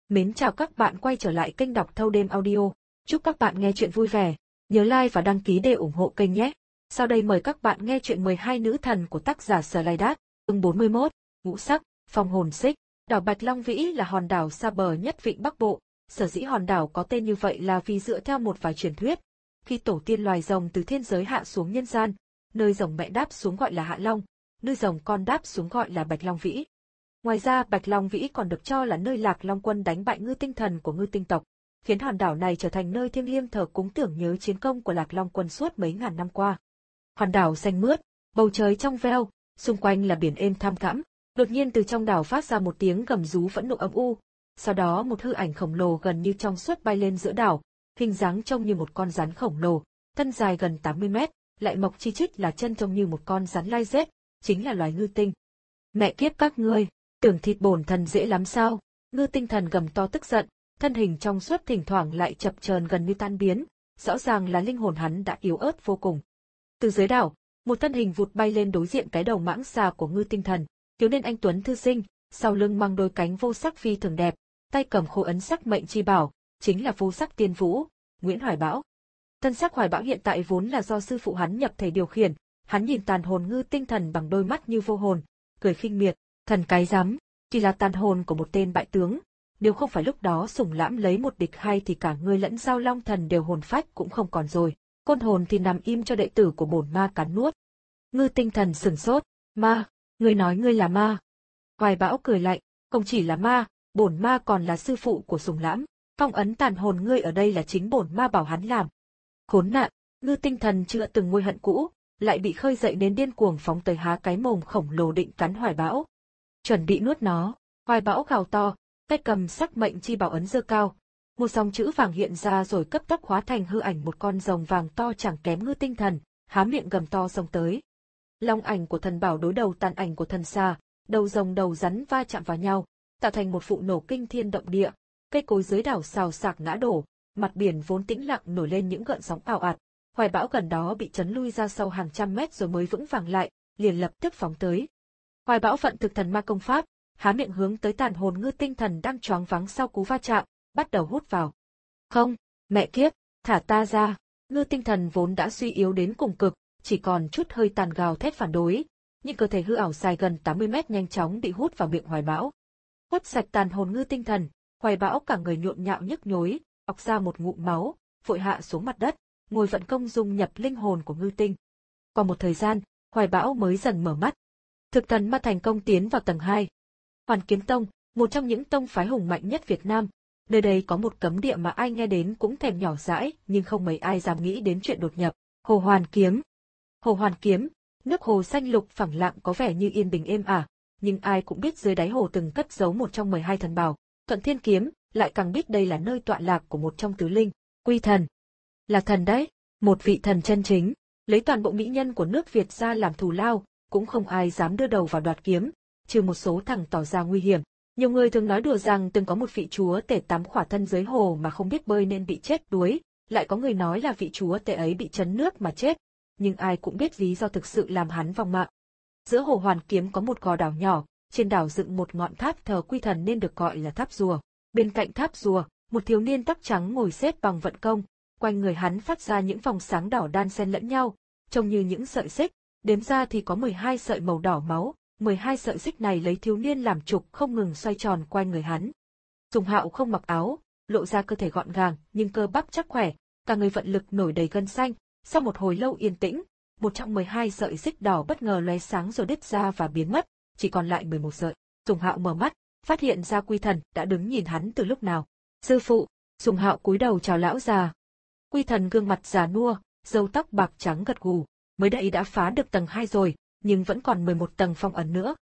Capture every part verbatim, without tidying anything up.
Mến chào các bạn quay trở lại kênh đọc thâu đêm audio. Chúc các bạn nghe chuyện vui vẻ. Nhớ like và đăng ký để ủng hộ kênh nhé. Sau đây mời các bạn nghe chuyện mười hai nữ thần của tác giả Sở Lai Đát, chương bốn mươi mốt, Ngũ Sắc, Phong Hồn Xích. Đảo Bạch Long Vĩ là hòn đảo xa bờ nhất Vịnh Bắc Bộ. Sở dĩ hòn đảo có tên như vậy là vì dựa theo một vài truyền thuyết, khi tổ tiên loài rồng từ thiên giới hạ xuống nhân gian, nơi rồng mẹ đáp xuống gọi là Hạ Long, nơi rồng con đáp xuống gọi là Bạch Long Vĩ. Ngoài ra Bạch Long Vĩ còn được cho là nơi Lạc Long Quân đánh bại Ngư Tinh Thần của Ngư Tinh tộc, khiến hòn đảo này trở thành nơi thiêng liêng thờ cúng tưởng nhớ chiến công của Lạc Long Quân suốt mấy ngàn năm qua. Hòn đảo xanh mướt, bầu trời trong veo, xung quanh là biển êm thăm thẳm. Đột nhiên từ trong đảo phát ra một tiếng gầm rú phẫn nộ âm u, sau đó một hư ảnh khổng lồ gần như trong suốt bay lên giữa đảo, hình dáng trông như một con rắn khổng lồ, thân dài gần tám mươi mét, lại mọc chi chít là chân trông như một con rắn lai rết, chính là loài ngư tinh. Mẹ kiếp các ngươi, tưởng thịt bổn thần dễ lắm sao? Ngư Tinh Thần gầm to tức giận, thân hình trong suốt thỉnh thoảng lại chập chờn gần như tan biến, rõ ràng là linh hồn hắn đã yếu ớt vô cùng. Từ dưới đảo, một thân hình vụt bay lên đối diện cái đầu mãng xà của Ngư Tinh Thần, thiếu niên anh tuấn thư sinh, sau lưng mang đôi cánh vô sắc phi thường đẹp, tay cầm khô ấn sắc mệnh chi bảo, chính là vô sắc tiên vũ, Nguyễn Hoài Bão. Thân sắc Hoài Bão hiện tại vốn là do sư phụ hắn nhập thể điều khiển, hắn nhìn tàn hồn Ngư Tinh Thần bằng đôi mắt như vô hồn, cười khinh miệt, thần cái rắm, chỉ là tàn hồn của một tên bại tướng, nếu không phải lúc đó Sùng Lãm lấy một địch hai thì cả ngươi lẫn Giao Long Thần đều hồn phách cũng không còn rồi, côn hồn thì nằm im cho đệ tử của bổn ma cắn nuốt. Ngư Tinh Thần sửng sốt, ma, ngươi nói ngươi là ma? Hoài Bão cười lạnh, không chỉ là ma, bổn ma còn là sư phụ của Sùng Lãm, phong ấn tàn hồn ngươi ở đây là chính bổn ma bảo hắn làm. Khốn nạn, Ngư Tinh Thần chữa từng ngôi hận cũ, lại bị khơi dậy đến điên cuồng phóng tới há cái mồm khổng lồ định cắn Hoài Bão. Chuẩn bị nuốt nó, Hoài Bão gào to, tay cầm sắc mệnh chi bảo ấn giơ cao, một dòng chữ vàng hiện ra rồi cấp tốc hóa thành hư ảnh một con rồng vàng to chẳng kém Ngư Tinh Thần, há miệng gầm to xông tới. Long ảnh của thần bảo đối đầu tàn ảnh của thần xà, đầu rồng đầu rắn va chạm vào nhau, tạo thành một vụ nổ kinh thiên động địa, cây cối dưới đảo xào xạc ngã đổ, mặt biển vốn tĩnh lặng nổi lên những gợn sóng ào ạt. Hoài Bão gần đó bị chấn lui ra sau hàng trăm mét rồi mới vững vàng lại, liền lập tức phóng tới. Hoài Bão vận thực thần ma công pháp, há miệng hướng tới tàn hồn Ngư Tinh Thần đang choáng váng sau cú va chạm, bắt đầu hút vào. Không, mẹ kiếp, thả ta ra! Ngư Tinh Thần vốn đã suy yếu đến cùng cực, chỉ còn chút hơi tàn gào thét phản đối, nhưng cơ thể hư ảo dài gần tám mươi mét nhanh chóng bị hút vào miệng Hoài Bão. Hút sạch tàn hồn Ngư Tinh Thần, Hoài Bão cả người nhộn nhạo nhức nhối, ọc ra một ngụm máu, vội hạ xuống mặt đất, ngồi vận công dung nhập linh hồn của Ngư Tinh. Qua một thời gian, Hoài Bão mới dần mở mắt. Thực thần ma thành công tiến vào tầng hai. Hoàn Kiếm Tông, một trong những tông phái hùng mạnh nhất Việt Nam, nơi đây có một cấm địa mà ai nghe đến cũng thèm nhỏ dãi, nhưng không mấy ai dám nghĩ đến chuyện đột nhập. Hồ Hoàn Kiếm. Hồ Hoàn Kiếm, nước hồ xanh lục phẳng lặng có vẻ như yên bình êm ả, nhưng ai cũng biết dưới đáy hồ từng cất giấu một trong mười hai thần bảo. Thuận Thiên Kiếm lại càng biết đây là nơi tọa lạc của một trong tứ linh, Quy Thần. Là thần đấy, một vị thần chân chính, lấy toàn bộ mỹ nhân của nước Việt ra làm thù lao, cũng không ai dám đưa đầu vào đoạt kiếm, trừ một số thằng tỏ ra nguy hiểm. Nhiều người thường nói đùa rằng từng có một vị chúa tể tắm khỏa thân dưới hồ mà không biết bơi nên bị chết đuối, lại có người nói là vị chúa tể ấy bị chấn nước mà chết, nhưng ai cũng biết lý do thực sự làm hắn vong mạng. Giữa hồ Hoàn Kiếm có một gò đảo nhỏ, trên đảo dựng một ngọn tháp thờ Quy Thần nên được gọi là tháp rùa. Bên cạnh tháp rùa, một thiếu niên tóc trắng ngồi xếp bằng vận công, quanh người hắn phát ra những vòng sáng đỏ đan xen lẫn nhau, trông như những sợi xích, đếm ra thì có mười hai sợi màu đỏ máu, mười hai sợi xích này lấy thiếu niên làm trục không ngừng xoay tròn quanh người hắn. Sùng Hạo không mặc áo, lộ ra cơ thể gọn gàng nhưng cơ bắp chắc khỏe, cả người vận lực nổi đầy gân xanh. Sau một hồi lâu yên tĩnh, một trong mười hai sợi xích đỏ bất ngờ lóe sáng rồi đứt ra và biến mất, chỉ còn lại mười một sợi. Sùng Hạo mở mắt, phát hiện ra Quy Thần đã đứng nhìn hắn từ lúc nào. Sư phụ, Sùng Hạo cúi đầu chào lão già. Quy Thần gương mặt già nua, râu tóc bạc trắng gật gù, mới đây đã phá được tầng hai rồi, nhưng vẫn còn mười một tầng phong ấn nữa.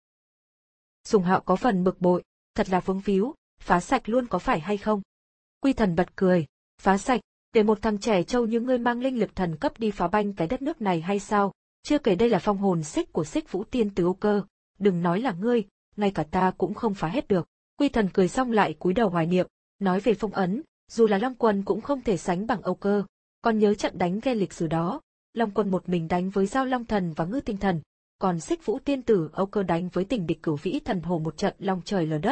Sùng Hạo có phần bực bội, thật là vướng víu, phá sạch luôn có phải hay không? Quy Thần bật cười, phá sạch, để một thằng trẻ trâu như ngươi mang linh lực thần cấp đi phá banh cái đất nước này hay sao? Chưa kể đây là phong hồn xích của Xích Vũ Tiên từ Âu Cơ, đừng nói là ngươi, ngay cả ta cũng không phá hết được. Quy Thần cười xong lại cúi đầu hoài niệm, nói về phong ấn, dù là Long Quân cũng không thể sánh bằng Âu Cơ, còn nhớ trận đánh ghen lịch sử đó, Long Quân một mình đánh với Giao Long Thần và Ngư Tinh Thần, còn Xích Vũ Tiên tử Âu Cơ đánh với tình địch Cửu Vĩ Thần Hồ một trận long trời lở đất,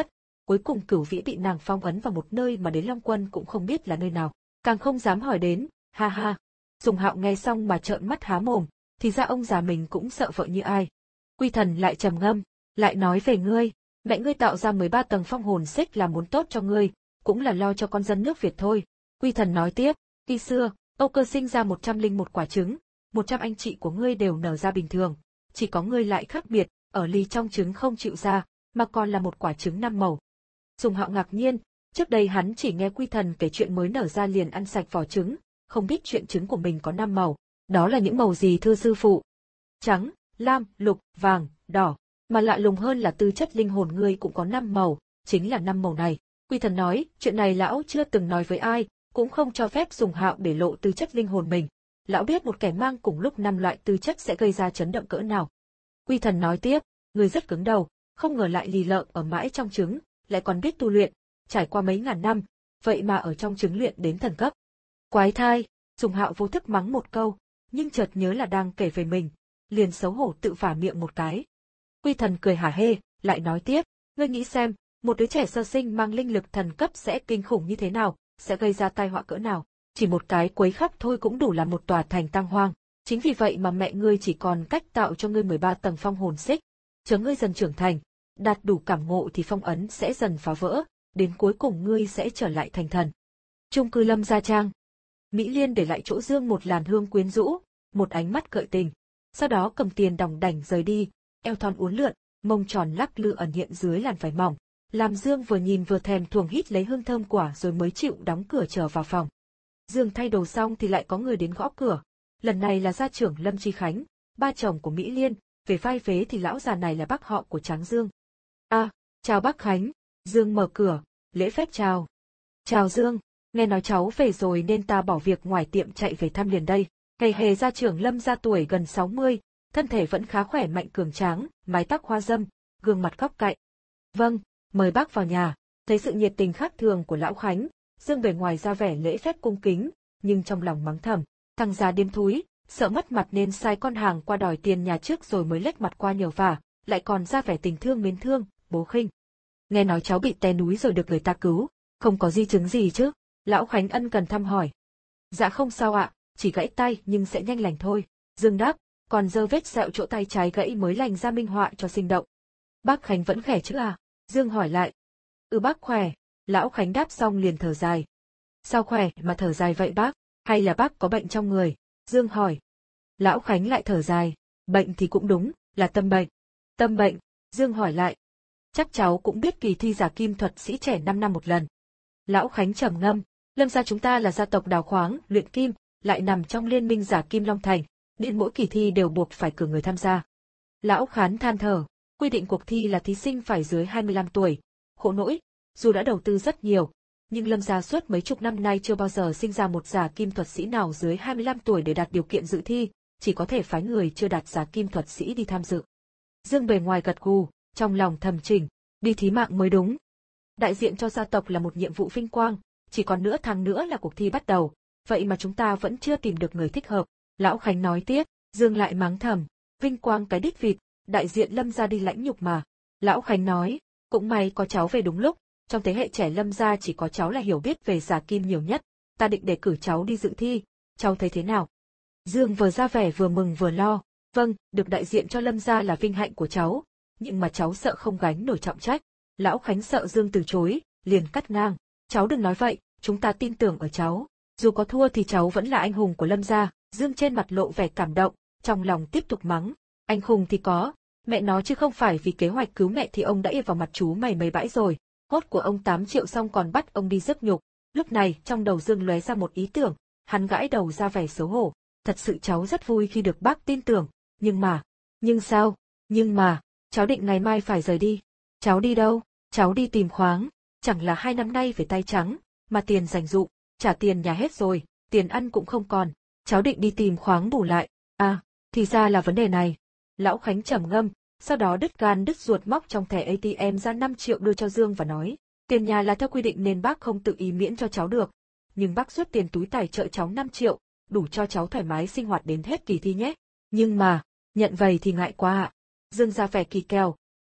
cuối cùng Cửu Vĩ bị nàng phong ấn vào một nơi mà đến Long Quân cũng không biết là nơi nào, càng không dám hỏi đến, ha ha. Sùng Hạo nghe xong mà trợn mắt há mồm, thì ra ông già mình cũng sợ vợ như ai. Quy Thần lại trầm ngâm, lại nói về ngươi, mẹ ngươi tạo ra mười ba tầng phong hồn xích là muốn tốt cho ngươi, cũng là lo cho con dân nước Việt thôi. Quy Thần nói tiếp, khi xưa, Âu Cơ sinh ra một trăm linh một quả trứng, một trăm anh chị của ngươi đều nở ra bình thường, chỉ có ngươi lại khác biệt, ở ly trong trứng không chịu ra, mà còn là một quả trứng năm màu. Sùng Hạo ngạc nhiên, trước đây hắn chỉ nghe Quy Thần kể chuyện mới nở ra liền ăn sạch vỏ trứng, không biết chuyện trứng của mình có năm màu, đó là những màu gì thưa sư phụ? Trắng, lam, lục, vàng, đỏ, mà lạ lùng hơn là tư chất linh hồn ngươi cũng có năm màu, chính là năm màu này. Quy Thần nói, chuyện này lão chưa từng nói với ai, cũng không cho phép Sùng Hạo để lộ tư chất linh hồn mình. Lão biết một kẻ mang cùng lúc năm loại tư chất sẽ gây ra chấn động cỡ nào. Quy Thần nói tiếp, ngươi rất cứng đầu, không ngờ lại lì lợm ở mãi trong trứng, lại còn biết tu luyện, trải qua mấy ngàn năm, vậy mà ở trong trứng luyện đến thần cấp. Quái thai, Sùng Hạo vô thức mắng một câu, nhưng chợt nhớ là đang kể về mình, liền xấu hổ tự phả miệng một cái. Quy Thần cười hả hê, lại nói tiếp, ngươi nghĩ xem, một đứa trẻ sơ sinh mang linh lực thần cấp sẽ kinh khủng như thế nào, sẽ gây ra tai họa cỡ nào, chỉ một cái quấy khắp thôi cũng đủ làm một tòa thành tang hoang. Chính vì vậy mà mẹ ngươi chỉ còn cách tạo cho ngươi mười ba tầng phong hồn xích, chờ ngươi dần trưởng thành, đạt đủ cảm ngộ thì phong ấn sẽ dần phá vỡ, đến cuối cùng ngươi sẽ trở lại thành thần. Chung cư Lâm Gia Trang. Mỹ Liên để lại chỗ Dương một làn hương quyến rũ, một ánh mắt gợi tình. Sau đó cầm tiền đòng đảnh rời đi, eo thon uốn lượn, mông tròn lắc lư ẩn hiện dưới làn vải mỏng. Làm Dương vừa nhìn vừa thèm thuồng hít lấy hương thơm quả rồi mới chịu đóng cửa trở vào phòng. Dương thay đồ xong thì lại có người đến gõ cửa. Lần này là gia trưởng Lâm Chi Khánh, ba chồng của Mỹ Liên, về vai vế thì lão già này là bác họ của Tráng Dương. À, chào bác Khánh. Dương mở cửa, lễ phép chào. Chào Dương, nghe nói cháu về rồi nên ta bỏ việc ngoài tiệm chạy về thăm liền đây. Ngày hề gia trưởng Lâm ra tuổi gần sáu mươi, thân thể vẫn khá khỏe mạnh cường tráng, mái tóc hoa râm, gương mặt góc cạnh. Vâng, mời bác vào nhà. Thấy sự nhiệt tình khác thường của lão Khánh, Dương bề ngoài ra vẻ lễ phép cung kính, nhưng trong lòng mắng thầm, thằng già điếm thúi, sợ mất mặt nên sai con hàng qua đòi tiền nhà trước rồi mới lách mặt qua nhờ vả, lại còn ra vẻ tình thương mến thương, bố khinh. Nghe nói cháu bị té núi rồi được người ta cứu, không có di chứng gì chứ? Lão Khánh ân cần thăm hỏi. Dạ không sao ạ, chỉ gãy tay nhưng sẽ nhanh lành thôi. Dương đáp, còn dơ vết sẹo chỗ tay trái gãy mới lành ra minh họa cho sinh động. Bác Khánh vẫn khỏe chứ à? Dương hỏi lại. Ừ bác khỏe. Lão Khánh đáp xong liền thở dài. Sao khỏe mà thở dài vậy bác? Hay là bác có bệnh trong người? Dương hỏi. Lão Khánh lại thở dài. Bệnh thì cũng đúng, là tâm bệnh. Tâm bệnh? Dương hỏi lại. Chắc cháu cũng biết kỳ thi giả kim thuật sĩ trẻ năm năm một lần. Lão Khánh trầm ngâm. Lâm gia chúng ta là gia tộc đào khoáng, luyện kim, lại nằm trong liên minh giả kim Long Thành, nên mỗi kỳ thi đều buộc phải cử người tham gia. Lão Khán than thở. Quy định cuộc thi là thí sinh phải dưới hai mươi lăm tuổi. Khổ nỗi, dù đã đầu tư rất nhiều, nhưng Lâm gia suốt mấy chục năm nay chưa bao giờ sinh ra một giả kim thuật sĩ nào dưới hai mươi lăm tuổi để đạt điều kiện dự thi, chỉ có thể phái người chưa đạt giả kim thuật sĩ đi tham dự. Dương bề ngoài gật gù, trong lòng thầm chỉnh, đi thí mạng mới đúng. Đại diện cho gia tộc là một nhiệm vụ vinh quang, chỉ còn nửa tháng nữa là cuộc thi bắt đầu, vậy mà chúng ta vẫn chưa tìm được người thích hợp. Lão Khánh nói tiếp, Dương lại mắng thầm, vinh quang cái đít vịt, đại diện Lâm gia đi lãnh nhục mà. Lão Khánh nói, cũng may có cháu về đúng lúc, trong thế hệ trẻ Lâm gia chỉ có cháu là hiểu biết về giả kim nhiều nhất, ta định đề cử cháu đi dự thi, cháu thấy thế nào? Dương vừa ra vẻ vừa mừng vừa lo, vâng, được đại diện cho Lâm gia là vinh hạnh của cháu, nhưng mà cháu sợ không gánh nổi trọng trách. Lão Khánh sợ Dương từ chối, liền cắt ngang, cháu đừng nói vậy, chúng ta tin tưởng ở cháu, dù có thua thì cháu vẫn là anh hùng của Lâm gia. Dương trên mặt lộ vẻ cảm động, trong lòng tiếp tục mắng, anh hùng thì có, mẹ nói chứ không phải vì kế hoạch cứu mẹ thì ông đã yêu vào mặt chú mày mấy bãi rồi, hốt của ông tám triệu xong còn bắt ông đi rước nhục. Lúc này trong đầu Dương lóe ra một ý tưởng, hắn gãi đầu ra vẻ xấu hổ, thật sự cháu rất vui khi được bác tin tưởng, nhưng mà, nhưng sao, nhưng mà, cháu định ngày mai phải rời đi. Cháu đi đâu? Cháu đi tìm khoáng, chẳng là hai năm nay về tay trắng, mà tiền dành dụm, trả tiền nhà hết rồi, tiền ăn cũng không còn, cháu định đi tìm khoáng bù lại. À, thì ra là vấn đề này. Lão Khánh trầm ngâm, sau đó đứt gan đứt ruột móc trong thẻ a tê em ra năm triệu đưa cho Dương và nói, tiền nhà là theo quy định nên bác không tự ý miễn cho cháu được, nhưng bác xuất tiền túi tài trợ cháu năm triệu, đủ cho cháu thoải mái sinh hoạt đến hết kỳ thi nhé. Nhưng mà, nhận vậy thì ngại quá ạ. Dương ra vẻ kỳ kèo,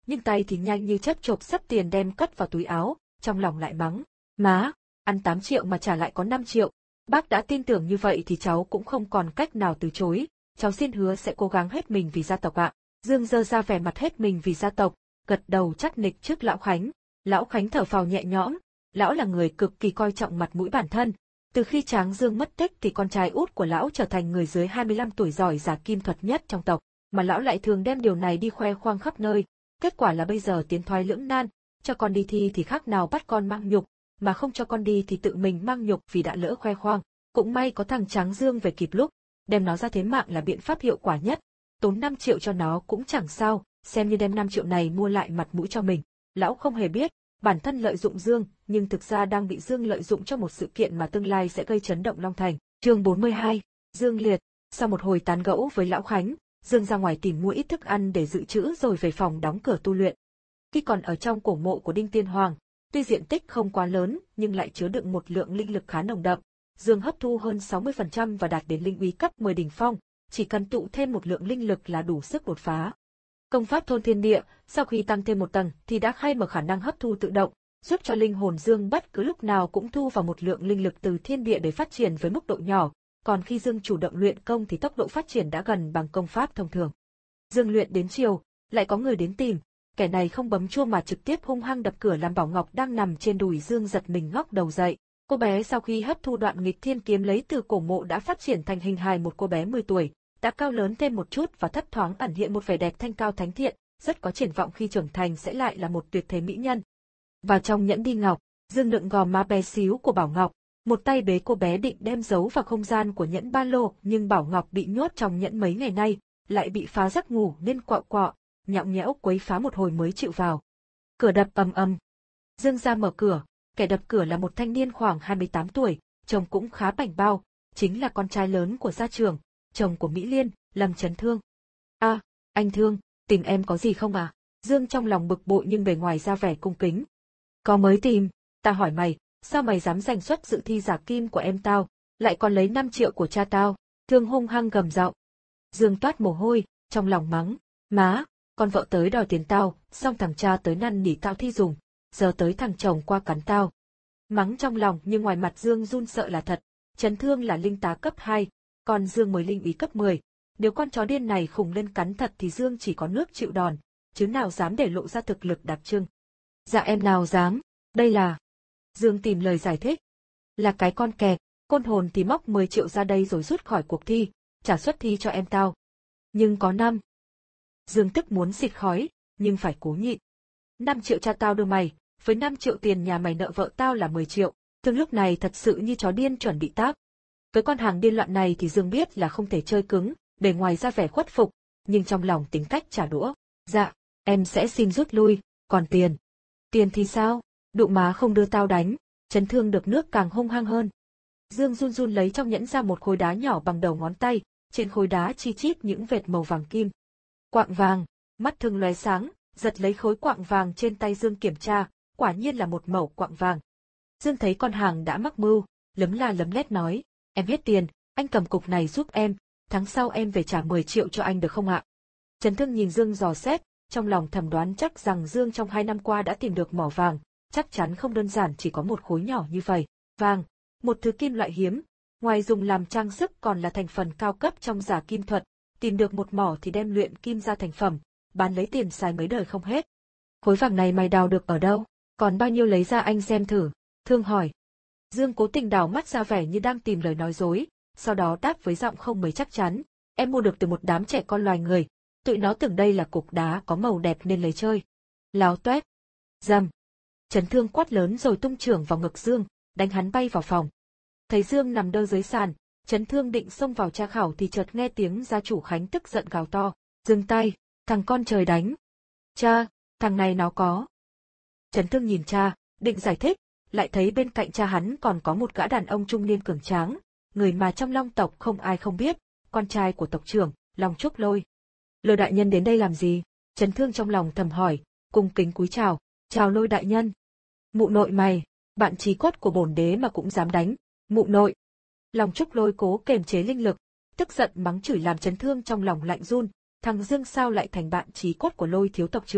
nhưng tay thì nhanh như chớp chộp sắp tiền đem cất vào túi áo, trong lòng lại mắng. Má, ăn tám triệu mà trả lại có năm triệu. Bác đã tin tưởng như vậy thì cháu cũng không còn cách nào từ chối, cháu xin hứa sẽ cố gắng hết mình vì gia tộc ạ. Dương giơ ra vẻ mặt hết mình vì gia tộc, gật đầu chắc nịch trước Lão Khánh. Lão Khánh thở phào nhẹ nhõm, lão là người cực kỳ coi trọng mặt mũi bản thân. Từ khi Tráng Dương mất tích thì con trai út của lão trở thành người dưới hai mươi lăm tuổi giỏi giả kim thuật nhất trong tộc, mà lão lại thường đem điều này đi khoe khoang khắp nơi. Kết quả là bây giờ tiến thoái lưỡng nan, cho con đi thi thì khác nào bắt con mang nhục, mà không cho con đi thì tự mình mang nhục vì đã lỡ khoe khoang. Cũng may có thằng Tráng Dương về kịp lúc, đem nó ra thế mạng là biện pháp hiệu quả nhất. Tốn năm triệu cho nó cũng chẳng sao, xem như đem năm triệu này mua lại mặt mũi cho mình. Lão không hề biết, bản thân lợi dụng Dương, nhưng thực ra đang bị Dương lợi dụng cho một sự kiện mà tương lai sẽ gây chấn động Long Thành. Chương bốn mươi hai, Dương liệt. Sau một hồi tán gẫu với Lão Khánh, Dương ra ngoài tìm mua ít thức ăn để dự trữ rồi về phòng đóng cửa tu luyện. Khi còn ở trong cổ mộ của Đinh Tiên Hoàng, tuy diện tích không quá lớn nhưng lại chứa đựng một lượng linh lực khá nồng đậm. Dương hấp thu hơn sáu mươi phần trăm và đạt đến linh úy cấp mười đỉnh phong, chỉ cần tụ thêm một lượng linh lực là đủ sức đột phá. Công pháp thôn thiên địa, sau khi tăng thêm một tầng thì đã khai mở khả năng hấp thu tự động, giúp cho linh hồn Dương bất cứ lúc nào cũng thu vào một lượng linh lực từ thiên địa để phát triển với mức độ nhỏ, còn khi Dương chủ động luyện công thì tốc độ phát triển đã gần bằng công pháp thông thường. Dương luyện đến chiều, lại có người đến tìm, kẻ này không bấm chuông mà trực tiếp hung hăng đập cửa làm Bảo Ngọc đang nằm trên đùi Dương giật mình ngóc đầu dậy. Cô bé sau khi hấp thu đoạn nghịch thiên kiếm lấy từ cổ mộ đã phát triển thành hình hài một cô bé mười tuổi, đã cao lớn thêm một chút và thấp thoáng ẩn hiện một vẻ đẹp thanh cao thánh thiện, rất có triển vọng khi trưởng thành sẽ lại là một tuyệt thế mỹ nhân. Vào trong nhẫn đi ngọc, Dương đựng gò má bé xíu của Bảo Ngọc, một tay bế cô bé định đem giấu vào không gian của nhẫn ba lô, nhưng Bảo Ngọc bị nhốt trong nhẫn mấy ngày nay, lại bị phá giấc ngủ nên quạo quọ, nhõng nhẽo quấy phá một hồi mới chịu vào. Cửa đập ầm ầm. Dương ra mở cửa, kẻ đập cửa là một thanh niên khoảng hai mươi tám tuổi, trông cũng khá bảnh bao, chính là con trai lớn của gia trưởng, chồng của Mỹ Liên, Lâm Chấn Thương. A, à, anh Thương, tìm em có gì không à? Dương trong lòng bực bội nhưng bề ngoài ra vẻ cung kính. Có mới tìm, ta hỏi mày, sao mày dám giành suất dự thi giả kim của em tao, lại còn lấy năm triệu của cha tao? Thương hung hăng gầm giọng. Dương toát mồ hôi, trong lòng mắng, má, con vợ tới đòi tiền tao, xong thằng cha tới năn nỉ tao thi dùng, giờ tới thằng chồng qua cắn tao. Mắng trong lòng nhưng ngoài mặt Dương run sợ là thật, Chấn Thương là linh tá cấp hai, còn Dương mới linh úy cấp mười. Nếu con chó điên này khùng lên cắn thật thì Dương chỉ có nước chịu đòn, chứ nào dám để lộ ra thực lực đặc trưng. Dạ em nào dám, đây là... Dương tìm lời giải thích. Là cái con kẹt, côn hồn thì móc mười triệu ra đây rồi rút khỏi cuộc thi, trả suất thi cho em tao. Nhưng có năm. Dương tức muốn xịt khói, nhưng phải cố nhịn. năm triệu cha tao đưa mày, với năm triệu tiền nhà mày nợ vợ tao là mười triệu, Thương lúc này thật sự như chó điên chuẩn bị tác. Với con hàng điên loạn này thì Dương biết là không thể chơi cứng, bề ngoài ra vẻ khuất phục, nhưng trong lòng tính cách trả đũa. Dạ, em sẽ xin rút lui, còn tiền. Tiền thì sao? Đụ má không đưa tao đánh, Chấn Thương được nước càng hung hăng hơn. Dương run run lấy trong nhẫn ra một khối đá nhỏ bằng đầu ngón tay, trên khối đá chi chít những vệt màu vàng kim. Quạng vàng, mắt Thương lóe sáng, giật lấy khối quạng vàng trên tay Dương kiểm tra, quả nhiên là một mẩu quạng vàng. Dương thấy con hàng đã mắc mưu, lấm la lấm lét nói, em hết tiền, anh cầm cục này giúp em, tháng sau em về trả mười triệu cho anh được không ạ? Chấn Thương nhìn Dương dò xét, trong lòng thầm đoán chắc rằng Dương trong hai năm qua đã tìm được mỏ vàng, chắc chắn không đơn giản chỉ có một khối nhỏ như vậy. Vàng, một thứ kim loại hiếm, ngoài dùng làm trang sức còn là thành phần cao cấp trong giả kim thuật, tìm được một mỏ thì đem luyện kim ra thành phẩm, bán lấy tiền xài mấy đời không hết. Khối vàng này mày đào được ở đâu? Còn bao nhiêu lấy ra anh xem thử, Thương hỏi. Dương cố tình đảo mắt ra vẻ như đang tìm lời nói dối, sau đó đáp với giọng không mấy chắc chắn, em mua được từ một đám trẻ con loài người, tụi nó tưởng đây là cục đá có màu đẹp nên lấy chơi. Láo toét. Dầm. Chấn Thương quát lớn rồi tung chưởng vào ngực Dương, đánh hắn bay vào phòng. Thấy Dương nằm đơ dưới sàn, Chấn Thương định xông vào tra khảo thì chợt nghe tiếng gia chủ Khánh tức giận gào to, dừng tay, thằng con trời đánh. Cha, thằng này nó có. Chấn Thương nhìn cha, định giải thích, lại thấy bên cạnh cha hắn còn có một gã đàn ông trung niên cường tráng, người mà trong Long tộc không ai không biết, con trai của tộc trưởng, Long Trúc Lôi. Lôi đại nhân đến đây làm gì? Chấn Thương trong lòng thầm hỏi, cung kính cúi chào, chào Lôi đại nhân. Mụ nội mày, bạn chí cốt của bổn đế mà cũng dám đánh, mụ nội. Long Trúc Lôi cố kềm chế linh lực, tức giận mắng chửi làm Chấn Thương trong lòng lạnh run, thằng Dương sao lại thành bạn chí cốt của Lôi thiếu tộc trưởng.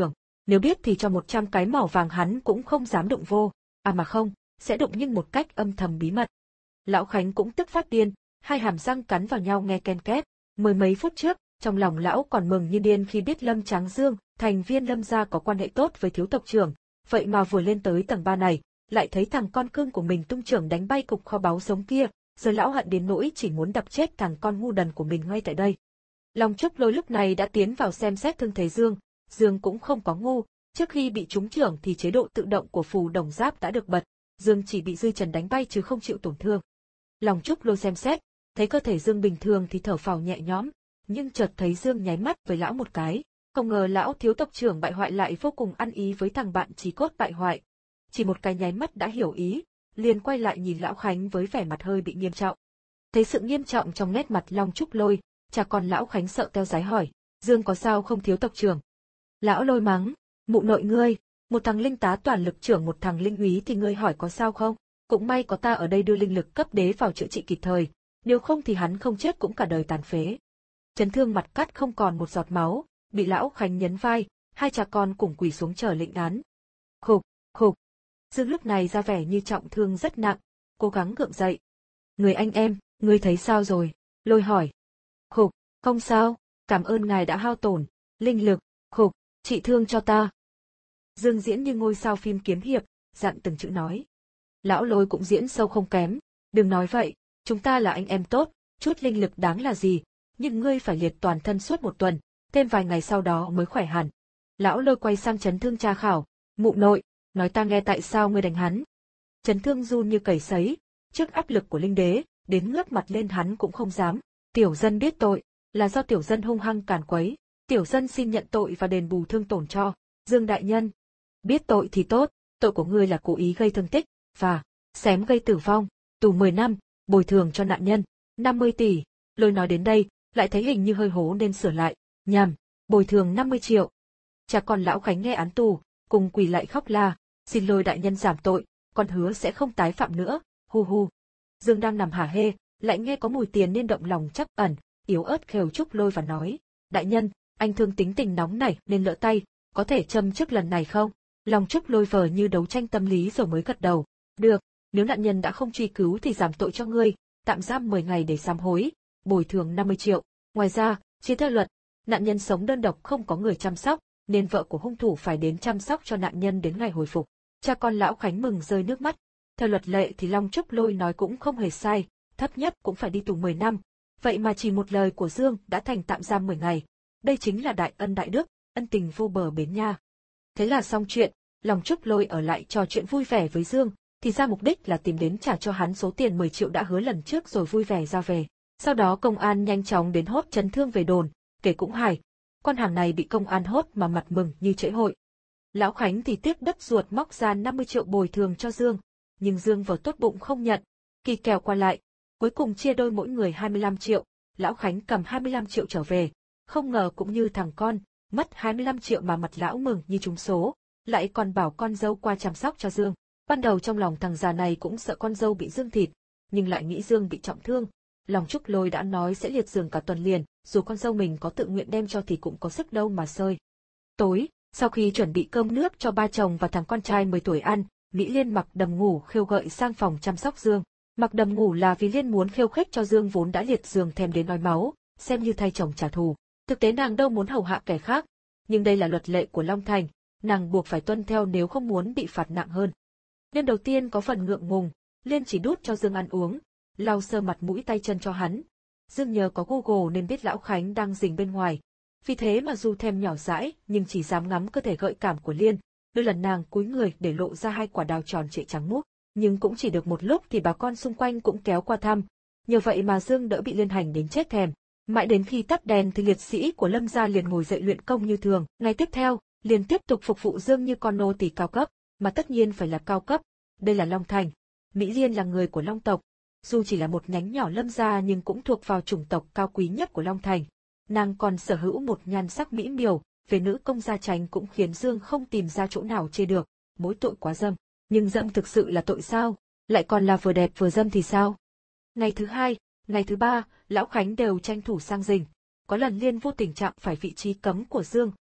nếu biết thì cho một trăm cái mỏ vàng hắn cũng không dám đụng vô, à mà không, sẽ đụng nhưng một cách âm thầm bí mật. Lão Khánh cũng tức phát điên, hai hàm răng cắn vào nhau nghe ken két. Mười mấy phút trước, trong lòng lão còn mừng như điên khi biết Lâm Tráng Dương, thành viên Lâm gia có quan hệ tốt với thiếu tộc trưởng, vậy mà vừa lên tới tầng ba này, lại thấy thằng con cưng của mình tung trưởng đánh bay cục kho báu giống kia, giờ lão hận đến nỗi chỉ muốn đập chết thằng con ngu đần của mình ngay tại đây. Long Trúc Lôi lúc này đã tiến vào xem xét thương thế Dương, Dương cũng không có ngu, trước khi bị trúng trưởng thì chế độ tự động của phù đồng giáp đã được bật, Dương chỉ bị dư trần đánh bay chứ không chịu tổn thương. Long Trúc Lôi xem xét, thấy cơ thể Dương bình thường thì thở phào nhẹ nhõm, nhưng chợt thấy Dương nháy mắt với lão một cái, không ngờ lão thiếu tộc trưởng bại hoại lại vô cùng ăn ý với thằng bạn chí cốt bại hoại. Chỉ một cái nháy mắt đã hiểu ý, liền quay lại nhìn lão Khánh với vẻ mặt hơi bị nghiêm trọng. Thấy sự nghiêm trọng trong nét mặt Long Trúc Lôi, cha con lão Khánh sợ teo dái hỏi, Dương có sao không thiếu tộc trưởng? Lão Lôi mắng, mụ nội ngươi, một thằng linh tá toàn lực trưởng một thằng linh úy thì ngươi hỏi có sao không? Cũng may có ta ở đây đưa linh lực cấp đế vào chữa trị kịp thời, nếu không thì hắn không chết cũng cả đời tàn phế. Chấn thương mặt cắt không còn một giọt máu, bị lão Khánh nhấn vai, hai cha con cùng quỳ xuống chờ lệnh án. Khục, khục. Dương lúc này ra vẻ như trọng thương rất nặng, cố gắng gượng dậy. Người anh em, ngươi thấy sao rồi? Lôi hỏi. Khục, không sao, cảm ơn ngài đã hao tổn, linh lực, khục, trị thương cho ta. Dương diễn như ngôi sao phim kiếm hiệp, dặn từng chữ nói. Lão Lôi cũng diễn sâu không kém, đừng nói vậy, chúng ta là anh em tốt, chút linh lực đáng là gì, nhưng ngươi phải liệt toàn thân suốt một tuần, thêm vài ngày sau đó mới khỏe hẳn. Lão Lôi quay sang chấn thương tra khảo, mụ nội, nói ta nghe tại sao ngươi đánh hắn. Chấn thương run như cầy sấy, trước áp lực của linh đế, đến ngước mặt lên hắn cũng không dám. Tiểu dân biết tội, là do tiểu dân hung hăng càn quấy, tiểu dân xin nhận tội và đền bù thương tổn cho. Dương đại nhân, biết tội thì tốt, tội của ngươi là cố ý gây thương tích, và xém gây tử vong, tù mười năm, bồi thường cho nạn nhân, năm mươi tỷ. Lôi nói đến đây, lại thấy hình như hơi hố nên sửa lại, nhằm, bồi thường năm mươi triệu. Cha con lão Khánh nghe án tù, cùng quỳ lại khóc la, xin Lôi đại nhân giảm tội, con hứa sẽ không tái phạm nữa, hu hu. Dương đang nằm hả hê, lại nghe có mùi tiền nên động lòng chắc ẩn, yếu ớt khều Trúc Lôi và nói, đại nhân, anh thương tính tình nóng nảy nên lỡ tay, có thể châm trước lần này không? Lòng Trúc Lôi vờ như đấu tranh tâm lý rồi mới gật đầu, được, nếu nạn nhân đã không truy cứu thì giảm tội cho ngươi, tạm giam mười ngày để sám hối, bồi thường năm mươi triệu. Ngoài ra, chia theo luật, nạn nhân sống đơn độc không có người chăm sóc, nên vợ của hung thủ phải đến chăm sóc cho nạn nhân đến ngày hồi phục. Cha con lão Khánh mừng rơi nước mắt. Theo luật lệ thì Long Trúc Lôi nói cũng không hề sai, thấp nhất cũng phải đi tù mười năm. Vậy mà chỉ một lời của Dương đã thành tạm giam mười ngày. Đây chính là đại ân đại đức, ân tình vô bờ bến nha. Thế là xong chuyện, Long Trúc Lôi ở lại trò chuyện vui vẻ với Dương, thì ra mục đích là tìm đến trả cho hắn số tiền mười triệu đã hứa lần trước rồi vui vẻ ra về. Sau đó công an nhanh chóng đến hốt chấn thương về đồn, kể cũng hài. Con hàng này bị công an hốt mà mặt mừng như trễ hội. Lão Khánh thì tiếc đất ruột móc ra năm mươi triệu bồi thường cho Dương, nhưng Dương vờ tốt bụng không nhận, kỳ kèo qua lại, cuối cùng chia đôi mỗi người hai mươi lăm triệu, lão Khánh cầm hai mươi lăm triệu trở về, không ngờ cũng như thằng con, mất hai mươi lăm triệu mà mặt lão mừng như trúng số, lại còn bảo con dâu qua chăm sóc cho Dương. Ban đầu trong lòng thằng già này cũng sợ con dâu bị Dương thịt, nhưng lại nghĩ Dương bị trọng thương. Lòng Trúc Lôi đã nói sẽ liệt giường cả tuần liền, dù con dâu mình có tự nguyện đem cho thì cũng có sức đâu mà sơi. Tối, sau khi chuẩn bị cơm nước cho ba chồng và thằng con trai mười tuổi ăn, Mỹ Liên mặc đầm ngủ khêu gợi sang phòng chăm sóc Dương. Mặc đầm ngủ là vì Liên muốn khiêu khích cho Dương vốn đã liệt giường thèm đến nói máu, xem như thay chồng trả thù. Thực tế nàng đâu muốn hầu hạ kẻ khác, nhưng đây là luật lệ của Long Thành, nàng buộc phải tuân theo nếu không muốn bị phạt nặng hơn. Đêm đầu tiên có phần ngượng ngùng, Liên chỉ đút cho Dương ăn uống, lau sơ mặt mũi tay chân cho hắn. Dương nhờ có Google nên biết lão Khánh đang rình bên ngoài, vì thế mà dù thèm nhỏ dãi nhưng chỉ dám ngắm cơ thể gợi cảm của Liên. Đôi lần nàng cúi người để lộ ra hai quả đào tròn trịa trắng muốt, nhưng cũng chỉ được một lúc thì bà con xung quanh cũng kéo qua thăm. Nhờ vậy mà Dương đỡ bị Liên hành đến chết thèm. Mãi đến khi tắt đèn thì liệt sĩ của Lâm gia liền ngồi dậy luyện công như thường. Ngày tiếp theo, Liên tiếp tục phục vụ Dương như con nô tỳ cao cấp, mà tất nhiên phải là cao cấp. Đây là Long Thành. Mỹ Liên là người của Long tộc, dù chỉ là một nhánh nhỏ Lâm gia nhưng cũng thuộc vào chủng tộc cao quý nhất của Long Thành. Nàng còn sở hữu một nhan sắc mỹ miều, về nữ công gia chánh cũng khiến Dương không tìm ra chỗ nào chê được, mỗi tội quá dâm. Nhưng dâm thực sự là tội sao? Lại còn là vừa đẹp vừa dâm thì sao? Ngày thứ hai, ngày thứ ba, lão Khánh đều tranh thủ sang rình. Có lần Liên vô tình chạm phải vị trí cấm của Dương,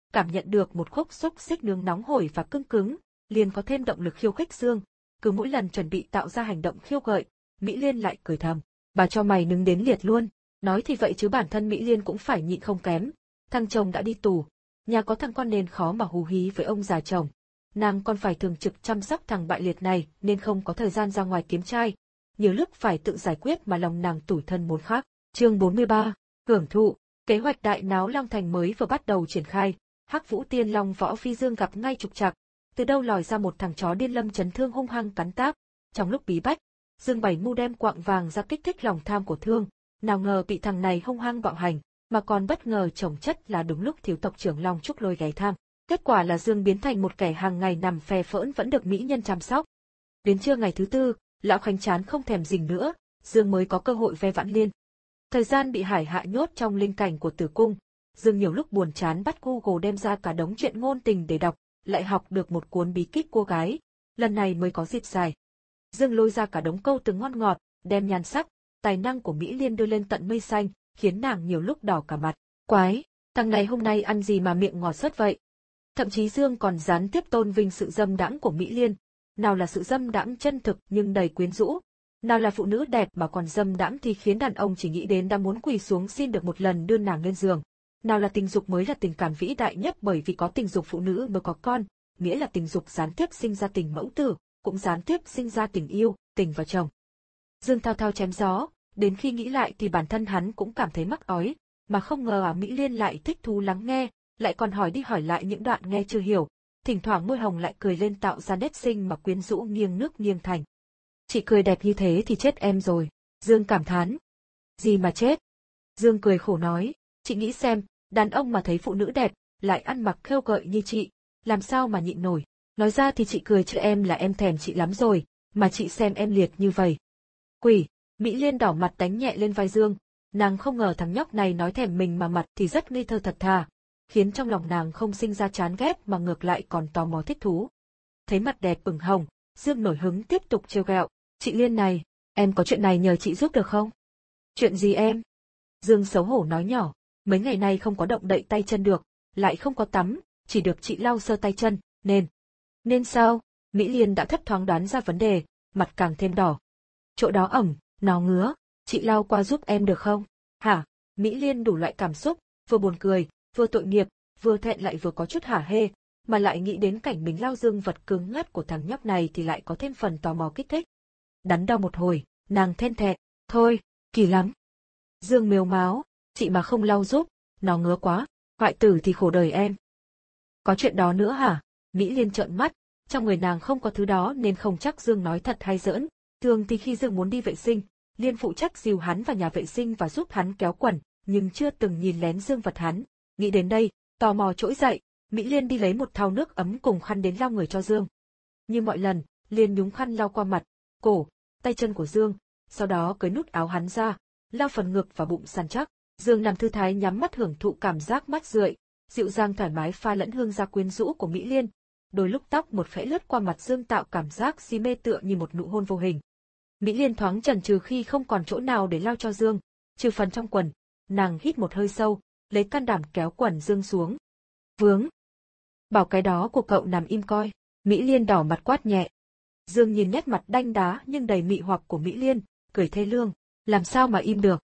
cảm nhận được một khúc xúc xích nướng nóng hổi và cứng cứng, liền có thêm động lực khiêu khích Dương. Cứ mỗi lần chuẩn bị tạo ra hành động khiêu gợi, Mỹ Liên lại cười thầm, bà cho mày nướng đến liệt luôn. Nói thì vậy chứ bản thân Mỹ Liên cũng phải nhịn không kém. Thằng chồng đã đi tù, nhà có thằng con nên khó mà hú hí với ông già chồng. Nàng còn phải thường trực chăm sóc thằng bại liệt này nên không có thời gian ra ngoài kiếm trai. Nhiều lúc phải tự giải quyết mà lòng nàng tủi thân muốn khác. Chương bốn mươi ba, hưởng thụ. Kế hoạch đại náo Long Thành mới vừa bắt đầu triển khai. Hắc Vũ Tiên Long Võ Phi Dương gặp ngay trục trặc, từ đâu lòi ra một thằng chó điên lâm chấn Thương hung hăng cắn táp. Trong lúc bí bách, Dương Bảy Mưu đem quạng vàng ra kích thích lòng tham của Thương, nào ngờ bị thằng này hung hăng bạo hành, mà còn bất ngờ chồng chất là đúng lúc thiếu tộc trưởng Long Trúc Lôi ghé thăm. Kết quả là Dương biến thành một kẻ hàng ngày nằm phè phỡn vẫn được mỹ nhân chăm sóc. Đến trưa ngày thứ tư, lão Khánh chán không thèm rình nữa, Dương mới có cơ hội ve vãn Liên. Thời gian bị Hải Hạ nhốt trong linh cảnh của Tử Cung, Dương nhiều lúc buồn chán bắt Google đem ra cả đống chuyện ngôn tình để đọc, lại học được một cuốn bí kíp cô gái, lần này mới có dịp dài. Dương lôi ra cả đống câu từ ngon ngọt, đem nhan sắc, tài năng của Mỹ Liên đưa lên tận mây xanh, khiến nàng nhiều lúc đỏ cả mặt. Quái, thằng này hôm nay ăn gì mà miệng ngọt sớt vậy? Thậm chí Dương còn gián tiếp tôn vinh sự dâm đãng của Mỹ Liên, nào là sự dâm đãng chân thực nhưng đầy quyến rũ, nào là phụ nữ đẹp mà còn dâm đãng thì khiến đàn ông chỉ nghĩ đến đã muốn quỳ xuống xin được một lần đưa nàng lên giường. Nào là tình dục mới là tình cảm vĩ đại nhất bởi vì có tình dục phụ nữ mới có con, nghĩa là tình dục gián tiếp sinh ra tình mẫu tử, cũng gián tiếp sinh ra tình yêu, tình vợ chồng. Dương thao thao chém gió, đến khi nghĩ lại thì bản thân hắn cũng cảm thấy mắc ói, mà không ngờ à Mỹ Liên lại thích thú lắng nghe, lại còn hỏi đi hỏi lại những đoạn nghe chưa hiểu, thỉnh thoảng môi hồng lại cười lên tạo ra nét xinh mà quyến rũ nghiêng nước nghiêng thành. Chị cười đẹp như thế thì chết em rồi, Dương cảm thán. Gì mà chết? Dương cười khổ nói, chị nghĩ xem, đàn ông mà thấy phụ nữ đẹp, lại ăn mặc khêu gợi như chị, làm sao mà nhịn nổi. Nói ra thì chị cười chứ em là em thèm chị lắm rồi, mà chị xem em liệt như vậy. Quỷ, Mỹ Liên đỏ mặt đánh nhẹ lên vai Dương, nàng không ngờ thằng nhóc này nói thèm mình mà mặt thì rất ngây thơ thật thà, khiến trong lòng nàng không sinh ra chán ghét mà ngược lại còn tò mò thích thú. Thấy mặt đẹp ửng hồng, Dương nổi hứng tiếp tục trêu ghẹo, chị Liên này, em có chuyện này nhờ chị giúp được không? Chuyện gì em? Dương xấu hổ nói nhỏ, mấy ngày nay không có động đậy tay chân được, lại không có tắm, chỉ được chị lau sơ tay chân, nên... Nên sao? Mỹ Liên đã thấp thoáng đoán ra vấn đề, mặt càng thêm đỏ. Chỗ đó ẩm, nó ngứa, chị lau qua giúp em được không? Hả? Mỹ Liên đủ loại cảm xúc, vừa buồn cười, vừa tội nghiệp, vừa thẹn lại vừa có chút hả hê, mà lại nghĩ đến cảnh mình lau Dương vật cứng ngắt của thằng nhóc này thì lại có thêm phần tò mò kích thích. Đắn đo một hồi, nàng then thẹn, thôi, kỳ lắm. Dương mếu máo, chị mà không lau giúp, nó ngứa quá, hoại tử thì khổ đời em. Có chuyện đó nữa hả? Mỹ Liên trợn mắt, trong người nàng không có thứ đó nên không chắc Dương nói thật hay giỡn. Thường thì khi Dương muốn đi vệ sinh, Liên phụ trách dìu hắn vào nhà vệ sinh và giúp hắn kéo quần, nhưng chưa từng nhìn lén Dương vật hắn. Nghĩ đến đây, tò mò trỗi dậy, Mỹ Liên đi lấy một thau nước ấm cùng khăn đến lau người cho Dương. Như mọi lần, Liên nhúng khăn lau qua mặt, cổ, tay chân của Dương, sau đó cởi nút áo hắn ra, lau phần ngực và bụng săn chắc. Dương nằm thư thái nhắm mắt hưởng thụ cảm giác mát rượi, dịu dàng thoải mái pha lẫn hương da quyến rũ của Mỹ Liên. Đôi lúc tóc một phễ lướt qua mặt Dương tạo cảm giác si mê tựa như một nụ hôn vô hình. Mỹ Liên thoáng chần chừ khi không còn chỗ nào để lau cho Dương, trừ phần trong quần, nàng hít một hơi sâu, lấy can đảm kéo quần Dương xuống. Vướng. Bảo cái đó của cậu nằm im coi. Mỹ Liên đỏ mặt quát nhẹ. Dương nhìn nét mặt đanh đá nhưng đầy mị hoặc của Mỹ Liên, cười thê lương, làm sao mà im được.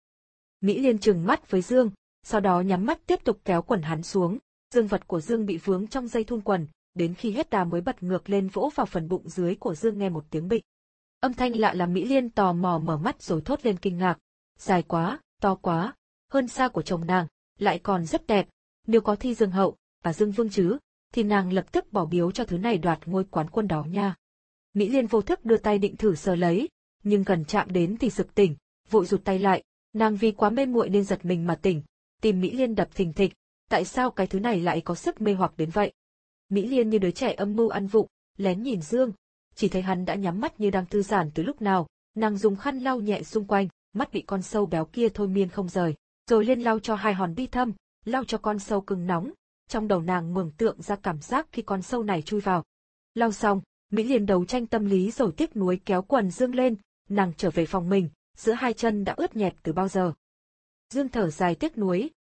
Mỹ Liên trừng mắt với Dương, sau đó nhắm mắt tiếp tục kéo quần hắn xuống. Dương vật của Dương bị vướng trong dây thun quần, đến khi hết đà mới bật ngược lên vỗ vào phần bụng dưới của Dương nghe một tiếng bịch. Âm thanh lạ làm Mỹ Liên tò mò mở mắt rồi thốt lên kinh ngạc. Dài quá, to quá, hơn xa của chồng nàng, lại còn rất đẹp. Nếu có thi Dương hậu, và Dương vương chứ, thì nàng lập tức bỏ biếu cho thứ này đoạt ngôi quán quân đó nha. Mỹ Liên vô thức đưa tay định thử sờ lấy, nhưng gần chạm đến thì sực tỉnh, vội rụt tay lại. Nàng vì quá mê muội nên giật mình mà tỉnh, tim Mỹ Liên đập thình thịch. Tại sao cái thứ này lại có sức mê hoặc đến vậy? Mỹ Liên như đứa trẻ âm mưu ăn vụng, lén nhìn Dương, chỉ thấy hắn đã nhắm mắt như đang thư giãn từ lúc nào. Nàng dùng khăn lau nhẹ xung quanh, mắt bị con sâu béo kia thôi miên không rời, rồi liên lau cho hai hòn bi thâm, lau cho con sâu cứng nóng. Trong đầu nàng mường tượng ra cảm giác khi con sâu này chui vào. Lau xong, Mỹ Liên đấu tranh tâm lý rồi tiếc nuối kéo quần Dương lên, nàng trở về phòng mình, giữa hai chân đã ướt nhẹp từ bao giờ. Dương thở dài tiếc nuối,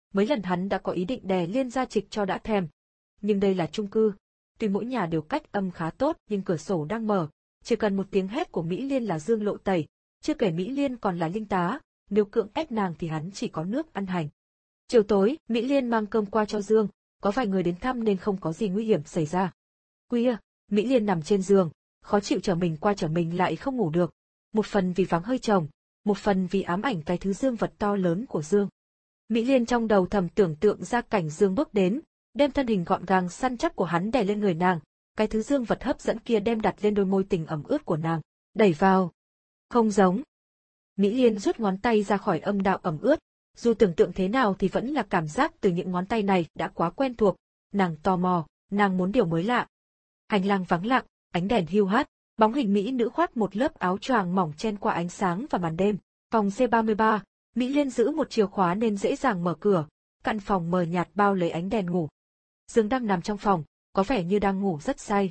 Mấy lần hắn đã có ý định đè Liên ra trịch cho đã thèm. Nhưng đây là chung cư. Tuy mỗi nhà đều cách âm khá tốt nhưng cửa sổ đang mở. Chỉ cần một tiếng hét của Mỹ Liên là Dương lộ tẩy. Chưa kể Mỹ Liên còn là linh tá. Nếu cưỡng ép nàng thì hắn chỉ có nước ăn hành. Chiều tối, Mỹ Liên mang cơm qua cho Dương. Có vài người đến thăm nên không có gì nguy hiểm xảy ra. Khuya, Mỹ Liên nằm trên giường. Khó chịu trở mình qua trở mình lại không ngủ được. Một phần vì vắng hơi chồng. Một phần vì ám ảnh cái thứ dương vật to lớn của Dương. Mỹ Liên trong đầu thầm tưởng tượng ra cảnh Dương bước đến, đem thân hình gọn gàng săn chắc của hắn đè lên người nàng, cái thứ dương vật hấp dẫn kia đem đặt lên đôi môi tình ẩm ướt của nàng, đẩy vào. Không giống. Mỹ Liên rút ngón tay ra khỏi âm đạo ẩm ướt, dù tưởng tượng thế nào thì vẫn là cảm giác từ những ngón tay này đã quá quen thuộc, nàng tò mò, nàng muốn điều mới lạ. Hành lang vắng lặng, ánh đèn hiu hắt, bóng hình mỹ nữ khoác một lớp áo choàng mỏng chen qua ánh sáng và màn đêm. Phòng C ba mươi ba, Mỹ Liên giữ một chìa khóa nên dễ dàng mở cửa, căn phòng mờ nhạt bao lấy ánh đèn ngủ. Dương đang nằm trong phòng, có vẻ như đang ngủ rất say.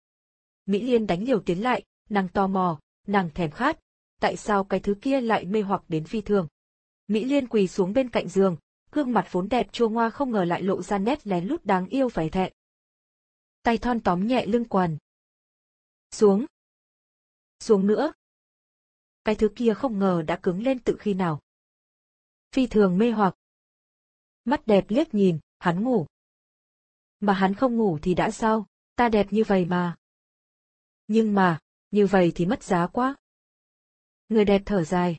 Mỹ Liên đánh liều tiến lại, nàng tò mò, nàng thèm khát, tại sao cái thứ kia lại mê hoặc đến phi thường. Mỹ Liên quỳ xuống bên cạnh giường, gương mặt vốn đẹp chua ngoa không ngờ lại lộ ra nét lén lút đáng yêu và thẹn. Tay thon tóm nhẹ lưng quần. Xuống. Xuống nữa. Cái thứ kia không ngờ đã cứng lên tự khi nào. Phi thường mê hoặc. Mắt đẹp liếc nhìn, hắn ngủ. Mà hắn không ngủ thì đã sao, ta đẹp như vậy mà. Nhưng mà, như vậy thì mất giá quá. Người đẹp thở dài.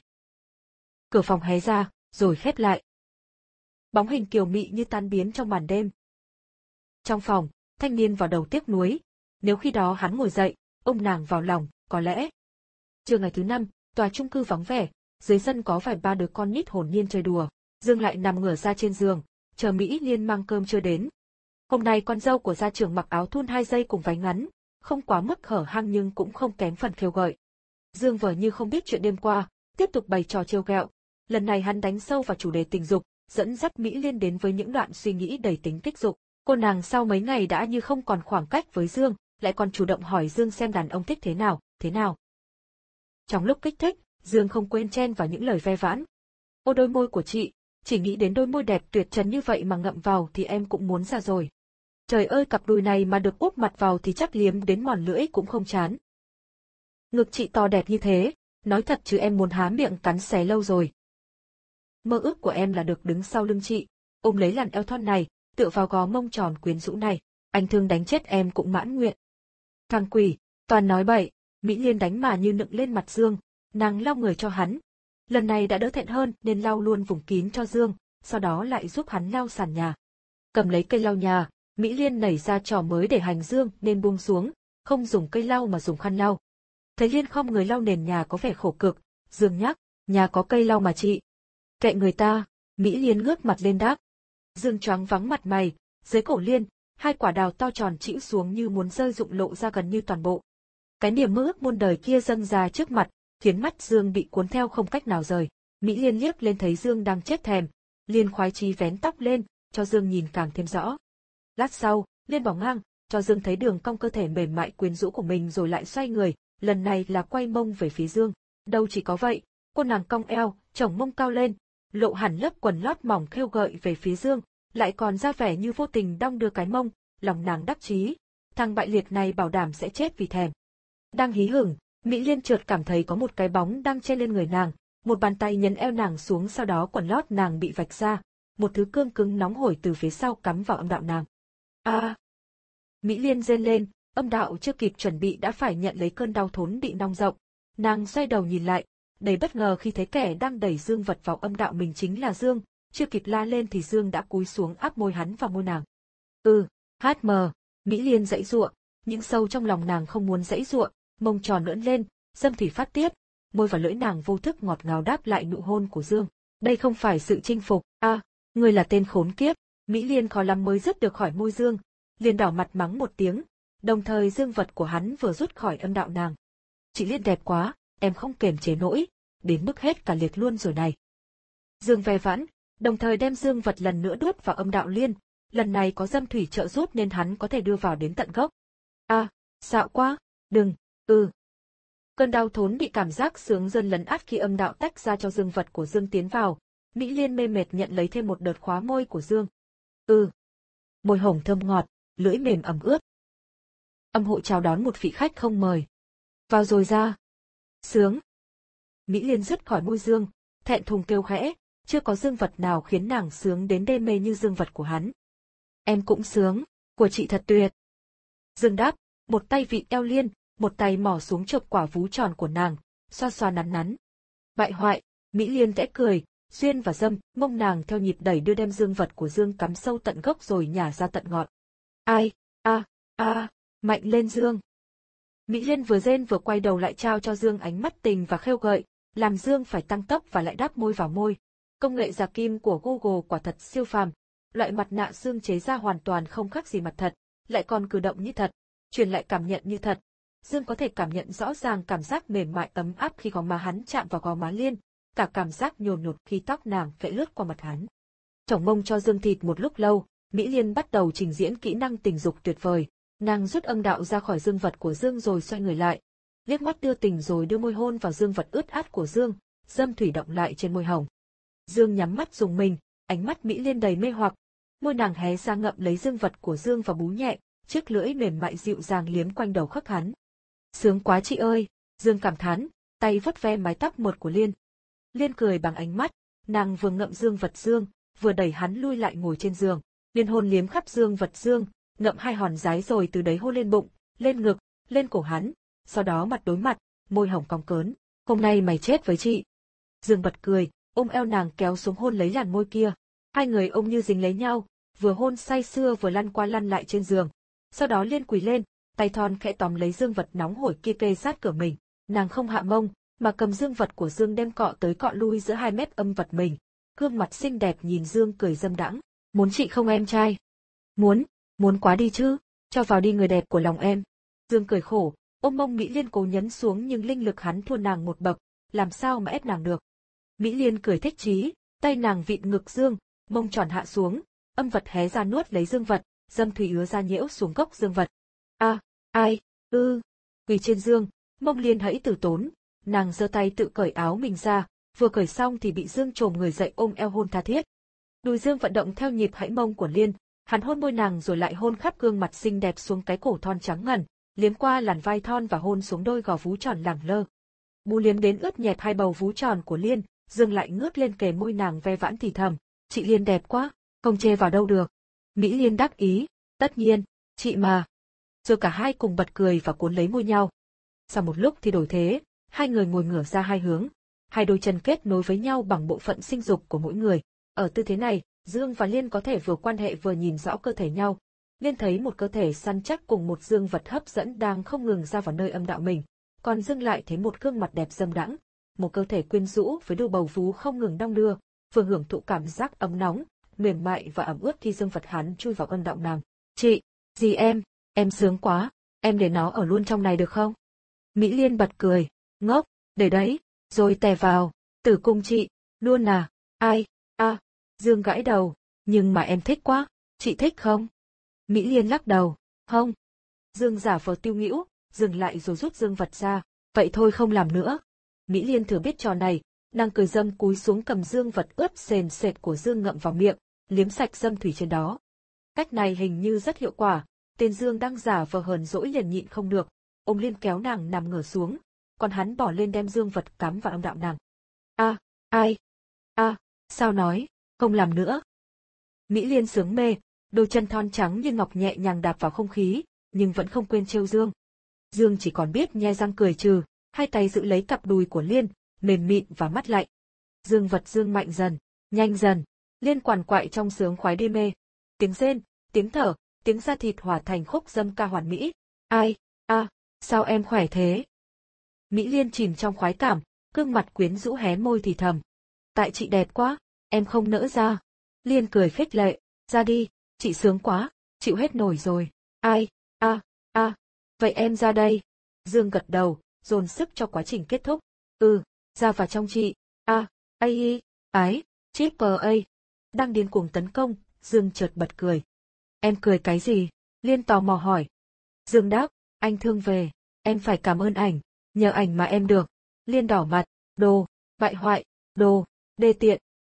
Cửa phòng hé ra, rồi khép lại. Bóng hình kiều mị như tan biến trong màn đêm. Trong phòng, thanh niên vào đầu tiếc nuối. Nếu khi đó hắn ngồi dậy, ôm nàng vào lòng, có lẽ. Trưa ngày thứ năm, tòa chung cư vắng vẻ, dưới sân có vài ba đứa con nít hồn nhiên chơi đùa. Dương lại nằm ngửa ra trên giường, chờ Mỹ Liên mang cơm chưa đến. Hôm nay con dâu của gia trưởng mặc áo thun hai dây cùng váy ngắn, không quá mức hở hang nhưng cũng không kém phần khêu gợi. Dương vờ như không biết chuyện đêm qua, tiếp tục bày trò trêu ghẹo. Lần này hắn đánh sâu vào chủ đề tình dục, dẫn dắt Mỹ Liên đến với những đoạn suy nghĩ đầy tính kích dục. Cô nàng sau mấy ngày đã như không còn khoảng cách với Dương, lại còn chủ động hỏi Dương xem đàn ông thích thế nào, thế nào. Trong lúc kích thích, Dương không quên chen vào những lời ve vãn. Ô đôi môi của chị, chỉ nghĩ đến đôi môi đẹp tuyệt trần như vậy mà ngậm vào thì em cũng muốn ra rồi. Trời ơi cặp đùi này mà được úp mặt vào thì chắc liếm đến mòn lưỡi cũng không chán. Ngực chị to đẹp như thế, nói thật chứ em muốn há miệng cắn xé lâu rồi. Mơ ước của em là được đứng sau lưng chị, ôm lấy làn eo thon này, tựa vào gò mông tròn quyến rũ này, anh thương đánh chết em cũng mãn nguyện. Thằng quỷ, toàn nói bậy, Mỹ Liên đánh mà như nựng lên mặt Dương, nàng lau người cho hắn. Lần này đã đỡ thẹn hơn nên lau luôn vùng kín cho Dương, sau đó lại giúp hắn lau sàn nhà. Cầm lấy cây lau nhà, Mỹ Liên nảy ra trò mới để hành Dương nên buông xuống, không dùng cây lau mà dùng khăn lau. Thấy Liên không người lau nền nhà có vẻ khổ cực, Dương nhắc, nhà có cây lau mà chị. Kệ người ta, Mỹ Liên ngước mặt lên đáp. Dương choáng vắng mặt mày, dưới cổ Liên, hai quả đào to tròn chĩu xuống như muốn rơi rụng lộ ra gần như toàn bộ. Cái niềm mơ ước muôn đời kia dâng ra trước mặt, khiến mắt Dương bị cuốn theo không cách nào rời. Mỹ Liên liếc lên thấy Dương đang chết thèm, Liên khoái chí vén tóc lên, cho Dương nhìn càng thêm rõ. Lát sau, Liên bỏ ngang, cho Dương thấy đường cong cơ thể mềm mại quyến rũ của mình rồi lại xoay người, lần này là quay mông về phía Dương. Đâu chỉ có vậy, cô nàng cong eo, chồng mông cao lên, lộ hẳn lớp quần lót mỏng khêu gợi về phía Dương, lại còn ra vẻ như vô tình đong đưa cái mông, lòng nàng đắc chí. Thằng bại liệt này bảo đảm sẽ chết vì thèm. Đang hí hửng, Mỹ Liên chợt cảm thấy có một cái bóng đang che lên người nàng, một bàn tay nhấn eo nàng xuống, sau đó quần lót nàng bị vạch ra, một thứ cương cứng nóng hổi từ phía sau cắm vào âm đạo nàng. A! À. Mỹ Liên rên lên, âm đạo chưa kịp chuẩn bị đã phải nhận lấy cơn đau thốn bị nong rộng. Nàng xoay đầu nhìn lại, đầy bất ngờ khi thấy kẻ đang đẩy Dương vật vào âm đạo mình chính là Dương, chưa kịp la lên thì Dương đã cúi xuống áp môi hắn vào môi nàng. Ừ, hát mờ, Mỹ Liên giãy giụa, những sâu trong lòng nàng không muốn giãy giụa, mông tròn ưỡn lên, dâm thủy phát tiết, môi và lưỡi nàng vô thức ngọt ngào đáp lại nụ hôn của Dương. Đây không phải sự chinh phục, a, à, ngươi là tên khốn kiếp. Mỹ Liên khó lắm mới dứt được khỏi môi Dương, liền đỏ mặt mắng một tiếng, đồng thời Dương vật của hắn vừa rút khỏi âm đạo nàng. Chị Liên đẹp quá, em không kiềm chế nổi, đến mức hết cả liệt luôn rồi này. Dương ve vãn, đồng thời đem Dương vật lần nữa đút vào âm đạo Liên, lần này có dâm thủy trợ giúp nên hắn có thể đưa vào đến tận gốc. A, à, xạo quá, đừng, ừ. Cơn đau thốn bị cảm giác sướng dần lấn át khi âm đạo tách ra cho Dương vật của Dương tiến vào, Mỹ Liên mê mệt nhận lấy thêm một đợt khóa môi của Dương. Ừ. Môi hồng thơm ngọt, lưỡi mềm ẩm ướt. Âm hộ chào đón một vị khách không mời. Vào rồi ra. Sướng. Mỹ Liên dứt khỏi môi Dương, thẹn thùng kêu khẽ, chưa có dương vật nào khiến nàng sướng đến đê mê như dương vật của hắn. Em cũng sướng, của chị thật tuyệt. Dương đáp, một tay vịn eo Liên, một tay mò xuống chộp quả vú tròn của nàng, xoa xoa nắn nắn. Bại hoại, Mỹ Liên khẽ cười, duyên và dâm, mông nàng theo nhịp đẩy đưa đem dương vật của Dương cắm sâu tận gốc rồi nhả ra tận ngọn. Ai, a, a, mạnh lên Dương. Mỹ Liên vừa rên vừa quay đầu lại trao cho Dương ánh mắt tình và khêu gợi, làm Dương phải tăng tốc và lại đáp môi vào môi. Công nghệ giả kim của Google quả thật siêu phàm, loại mặt nạ Dương chế ra hoàn toàn không khác gì mặt thật, lại còn cử động như thật, truyền lại cảm nhận như thật. Dương có thể cảm nhận rõ ràng cảm giác mềm mại ấm áp khi gò má hắn chạm vào gò má Liên, cả cảm giác nhồn nhột khi tóc nàng vẽ lướt qua mặt hắn. Chổng mông cho Dương thịt một lúc lâu, Mỹ Liên bắt đầu trình diễn kỹ năng tình dục tuyệt vời. Nàng rút âm đạo ra khỏi dương vật của Dương rồi xoay người lại, liếc mắt đưa tình rồi đưa môi hôn vào dương vật ướt át của Dương, dâm thủy động lại trên môi hồng. Dương nhắm mắt rùng mình, ánh mắt Mỹ Liên đầy mê hoặc, môi nàng hé ra ngậm lấy dương vật của Dương và bú nhẹ, chiếc lưỡi mềm mại dịu dàng liếm quanh đầu khắc hắn. Sướng quá chị ơi, Dương cảm thán, tay vuốt ve mái tóc mượt của Liên. Liên cười bằng ánh mắt, nàng vừa ngậm dương vật Dương, vừa đẩy hắn lui lại ngồi trên giường. Liên hôn liếm khắp dương vật Dương, ngậm hai hòn giái rồi từ đấy hôn lên bụng, lên ngực, lên cổ hắn, sau đó mặt đối mặt, môi hồng cong cớn. Hôm nay mày chết với chị. Dương bật cười, ôm eo nàng kéo xuống hôn lấy làn môi kia. Hai người ôm như dính lấy nhau, vừa hôn say sưa vừa lăn qua lăn lại trên giường. Sau đó Liên quỳ lên, tay thon khẽ tóm lấy dương vật nóng hổi kia kê sát cửa mình. Nàng không hạ mông, mà cầm dương vật của Dương đem cọ tới cọ lui giữa hai mét âm vật mình. Gương mặt xinh đẹp nhìn Dương cười dâm đãng. Muốn chị không em trai? Muốn, muốn quá đi chứ, cho vào đi người đẹp của lòng em. Dương cười khổ, ôm mông Mỹ Liên cố nhấn xuống nhưng linh lực hắn thua nàng một bậc, làm sao mà ép nàng được. Mỹ Liên cười thích chí, tay nàng vịn ngực Dương, mông tròn hạ xuống, âm vật hé ra nuốt lấy dương vật, dâm thủy ứa ra nhiễu xuống gốc dương vật. A, à, ai, ư, ừ. Quỳ trên Dương, mông Liên hãy từ tốn, nàng giơ tay tự cởi áo mình ra, vừa cởi xong thì bị Dương trồm người dậy ôm eo hôn tha thiết. Đùi Dương vận động theo nhịp hãy mông của Liên, hắn hôn môi nàng rồi lại hôn khắp gương mặt xinh đẹp xuống cái cổ thon trắng ngần, liếm qua làn vai thon và hôn xuống đôi gò vú tròn lẳng lơ. Bú liếm đến ướt nhẹp hai bầu vú tròn của Liên, Dương lại ngước lên kề môi nàng ve vãn thì thầm, chị Liên đẹp quá, không chê vào đâu được. Mỹ Liên đắc ý, tất nhiên, chị mà. Rồi cả hai cùng bật cười và cuốn lấy môi nhau. Sau một lúc thì đổi thế, hai người ngồi ngửa ra hai hướng, hai đôi chân kết nối với nhau bằng bộ phận sinh dục của mỗi người. Ở tư thế này, Dương và Liên có thể vừa quan hệ vừa nhìn rõ cơ thể nhau. Liên thấy một cơ thể săn chắc cùng một dương vật hấp dẫn đang không ngừng ra vào nơi âm đạo mình, còn Dương lại thấy một gương mặt đẹp dâm đãng, một cơ thể quyến rũ với đôi bầu vú không ngừng đong đưa, vừa hưởng thụ cảm giác ấm nóng, mềm mại và ẩm ướt khi dương vật hắn chui vào âm đạo nàng. Chị, gì em, em sướng quá, em để nó ở luôn trong này được không? Mỹ Liên bật cười, ngốc, để đấy, rồi tè vào, tử cung chị, luôn à, ai, a, à. Dương gãi đầu, nhưng mà em thích quá, chị thích không? Mỹ Liên lắc đầu, không. Dương giả vờ tiêu nghĩu, dừng lại rồi rút dương vật ra, vậy thôi không làm nữa. Mỹ Liên thừa biết trò này, nàng cười dâm cúi xuống cầm dương vật ướt sền sệt của Dương ngậm vào miệng, liếm sạch dâm thủy trên đó. Cách này hình như rất hiệu quả, tên Dương đang giả vờ hờn dỗi liền nhịn không được, ôm Liên kéo nàng nằm ngửa xuống, còn hắn bỏ lên đem dương vật cắm vào âm đạo nàng. A, à, ai? A, à, sao nói, không làm nữa. Mỹ Liên sướng mê, đôi chân thon trắng như ngọc nhẹ nhàng đạp vào không khí, nhưng vẫn không quên trêu Dương. Dương chỉ còn biết nhe răng cười trừ, hai tay giữ lấy cặp đùi của Liên, mềm mịn và mắt lạnh. Dương vật Dương mạnh dần, nhanh dần, Liên quằn quại trong sướng khoái đê mê. Tiếng rên, tiếng thở, tiếng da thịt hòa thành khúc dâm ca hoàn mỹ. Ai, a, à, sao em khỏe thế? Mỹ Liên chìm trong khoái cảm, gương mặt quyến rũ hé môi thì thầm. Tại chị đẹp quá, em không nỡ ra. Liên cười khích lệ, ra đi, chị sướng quá, chịu hết nổi rồi. Ai, a, à, a, à, vậy em ra đây. Dương gật đầu, dồn sức cho quá trình kết thúc. Ừ, ra vào trong chị. A, à, ai, ái, triple A. Đang điên cuồng tấn công, Dương chợt bật cười. Em cười cái gì? Liên tò mò hỏi. Dương đáp, anh thương về, em phải cảm ơn ảnh, nhờ ảnh mà em được. Liên đỏ mặt, đồ, bại hoại, đồ, đê tiện.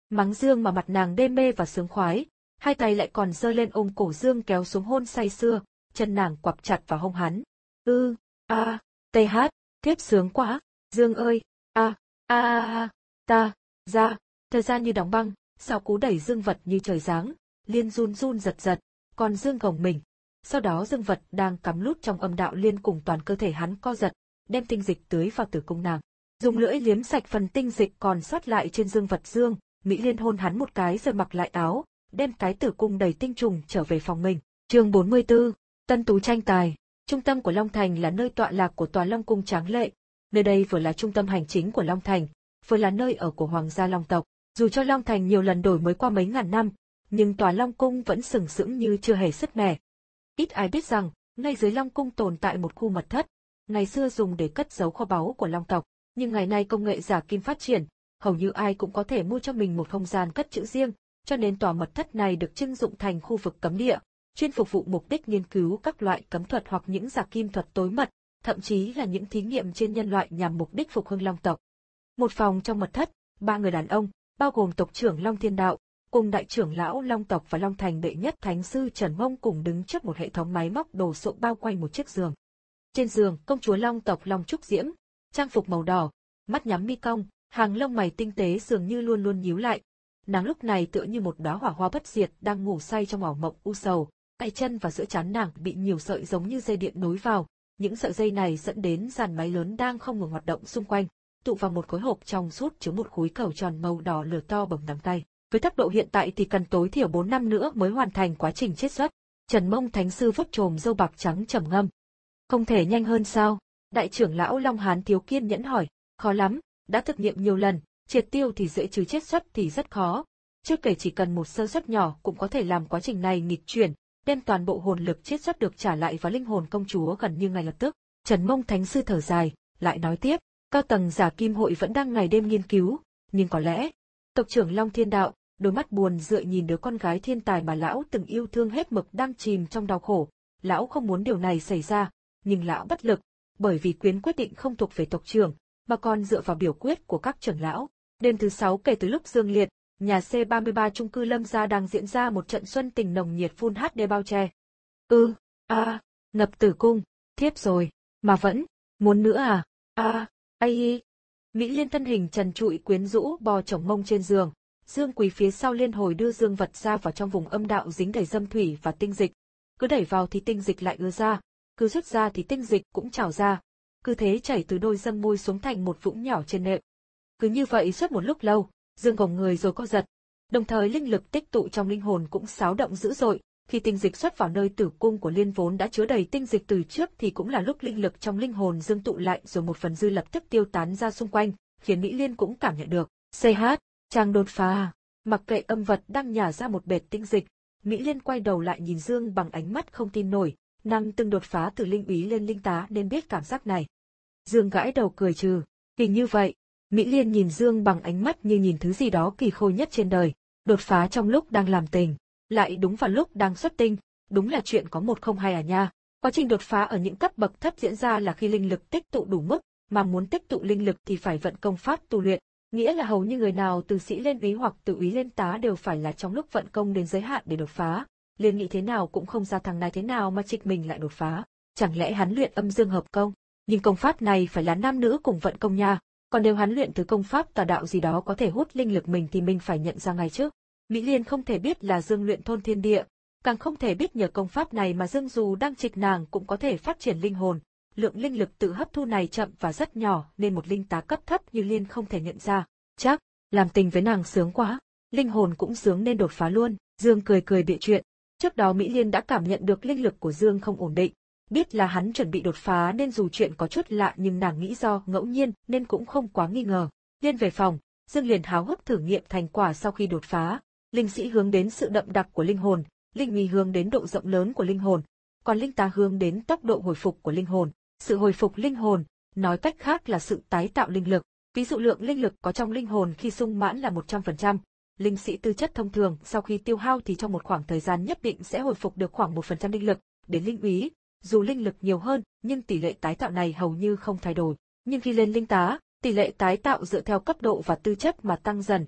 mắng Dương mà mặt nàng đê mê và sướng khoái, hai tay lại còn giơ lên ôm cổ Dương kéo xuống hôn say sưa, chân nàng quặp chặt vào hông hắn. Ư, a, tê hát, thiếp sướng quá, Dương ơi, a, a a a, ta, ra, thời gian như đóng băng, sau cú đẩy Dương Vật như trời giáng, Liên run run giật giật, còn Dương gồng mình. Sau đó Dương Vật đang cắm lút trong âm đạo Liên cùng toàn cơ thể hắn co giật, đem tinh dịch tưới vào tử cung nàng. Dùng lưỡi liếm sạch phần tinh dịch còn sót lại trên Dương Vật Dương, Mỹ Liên hôn hắn một cái rồi mặc lại áo, đem cái tử cung đầy tinh trùng trở về phòng mình. Chương bốn mươi tư, Tân Tú tranh tài. Trung tâm của Long Thành là nơi tọa lạc của Tòa Long Cung tráng lệ. Nơi đây vừa là trung tâm hành chính của Long Thành, vừa là nơi ở của Hoàng gia Long tộc. Dù cho Long Thành nhiều lần đổi mới qua mấy ngàn năm, nhưng Tòa Long Cung vẫn sừng sững như chưa hề sứt mẻ. Ít ai biết rằng, ngay dưới Long Cung tồn tại một khu mật thất, ngày xưa dùng để cất giấu kho báu của Long tộc, nhưng ngày nay công nghệ giả kim phát triển, hầu như ai cũng có thể mua cho mình một không gian cất trữ riêng, cho nên tòa mật thất này được trưng dụng thành khu vực cấm địa, chuyên phục vụ mục đích nghiên cứu các loại cấm thuật hoặc những giả kim thuật tối mật, thậm chí là những thí nghiệm trên nhân loại nhằm mục đích phục hưng Long tộc. Một phòng trong mật thất, ba người đàn ông, bao gồm tộc trưởng Long Thiên Đạo, cùng đại trưởng lão Long tộc và Long Thành đệ nhất thánh sư Trần Mông cùng đứng trước một hệ thống máy móc đồ sộ bao quanh một chiếc giường. Trên giường, công chúa Long tộc Long Trúc Diễm, trang phục màu đỏ, mắt nhắm mi cong, hàng lông mày tinh tế dường như luôn luôn nhíu lại. Nàng lúc này tựa như một đóa hỏa hoa bất diệt đang ngủ say trong ảo mộng u sầu, tay chân và giữa trán nàng bị nhiều sợi giống như dây điện nối vào, những sợi dây này dẫn đến dàn máy lớn đang không ngừng hoạt động xung quanh, tụ vào một khối hộp trong suốt chứa một khối cầu tròn màu đỏ lửa to bằng nắm tay. Với tốc độ hiện tại thì cần tối thiểu bốn năm nữa mới hoàn thành quá trình chiết xuất. Trần Mông thánh sư vuốt chồm râu bạc trắng trầm ngâm. Không thể nhanh hơn sao? Đại trưởng lão Long Hán thiếu kiên nhẫn hỏi. Khó lắm, đã thực nghiệm nhiều lần, triệt tiêu thì dễ chứ chiết xuất thì rất khó. Chưa kể chỉ cần một sơ suất nhỏ cũng có thể làm quá trình này nghịch chuyển, đem toàn bộ hồn lực chiết xuất được trả lại vào linh hồn công chúa gần như ngay lập tức. Trần Mông thánh sư thở dài, lại nói tiếp, cao tầng giả kim hội vẫn đang ngày đêm nghiên cứu, nhưng có lẽ, tộc trưởng Long Thiên Đạo, đôi mắt buồn rười nhìn đứa con gái thiên tài mà lão từng yêu thương hết mực đang chìm trong đau khổ. Lão không muốn điều này xảy ra, nhưng lão bất lực, bởi vì quyền quyết định không thuộc về tộc trưởng, mà còn dựa vào biểu quyết của các trưởng lão. Đêm thứ sáu kể từ lúc Dương Liệt, nhà C ba mươi ba chung cư Lâm gia đang diễn ra một trận xuân tình nồng nhiệt full hát đê bao che. Ư, a, à, ngập tử cung, thiếp rồi, mà vẫn, muốn nữa à, a, à, ai Mỹ Liên thân hình trần trụi quyến rũ bò chổng mông trên giường. Dương quỳ phía sau liên hồi đưa Dương Vật ra vào trong vùng âm đạo dính đầy dâm thủy và tinh dịch. Cứ đẩy vào thì tinh dịch lại ứa ra, cứ rút ra thì tinh dịch cũng trào ra. Cứ thế chảy từ đôi dâm môi xuống thành một vũng nhỏ trên nệm. Cứ như vậy suốt một lúc lâu, Dương gồng người rồi co giật. Đồng thời linh lực tích tụ trong linh hồn cũng xáo động dữ dội, khi tinh dịch xuất vào nơi tử cung của Liên vốn đã chứa đầy tinh dịch từ trước thì cũng là lúc linh lực trong linh hồn Dương tụ lại rồi một phần dư lập tức tiêu tán ra xung quanh, khiến Mỹ Liên cũng cảm nhận được. xê hát, chàng đột phá. Mặc kệ âm vật đang nhả ra một bệt tinh dịch, Mỹ Liên quay đầu lại nhìn Dương bằng ánh mắt không tin nổi, nàng từng đột phá từ linh úy lên linh tá nên biết cảm giác này. Dương gãi đầu cười trừ, kỳ như vậy. Mỹ Liên nhìn Dương bằng ánh mắt như nhìn thứ gì đó kỳ khôi nhất trên đời, đột phá trong lúc đang làm tình, lại đúng vào lúc đang xuất tinh, đúng là chuyện có một không hai à nha. Quá trình đột phá ở những cấp bậc thấp diễn ra là khi linh lực tích tụ đủ mức, mà muốn tích tụ linh lực thì phải vận công pháp tu luyện, nghĩa là hầu như người nào từ sĩ lên úy hoặc từ úy lên tá đều phải là trong lúc vận công đến giới hạn để đột phá. Liên nghĩ thế nào cũng không ra thằng này thế nào mà trịch mình lại đột phá, chẳng lẽ hắn luyện âm dương hợp công, nhưng công pháp này phải là nam nữ cùng vận công nha. Còn nếu hắn luyện thứ công pháp tà đạo gì đó có thể hút linh lực mình thì mình phải nhận ra ngay chứ. Mỹ Liên không thể biết là Dương luyện thôn thiên địa, càng không thể biết nhờ công pháp này mà Dương dù đang trịch nàng cũng có thể phát triển linh hồn. Lượng linh lực tự hấp thu này chậm và rất nhỏ nên một linh tá cấp thấp như Liên không thể nhận ra. Chắc, làm tình với nàng sướng quá, linh hồn cũng sướng nên đột phá luôn. Dương cười cười bịa chuyện. Trước đó Mỹ Liên đã cảm nhận được linh lực của Dương không ổn định. Biết là hắn chuẩn bị đột phá nên dù chuyện có chút lạ nhưng nàng nghĩ do ngẫu nhiên nên cũng không quá nghi ngờ. Liên về phòng, Dương liền háo hức thử nghiệm thành quả sau khi đột phá. Linh sĩ hướng đến sự đậm đặc của linh hồn, linh uy hướng đến độ rộng lớn của linh hồn, còn linh tá hướng đến tốc độ hồi phục của linh hồn. Sự hồi phục linh hồn, nói cách khác là sự tái tạo linh lực. Ví dụ lượng linh lực có trong linh hồn khi sung mãn là một trăm phần trăm. Linh sĩ tư chất thông thường sau khi tiêu hao thì trong một khoảng thời gian nhất định sẽ hồi phục được khoảng một phần trăm linh lực. Đến linh úy, dù linh lực nhiều hơn, nhưng tỷ lệ tái tạo này hầu như không thay đổi. Nhưng khi lên linh tá, tỷ lệ tái tạo dựa theo cấp độ và tư chất mà tăng dần.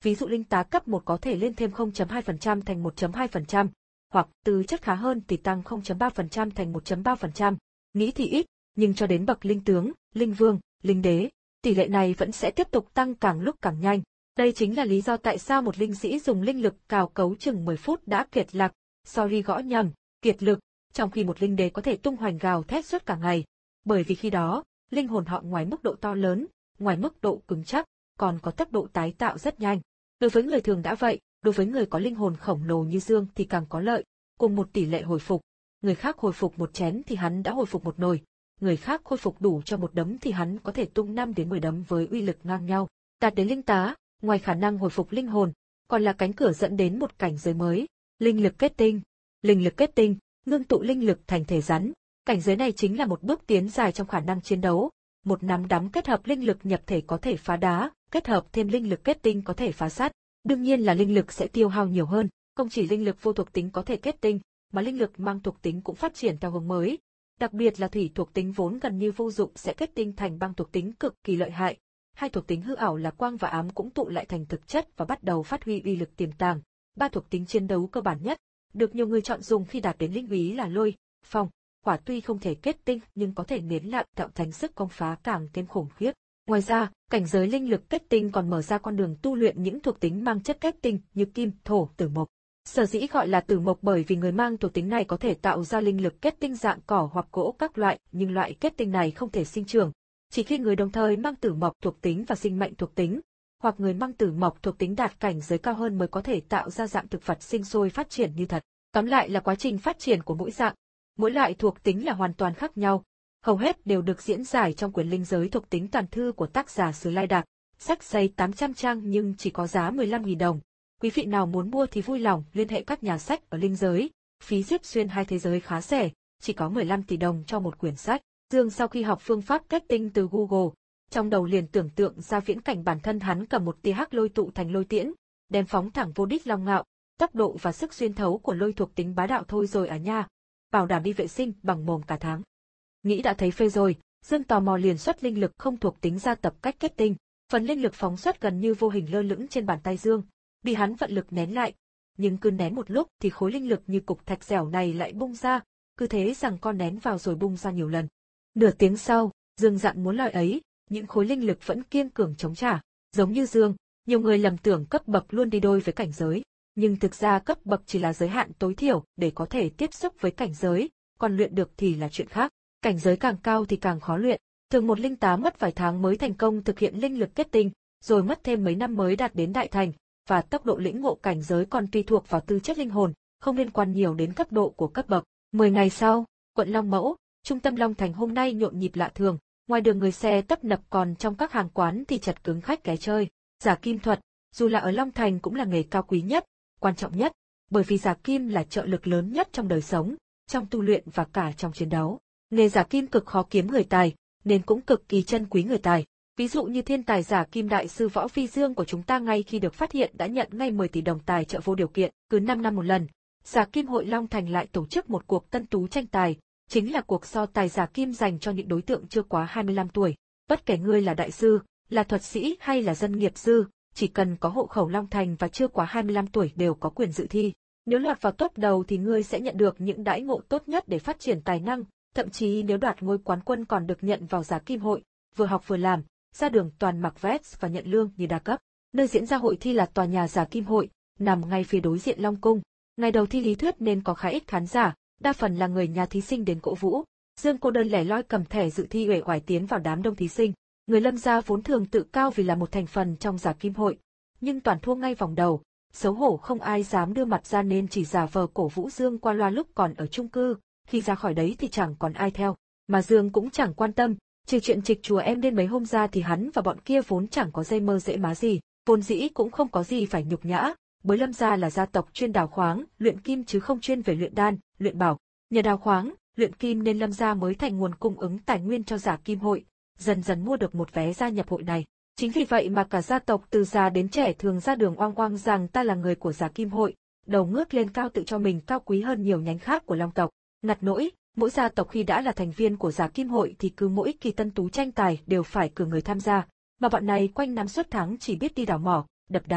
Ví dụ linh tá cấp một có thể lên thêm không phẩy hai phần trăm thành một phẩy hai phần trăm, hoặc từ chất khá hơn thì tăng không phẩy ba phần trăm thành một phẩy ba phần trăm. Nghĩ thì ít, nhưng cho đến bậc linh tướng, linh vương, linh đế, tỷ lệ này vẫn sẽ tiếp tục tăng càng lúc càng nhanh. Đây chính là lý do tại sao một linh sĩ dùng linh lực cào cấu chừng mười phút đã kiệt lực, sorry gõ nhầm, kiệt lực, trong khi một linh đế có thể tung hoành gào thét suốt cả ngày. Bởi vì khi đó, linh hồn họ ngoài mức độ to lớn, ngoài mức độ cứng chắc, còn có tốc độ tái tạo rất nhanh. Đối với người thường đã vậy, đối với người có linh hồn khổng lồ như Dương thì càng có lợi, cùng một tỷ lệ hồi phục. Người khác hồi phục một chén thì hắn đã hồi phục một nồi, người khác hồi phục đủ cho một đấm thì hắn có thể tung năm đến mười đấm với uy lực ngang nhau. Đạt đến linh tá, ngoài khả năng hồi phục linh hồn, còn là cánh cửa dẫn đến một cảnh giới mới, linh lực kết tinh. Linh lực kết tinh, ngưng tụ linh lực thành thể rắn. Cảnh giới này chính là một bước tiến dài trong khả năng chiến đấu. Một nắm đấm kết hợp linh lực nhập thể có thể phá đá, kết hợp thêm linh lực kết tinh có thể phá sắt. Đương nhiên là linh lực sẽ tiêu hao nhiều hơn, không chỉ linh lực vô thuộc tính có thể kết tinh, mà linh lực mang thuộc tính cũng phát triển theo hướng mới. Đặc biệt là thủy thuộc tính vốn gần như vô dụng sẽ kết tinh thành băng thuộc tính cực kỳ lợi hại. Hai thuộc tính hư ảo là quang và ám cũng tụ lại thành thực chất và bắt đầu phát huy uy lực tiềm tàng. Ba thuộc tính chiến đấu cơ bản nhất, được nhiều người chọn dùng khi đạt đến linh úy là lôi, phong, hỏa tuy không thể kết tinh nhưng có thể nén lại tạo thành sức công phá càng thêm khủng khiếp. Ngoài ra, cảnh giới linh lực kết tinh còn mở ra con đường tu luyện những thuộc tính mang chất kết tinh như kim, thổ, tử mộc. Sở dĩ gọi là tử mộc bởi vì người mang thuộc tính này có thể tạo ra linh lực kết tinh dạng cỏ hoặc gỗ các loại, nhưng loại kết tinh này không thể sinh trưởng. Chỉ khi người đồng thời mang tử mộc thuộc tính và sinh mệnh thuộc tính, hoặc người mang tử mộc thuộc tính đạt cảnh giới cao hơn mới có thể tạo ra dạng thực vật sinh sôi phát triển như thật. Tóm lại là quá trình phát triển của mỗi dạng, mỗi loại thuộc tính là hoàn toàn khác nhau. Hầu hết đều được diễn giải trong quyển Linh giới thuộc tính toàn thư của tác giả Sử Lai Đạc. Sách dày tám trăm trang nhưng chỉ có giá mười lăm nghìn đồng. Quý vị nào muốn mua thì vui lòng liên hệ các nhà sách ở Linh giới. Phí ship xuyên hai thế giới khá rẻ, chỉ có mười lăm tỷ đồng cho một quyển sách. Dương sau khi học phương pháp kết tinh từ Google, trong đầu liền tưởng tượng ra viễn cảnh bản thân hắn cầm một tia hắc lôi tụ thành lôi tiễn, đem phóng thẳng vô đích long ngạo. Tốc độ và sức xuyên thấu của lôi thuộc tính bá đạo thôi rồi à nha, bảo đảm đi vệ sinh bằng mồm cả tháng. Nghĩ đã thấy phê rồi, Dương tò mò liền xuất linh lực không thuộc tính ra tập cách kết tinh, phần linh lực phóng xuất gần như vô hình lơ lửng trên bàn tay Dương, bị hắn vận lực nén lại. Nhưng cứ nén một lúc thì khối linh lực như cục thạch dẻo này lại bung ra, cứ thế rằng con nén vào rồi bung ra nhiều lần. Nửa tiếng sau, Dương dặn muốn loại ấy, những khối linh lực vẫn kiên cường chống trả. Giống như Dương, nhiều người lầm tưởng cấp bậc luôn đi đôi với cảnh giới. Nhưng thực ra cấp bậc chỉ là giới hạn tối thiểu để có thể tiếp xúc với cảnh giới, còn luyện được thì là chuyện khác. Cảnh giới càng cao thì càng khó luyện. Thường một linh tá mất vài tháng mới thành công thực hiện linh lực kết tinh, rồi mất thêm mấy năm mới đạt đến đại thành, và tốc độ lĩnh ngộ cảnh giới còn tùy thuộc vào tư chất linh hồn, không liên quan nhiều đến cấp độ của cấp bậc. Mười ngày sau, quận Long Mẫu, trung tâm Long Thành hôm nay nhộn nhịp lạ thường, ngoài đường người xe tấp nập còn trong các hàng quán thì chật cứng khách ghé chơi. Giả kim thuật, dù là ở Long Thành cũng là nghề cao quý nhất, quan trọng nhất, bởi vì giả kim là trợ lực lớn nhất trong đời sống, trong tu luyện và cả trong chiến đấu. Nghề giả kim cực khó kiếm người tài, nên cũng cực kỳ trân quý người tài. Ví dụ như thiên tài giả kim đại sư Võ Phi Dương của chúng ta ngay khi được phát hiện đã nhận ngay mười tỷ đồng tài trợ vô điều kiện, cứ năm năm một lần. Giả kim hội Long Thành lại tổ chức một cuộc tân tú tranh tài, chính là cuộc so tài giả kim dành cho những đối tượng chưa quá hai mươi lăm tuổi. Bất kể ngươi là đại sư, là thuật sĩ hay là dân nghiệp dư, chỉ cần có hộ khẩu Long Thành và chưa quá hai mươi lăm tuổi đều có quyền dự thi. Nếu lọt vào top đầu thì ngươi sẽ nhận được những đãi ngộ tốt nhất để phát triển tài năng, thậm chí nếu đoạt ngôi quán quân còn được nhận vào giả kim hội, vừa học vừa làm, ra đường toàn mặc vest và nhận lương như đa cấp. Nơi diễn ra hội thi là tòa nhà giả kim hội, nằm ngay phía đối diện Long Cung. Ngày đầu thi lý thuyết nên có khá ít khán giả, đa phần là người nhà thí sinh đến cổ vũ. Dương cô đơn lẻ loi cầm thẻ dự thi uể oải tiến vào đám đông thí sinh. Người Lâm gia vốn thường tự cao vì là một thành phần trong giả kim hội, nhưng toàn thua ngay vòng đầu, xấu hổ không ai dám đưa mặt ra nên chỉ giả vờ cổ vũ Dương qua loa lúc còn ở chung cư, khi ra khỏi đấy thì chẳng còn ai theo, mà Dương cũng chẳng quan tâm, trừ chuyện trịch chùa em đến mấy hôm ra thì hắn và bọn kia vốn chẳng có dây mơ dễ má gì, vốn dĩ cũng không có gì phải nhục nhã, bởi Lâm gia là gia tộc chuyên đào khoáng, luyện kim chứ không chuyên về luyện đan, luyện bảo. Nhờ đào khoáng, luyện kim nên Lâm gia mới thành nguồn cung ứng tài nguyên cho giả kim hội, dần dần mua được một vé gia nhập hội này. Chính vì vậy mà cả gia tộc từ già đến trẻ thường ra đường oang oang rằng ta là người của giả kim hội, đầu ngước lên cao tự cho mình cao quý hơn nhiều nhánh khác của Long tộc. Ngặt nỗi, mỗi gia tộc khi đã là thành viên của giả kim hội thì cứ mỗi kỳ tân tú tranh tài đều phải cử người tham gia, mà bọn này quanh năm suốt tháng chỉ biết đi đào mỏ, đập đá,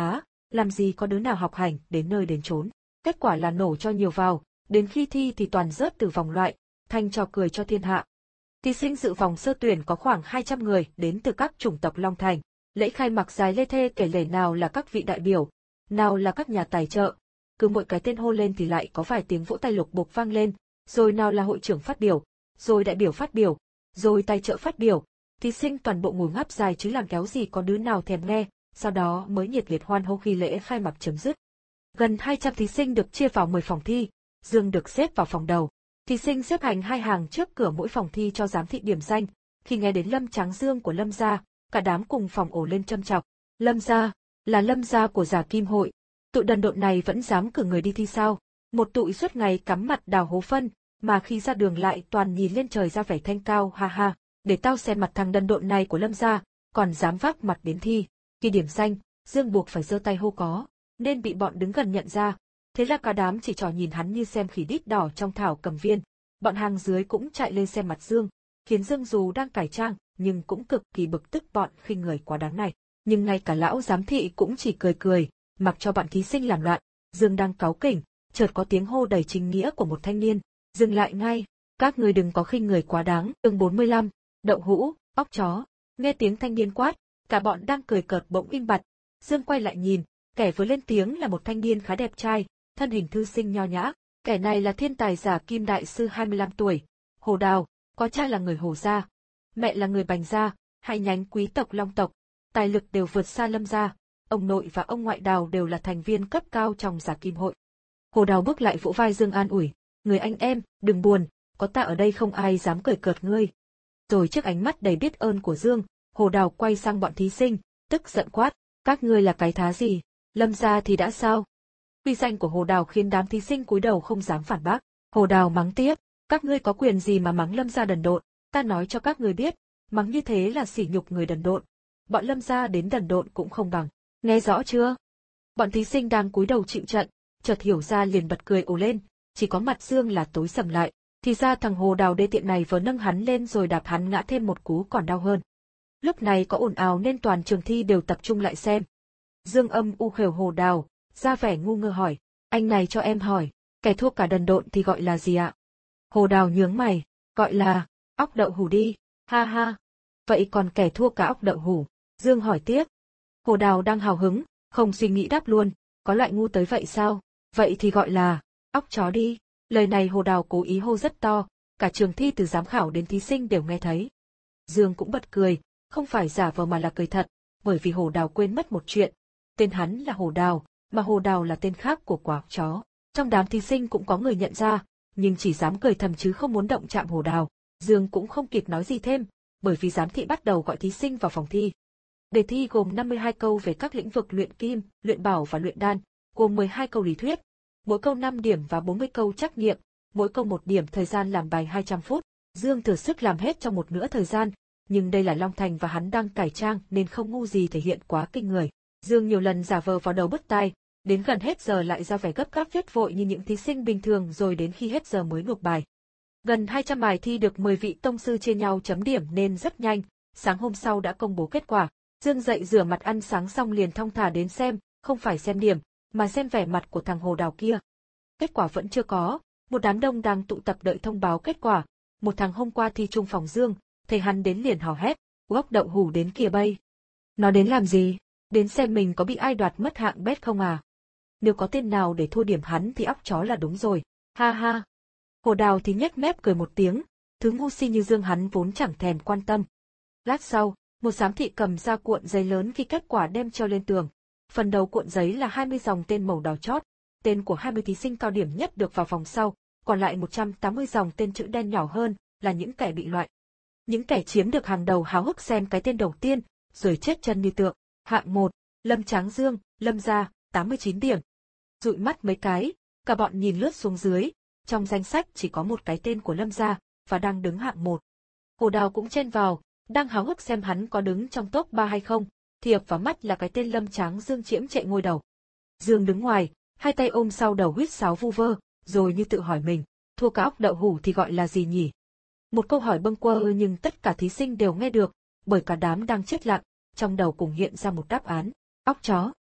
làm gì có đứa nào học hành đến nơi đến chốn. Kết quả là nổ cho nhiều vào, đến khi thi thì toàn rớt từ vòng loại, thành trò cười cho thiên hạ. Thí sinh dự vòng sơ tuyển có khoảng hai trăm người đến từ các chủng tộc Long Thành. Lễ khai mạc dài lê thê kể lể, nào là các vị đại biểu, nào là các nhà tài trợ. Cứ mỗi cái tên hô lên thì lại có vài tiếng vỗ tay lục bục vang lên, rồi nào là hội trưởng phát biểu, rồi đại biểu phát biểu, rồi tài trợ phát biểu. Thí sinh toàn bộ ngồi ngáp dài chứ làm kéo gì có đứa nào thèm nghe, sau đó mới nhiệt liệt hoan hô khi lễ khai mạc chấm dứt. Gần hai trăm thí sinh được chia vào mười phòng thi, Dương được xếp vào phòng đầu. Thí sinh xếp hành hai hàng trước cửa mỗi phòng thi cho giám thị điểm danh. Khi nghe đến Lâm Tráng Dương của Lâm gia, cả đám cùng phòng ổ lên châm chọc. Lâm gia, là Lâm gia của Giả Kim hội. Tụi đần độn này vẫn dám cử người đi thi sao? Một tụi suốt ngày cắm mặt đào hố phân, mà khi ra đường lại toàn nhìn lên trời ra vẻ thanh cao, ha ha. Để tao xem mặt thằng đần độn này của Lâm gia, còn dám vác mặt đến thi. Khi điểm danh, Dương buộc phải giơ tay hô có, nên bị bọn đứng gần nhận ra. Thế là cả đám chỉ trò nhìn hắn như xem khỉ đít đỏ trong thảo cầm viên. Bọn hàng dưới cũng chạy lên xem mặt Dương, khiến Dương dù đang cải trang, nhưng cũng cực kỳ bực tức bọn khi người quá đáng này. Nhưng ngay cả lão giám thị cũng chỉ cười cười, mặc cho bọn thí sinh làm loạn. Dương đang cáu kỉnh, chợt có tiếng hô đầy chính nghĩa của một thanh niên. Dừng lại ngay, các người đừng có khinh người quá đáng. Chương bốn mươi lăm, đậu hũ, óc chó. Nghe tiếng thanh niên quát, cả bọn đang cười cợt bỗng im bặt. Dương quay lại nhìn, kẻ vừa lên tiếng là một thanh niên khá đẹp trai, thân hình thư sinh nho nhã. Kẻ này là thiên tài Giả Kim đại sư hai mươi lăm tuổi, Hồ Đào, có cha là người Hồ gia, mẹ là người Bành gia, hai nhánh quý tộc Long tộc, tài lực đều vượt xa Lâm gia. Ông nội và ông ngoại Đào đều là thành viên cấp cao trong Giả Kim hội. Hồ Đào bước lại vỗ vai Dương an ủi, người anh em, đừng buồn, có ta ở đây không ai dám cười cợt ngươi. Rồi trước ánh mắt đầy biết ơn của Dương, Hồ Đào quay sang bọn thí sinh, tức giận quát, các ngươi là cái thá gì, Lâm gia thì đã sao? Uy danh của Hồ Đào khiến đám thí sinh cúi đầu không dám phản bác. Hồ Đào mắng tiếp, các ngươi có quyền gì mà mắng Lâm gia đần độn, ta nói cho các ngươi biết, mắng như thế là sỉ nhục người đần độn. Bọn Lâm gia đến đần độn cũng không bằng, nghe rõ chưa? Bọn thí sinh đang cúi đầu chịu trận, chợt hiểu ra liền bật cười ồ lên, chỉ có mặt Dương là tối sầm lại, thì ra thằng Hồ Đào đê tiện này vừa nâng hắn lên rồi đạp hắn ngã thêm một cú còn đau hơn. Lúc này có ồn ào nên toàn trường thi đều tập trung lại xem. Dương âm u khều Hồ Đào, ra vẻ ngu ngơ hỏi, anh này cho em hỏi, kẻ thua cả đần độn thì gọi là gì ạ? Hồ Đào nhướng mày, gọi là óc đậu hủ đi, ha ha. Vậy còn kẻ thua cả óc đậu hủ? Dương hỏi tiếp. Hồ Đào đang hào hứng, không suy nghĩ đáp luôn, có loại ngu tới vậy sao? Vậy thì gọi là óc chó đi. Lời này Hồ Đào cố ý hô rất to, cả trường thi từ giám khảo đến thí sinh đều nghe thấy. Dương cũng bật cười, không phải giả vờ mà là cười thật, bởi vì Hồ Đào quên mất một chuyện. Tên hắn là Hồ Đào, mà Hồ Đào là tên khác của quả óc chó. Trong đám thí sinh cũng có người nhận ra, nhưng chỉ dám cười thầm chứ không muốn động chạm Hồ Đào. Dương cũng không kịp nói gì thêm, bởi vì giám thị bắt đầu gọi thí sinh vào phòng thi. Đề thi gồm năm mươi hai câu về các lĩnh vực luyện kim, luyện bảo và luyện đan, gồm mười hai câu lý thuyết, mỗi câu năm điểm và bốn mươi câu trắc nghiệm, mỗi câu một điểm, thời gian làm bài hai trăm phút. Dương thừa sức làm hết trong một nửa thời gian, nhưng đây là Long Thành và hắn đang cải trang nên không ngu gì thể hiện quá kinh người. Dương nhiều lần giả vờ vào đầu bứt tai, đến gần hết giờ lại ra vẻ gấp gáp viết vội như những thí sinh bình thường rồi đến khi hết giờ mới nộp bài. Gần hai trăm bài thi được mười vị tông sư chia nhau chấm điểm nên rất nhanh, sáng hôm sau đã công bố kết quả. Dương dậy rửa mặt ăn sáng xong liền thong thả đến xem, không phải xem điểm, mà xem vẻ mặt của thằng Hồ Đào kia. Kết quả vẫn chưa có, một đám đông đang tụ tập đợi thông báo kết quả. Một thằng hôm qua thi chung phòng Dương, thấy hắn đến liền hò hét, góc đậu hủ đến kìa bay. Nó đến làm gì? Đến xem mình có bị ai đoạt mất hạng bét không à? Nếu có tên nào để thua điểm hắn thì óc chó là đúng rồi, ha ha. Hồ Đào thì nhếch mép cười một tiếng, thứ ngu si như Dương hắn vốn chẳng thèm quan tâm. Lát sau, một giám thị cầm ra cuộn giấy lớn ghi kết quả đem treo lên tường. Phần đầu cuộn giấy là hai mươi dòng tên màu đỏ chót, tên của hai mươi thí sinh cao điểm nhất được vào vòng sau, còn lại một trăm tám mươi dòng tên chữ đen nhỏ hơn là những kẻ bị loại. Những kẻ chiếm được hàng đầu háo hức xem cái tên đầu tiên, rồi chết chân như tượng. Hạng một, Lâm Tráng Dương, Lâm gia, tám mươi chín điểm. Dụi mắt mấy cái, cả bọn nhìn lướt xuống dưới, trong danh sách chỉ có một cái tên của Lâm gia, và đang đứng hạng một. Hồ Đào cũng chen vào, đang háo hức xem hắn có đứng trong top ba hay không, thì ập vào mắt là cái tên Lâm Tráng Dương chiếm trệ ngôi đầu. Dương đứng ngoài, hai tay ôm sau đầu huýt sáo vu vơ, rồi như tự hỏi mình, thua cả óc đậu hủ thì gọi là gì nhỉ? Một câu hỏi bâng quơ nhưng tất cả thí sinh đều nghe được, bởi cả đám đang chết lặng, trong đầu cùng hiện ra một đáp án, óc chó.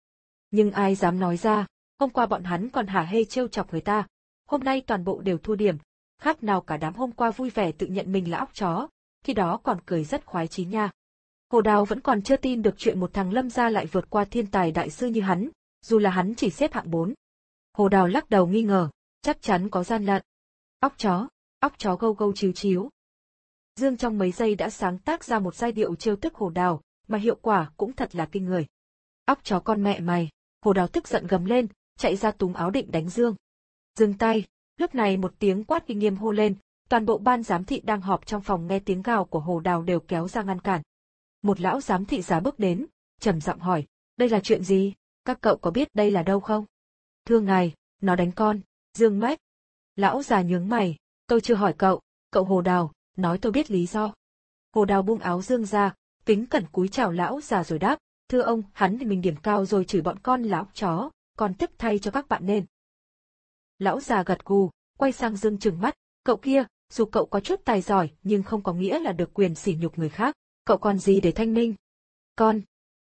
Nhưng ai dám nói ra, hôm qua bọn hắn còn hả hê trêu chọc người ta, hôm nay toàn bộ đều thua điểm, khác nào cả đám hôm qua vui vẻ tự nhận mình là óc chó, khi đó còn cười rất khoái chí nha. Hồ Đào vẫn còn chưa tin được chuyện một thằng Lâm gia lại vượt qua thiên tài đại sư như hắn, dù là hắn chỉ xếp hạng bốn. Hồ Đào lắc đầu nghi ngờ, chắc chắn có gian lận. Óc chó, óc chó gâu gâu chíu chíu. Dương trong mấy giây đã sáng tác ra một giai điệu trêu tức Hồ Đào, mà hiệu quả cũng thật là kinh người. Óc chó con mẹ mày, Hồ Đào tức giận gầm lên, chạy ra túm áo định đánh Dương. Dừng tay, lúc này một tiếng quát kinh nghiêm hô lên, toàn bộ ban giám thị đang họp trong phòng nghe tiếng gào của Hồ Đào đều kéo ra ngăn cản. Một lão giám thị già bước đến, trầm giọng hỏi, đây là chuyện gì, các cậu có biết đây là đâu không? Thưa ngài, nó đánh con, Dương mách. Lão già nhướng mày, tôi chưa hỏi cậu, cậu Hồ Đào, nói tôi biết lý do. Hồ Đào buông áo Dương ra, kính cẩn cúi chào lão già rồi đáp, thưa ông, hắn thì mình điểm cao rồi chửi bọn con là óc chó, còn tức thay cho các bạn nên. Lão già gật gù, quay sang Dương trừng mắt, cậu kia, dù cậu có chút tài giỏi nhưng không có nghĩa là được quyền sỉ nhục người khác, cậu còn gì để thanh minh? Con.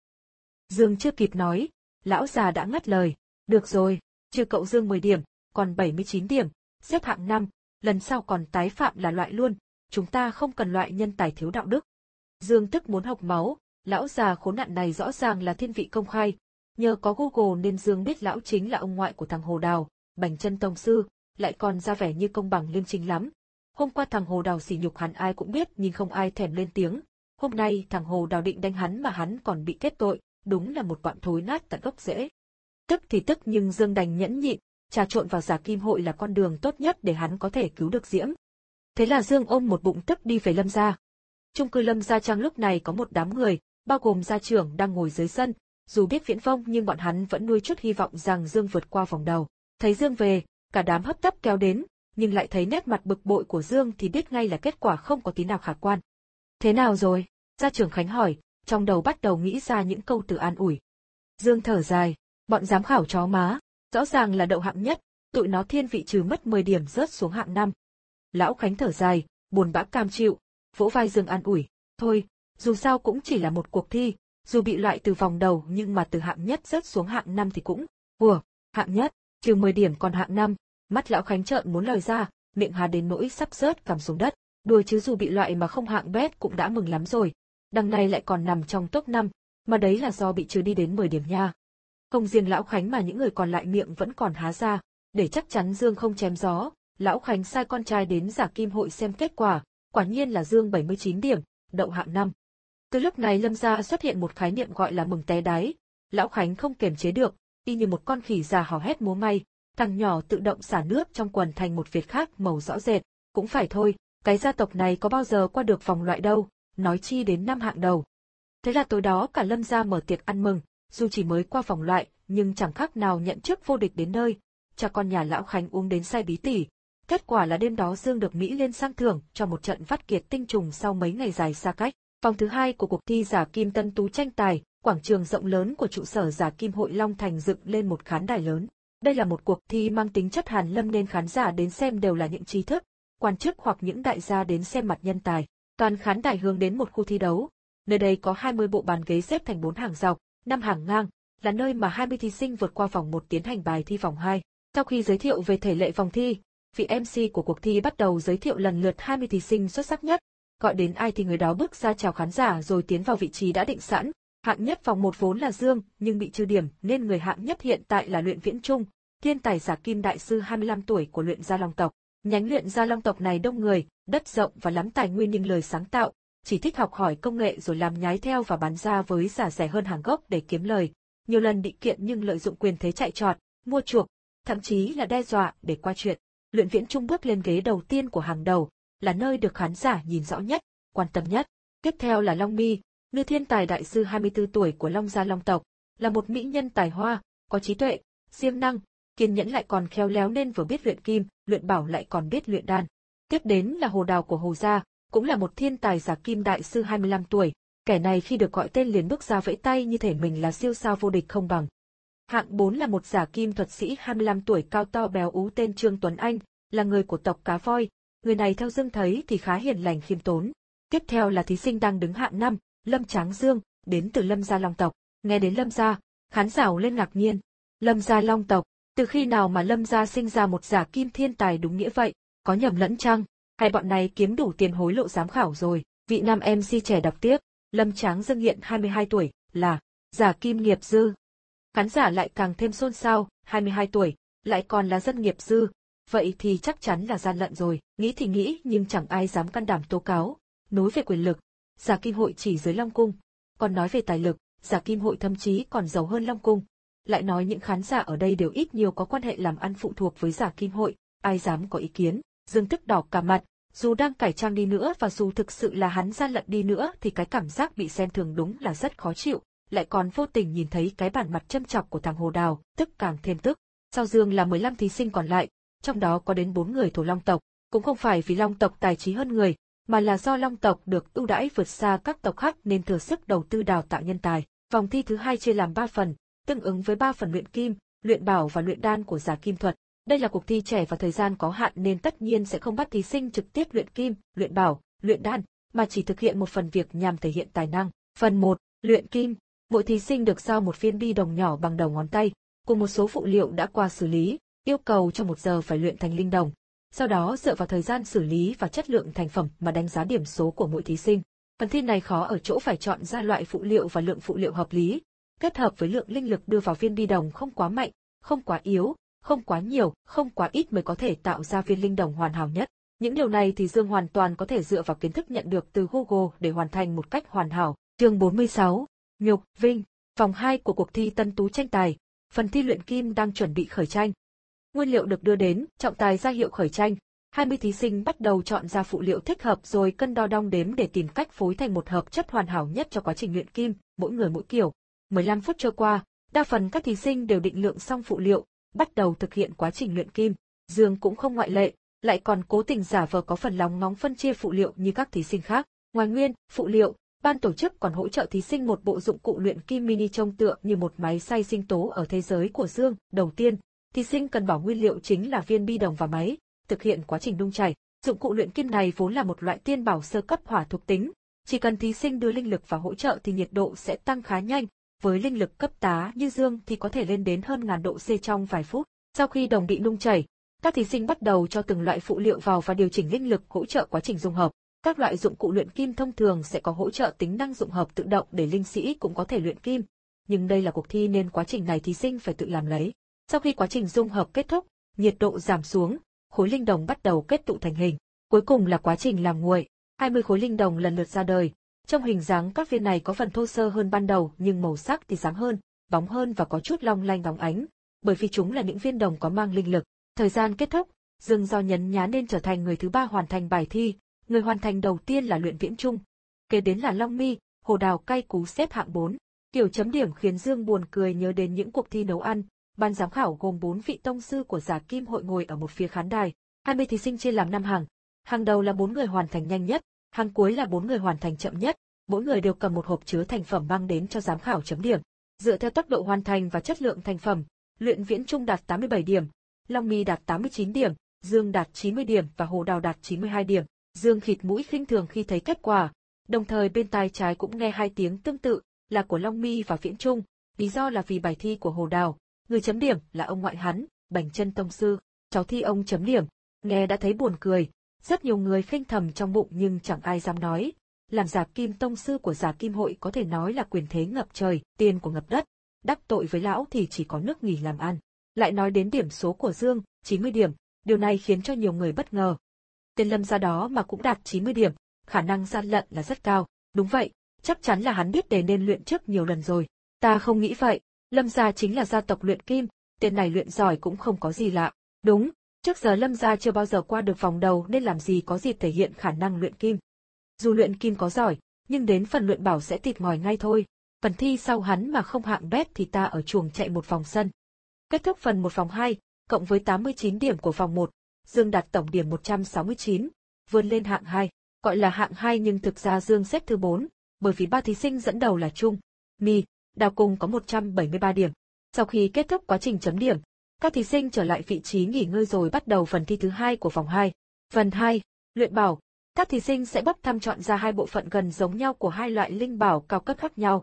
Dương chưa kịp nói, lão già đã ngắt lời, được rồi, trừ cậu Dương mười điểm, còn bảy mươi chín điểm, xếp hạng năm, lần sau còn tái phạm là loại luôn, chúng ta không cần loại nhân tài thiếu đạo đức. Dương tức muốn học máu, lão già khốn nạn này rõ ràng là thiên vị công khai, nhờ có Google nên Dương biết lão chính là ông ngoại của thằng Hồ Đào, Bành Chân tông sư, lại còn ra vẻ như công bằng liêm chính lắm. Hôm qua thằng Hồ Đào sỉ nhục hắn ai cũng biết nhưng không ai thèm lên tiếng, hôm nay thằng Hồ Đào định đánh hắn mà hắn còn bị kết tội, đúng là một bọn thối nát tận gốc rễ. Tức thì tức nhưng Dương đành nhẫn nhịn, trà trộn vào Giả Kim Hội là con đường tốt nhất để hắn có thể cứu được Diễm. Thế là Dương ôm một bụng tức đi về Lâm gia. Chung cư Lâm Gia Trang lúc này có một đám người, bao gồm gia trưởng đang ngồi dưới sân, dù biết viễn vông nhưng bọn hắn vẫn nuôi chút hy vọng rằng Dương vượt qua vòng đầu. Thấy Dương về, cả đám hấp tấp kéo đến, nhưng lại thấy nét mặt bực bội của Dương thì biết ngay là kết quả không có tí nào khả quan. Thế nào rồi? Gia trưởng Khánh hỏi, trong đầu bắt đầu nghĩ ra những câu từ an ủi. Dương thở dài, bọn giám khảo chó má, rõ ràng là đậu hạng nhất, tụi nó thiên vị trừ mất mười điểm rớt xuống hạng năm. Lão Khánh thở dài, buồn bã cam chịu, vỗ vai Dương an ủi, thôi, dù sao cũng chỉ là một cuộc thi, dù bị loại từ vòng đầu nhưng mà từ hạng nhất rớt xuống hạng năm thì cũng, ủa, hạng nhất, trừ mười điểm còn hạng năm, mắt Lão Khánh trợn muốn lời ra, miệng hà đến nỗi sắp rớt cằm xuống đất, đùa chứ dù bị loại mà không hạng bét cũng đã mừng lắm rồi, đằng này lại còn nằm trong top năm, mà đấy là do bị trừ đi đến mười điểm nha. Không riêng Lão Khánh mà những người còn lại miệng vẫn còn há ra, để chắc chắn Dương không chém gió, Lão Khánh sai con trai đến Giả Kim Hội xem kết quả, quả nhiên là Dương bảy mươi chín điểm, đậu hạng năm. Từ lúc này Lâm gia xuất hiện một khái niệm gọi là mừng té đáy, Lão Khánh không kiềm chế được, y như một con khỉ già hò hét múa may, thằng nhỏ tự động xả nước trong quần thành một vệt khác màu rõ rệt, cũng phải thôi, cái gia tộc này có bao giờ qua được vòng loại đâu, nói chi đến năm hạng đầu. Thế là tối đó cả Lâm gia mở tiệc ăn mừng, dù chỉ mới qua vòng loại, nhưng chẳng khác nào nhận chức vô địch đến nơi, cha con nhà Lão Khánh uống đến say bí tỉ. Kết quả là đêm đó Dương được Mỹ Liên sang thưởng cho một trận vắt kiệt tinh trùng sau mấy ngày dài xa cách. Vòng thứ hai của cuộc thi Giả Kim Tân Tú tranh tài, quảng trường rộng lớn của trụ sở Giả Kim Hội Long Thành dựng lên một khán đài lớn. Đây là một cuộc thi mang tính chất hàn lâm nên khán giả đến xem đều là những trí thức, quan chức hoặc những đại gia đến xem mặt nhân tài. Toàn khán đài hướng đến một khu thi đấu. Nơi đây có hai mươi bộ bàn ghế xếp thành bốn hàng dọc, năm hàng ngang, là nơi mà hai mươi thí sinh vượt qua vòng một tiến hành bài thi vòng hai. Sau khi giới thiệu về thể lệ vòng thi, vị em xê của cuộc thi bắt đầu giới thiệu lần lượt hai mươi thí sinh xuất sắc nhất, gọi đến ai thì người đó bước ra chào khán giả rồi tiến vào vị trí đã định sẵn. Hạng nhất vòng một vốn là Dương, nhưng bị trừ điểm nên người hạng nhất hiện tại là Luyện Viễn Trung, thiên tài Giả Kim đại sư hai mươi lăm tuổi của Luyện Gia Long tộc. Nhánh Luyện Gia Long tộc này đông người, đất rộng và lắm tài nguyên nhưng lời sáng tạo, chỉ thích học hỏi công nghệ rồi làm nhái theo và bán ra với giá rẻ hơn hàng gốc để kiếm lời. Nhiều lần bị kiện nhưng lợi dụng quyền thế chạy trọt, mua chuộc, thậm chí là đe dọa để qua chuyện. Luyện Viễn Trung bước lên ghế đầu tiên của hàng đầu, là nơi được khán giả nhìn rõ nhất, quan tâm nhất. Tiếp theo là Long Mi, nữ thiên tài đại sư hai mươi tư tuổi của Long Gia Long tộc, là một mỹ nhân tài hoa, có trí tuệ, siêng năng, kiên nhẫn lại còn khéo léo nên vừa biết luyện kim, luyện bảo lại còn biết luyện đan. Tiếp đến là Hồ Đào của Hồ gia, cũng là một thiên tài Giả Kim đại sư hai mươi lăm tuổi, kẻ này khi được gọi tên liền bước ra vẫy tay như thể mình là siêu sao vô địch không bằng. Hạng bốn là một Giả Kim thuật sĩ hai mươi lăm tuổi cao to béo ú tên Trương Tuấn Anh, là người của tộc Cá Voi, người này theo Dương thấy thì khá hiền lành khiêm tốn. Tiếp theo là thí sinh đang đứng hạng năm, Lâm Tráng Dương, đến từ Lâm Gia Long tộc. Nghe đến Lâm Gia, Khán giả lên ngạc nhiên. Lâm gia long tộc, từ khi nào mà Lâm gia sinh ra một giả kim thiên tài đúng nghĩa vậy, có nhầm lẫn chăng? Hay bọn này kiếm đủ tiền hối lộ giám khảo rồi? Vị nam em xê trẻ đọc tiếp, Lâm Tráng Dương hiện hai mươi hai tuổi, là giả kim nghiệp dư. Khán giả lại càng thêm xôn xao, hai mươi hai tuổi, lại còn là dân nghiệp dư, vậy thì chắc chắn là gian lận rồi. Nghĩ thì nghĩ nhưng chẳng ai dám can đảm tố cáo. Nói về quyền lực, giả kim hội chỉ dưới Long Cung, còn nói về tài lực, giả kim hội thậm chí còn giàu hơn Long Cung. Lại nói những khán giả ở đây đều ít nhiều có quan hệ làm ăn phụ thuộc với giả kim hội, ai dám có ý kiến. Dương tức đỏ cả mặt, dù đang cải trang đi nữa và dù thực sự là hắn gian lận đi nữa thì cái cảm giác bị xem thường đúng là rất khó chịu, lại còn vô tình nhìn thấy cái bản mặt châm chọc của thằng Hồ Đào, tức càng thêm tức. Sau Dương là mười lăm thí sinh còn lại, trong đó có đến bốn người thổ Long tộc, cũng không phải vì Long tộc tài trí hơn người, mà là do Long tộc được ưu đãi vượt xa các tộc khác nên thừa sức đầu tư đào tạo nhân tài. Vòng thi thứ hai chia làm ba phần, tương ứng với ba phần luyện kim, luyện bảo và luyện đan của giả kim thuật. Đây là cuộc thi trẻ và thời gian có hạn nên tất nhiên sẽ không bắt thí sinh trực tiếp luyện kim, luyện bảo, luyện đan, mà chỉ thực hiện một phần việc nhằm thể hiện tài năng. Phần một, luyện kim. Mỗi thí sinh được giao một viên bi đồng nhỏ bằng đầu ngón tay, cùng một số phụ liệu đã qua xử lý, yêu cầu trong một giờ phải luyện thành linh đồng. Sau đó dựa vào thời gian xử lý và chất lượng thành phẩm mà đánh giá điểm số của mỗi thí sinh. Phần thi này khó ở chỗ phải chọn ra loại phụ liệu và lượng phụ liệu hợp lý, kết hợp với lượng linh lực đưa vào viên bi đồng không quá mạnh, không quá yếu, không quá nhiều, không quá ít mới có thể tạo ra viên linh đồng hoàn hảo nhất. Những điều này thì Dương hoàn toàn có thể dựa vào kiến thức nhận được từ Google để hoàn thành một cách hoàn hảo. Chương bốn mươi sáu, Nhục, Vinh, vòng hai của cuộc thi Tân Tú tranh tài. Phần thi luyện kim đang chuẩn bị khởi tranh. Nguyên liệu được đưa đến, trọng tài ra hiệu khởi tranh. hai mươi thí sinh bắt đầu chọn ra phụ liệu thích hợp rồi cân đo đong đếm để tìm cách phối thành một hợp chất hoàn hảo nhất cho quá trình luyện kim, mỗi người mỗi kiểu. mười lăm phút trôi qua, đa phần các thí sinh đều định lượng xong phụ liệu, bắt đầu thực hiện quá trình luyện kim. Dương cũng không ngoại lệ, lại còn cố tình giả vờ có phần lòng ngóng phân chia phụ liệu như các thí sinh khác. Ngoài nguyên, phụ liệu, ban tổ chức còn hỗ trợ thí sinh một bộ dụng cụ luyện kim mini trông tựa như một máy xay sinh tố ở thế giới của Dương. Đầu tiên, thí sinh cần bảo nguyên liệu chính là viên bi đồng và máy, thực hiện quá trình nung chảy. Dụng cụ luyện kim này vốn là một loại tiên bảo sơ cấp hỏa thuộc tính, chỉ cần thí sinh đưa linh lực vào hỗ trợ thì nhiệt độ sẽ tăng khá nhanh. Với linh lực cấp tá như Dương thì có thể lên đến hơn ngàn độ C trong vài phút. Sau khi đồng bị nung chảy, các thí sinh bắt đầu cho từng loại phụ liệu vào và điều chỉnh linh lực hỗ trợ quá trình dung hợp. Các loại dụng cụ luyện kim thông thường sẽ có hỗ trợ tính năng dung hợp tự động để linh sĩ cũng có thể luyện kim, nhưng đây là cuộc thi nên quá trình này thí sinh phải tự làm lấy. Sau khi quá trình dung hợp kết thúc, nhiệt độ giảm xuống, khối linh đồng bắt đầu kết tụ thành hình. Cuối cùng là quá trình làm nguội. hai mươi khối linh đồng lần lượt ra đời. Trong hình dáng các viên này có phần thô sơ hơn ban đầu nhưng màu sắc thì sáng hơn, bóng hơn và có chút long lanh óng ánh, bởi vì chúng là những viên đồng có mang linh lực. Thời gian kết thúc, Dương do nhấn nhá nên trở thành người thứ ba hoàn thành bài thi. Người hoàn thành đầu tiên là Luyện Viễn Trung, kế đến là Long Mi, Hồ Đào cay cú xếp hạng bốn. Kiểu chấm điểm khiến Dương buồn cười nhớ đến những cuộc thi nấu ăn. Ban giám khảo gồm bốn vị tông sư của giả kim hội ngồi ở một phía khán đài. hai mươi thí sinh chia làm năm hàng. Hàng đầu là bốn người hoàn thành nhanh nhất, hàng cuối là bốn người hoàn thành chậm nhất. Mỗi người đều cầm một hộp chứa thành phẩm mang đến cho giám khảo chấm điểm. Dựa theo tốc độ hoàn thành và chất lượng thành phẩm, Luyện Viễn Trung đạt tám mươi bảy điểm, Long Mi đạt tám mươi chín điểm, Dương đạt chín mươi điểm và Hồ Đào đạt chín mươi hai điểm. Dương khịt mũi khinh thường khi thấy kết quả, đồng thời bên tai trái cũng nghe hai tiếng tương tự, là của Long Mi và Viễn Trung. Lý do là vì bài thi của Hồ Đào, người chấm điểm là ông ngoại hắn, Bành Chân tông sư. Cháu thi ông chấm điểm, nghe đã thấy buồn cười. Rất nhiều người khinh thầm trong bụng nhưng chẳng ai dám nói. Làm giả kim tông sư của giả kim hội có thể nói là quyền thế ngập trời, tiền của ngập đất. Đắc tội với lão thì chỉ có nước nghỉ làm ăn. Lại nói đến điểm số của Dương, chín mươi điểm, điều này khiến cho nhiều người bất ngờ. Tên Lâm gia đó mà cũng đạt chín mươi điểm, khả năng gian lận là rất cao. Đúng vậy, chắc chắn là hắn biết đề nên luyện trước nhiều lần rồi. Ta không nghĩ vậy, Lâm gia chính là gia tộc luyện kim, tên này luyện giỏi cũng không có gì lạ. Đúng, trước giờ Lâm gia chưa bao giờ qua được vòng đầu nên làm gì có dịp thể hiện khả năng luyện kim. Dù luyện kim có giỏi, nhưng đến phần luyện bảo sẽ tịt ngòi ngay thôi. Phần thi sau hắn mà không hạng bét thì ta ở chuồng chạy một vòng sân. Kết thúc phần một vòng hai, cộng với tám mươi chín điểm của vòng một, Dương đạt tổng điểm một trăm sáu mươi chín, vươn lên hạng hai. Gọi là hạng hai nhưng thực ra Dương xếp thứ bốn, bởi vì ba thí sinh dẫn đầu là Trung, Mi, Đào cùng có một trăm bảy mươi ba điểm. Sau khi kết thúc quá trình chấm điểm, các thí sinh trở lại vị trí nghỉ ngơi rồi bắt đầu phần thi thứ hai của vòng hai. Phần hai, luyện bảo. Các thí sinh sẽ bốc thăm chọn ra hai bộ phận gần giống nhau của hai loại linh bảo cao cấp khác nhau.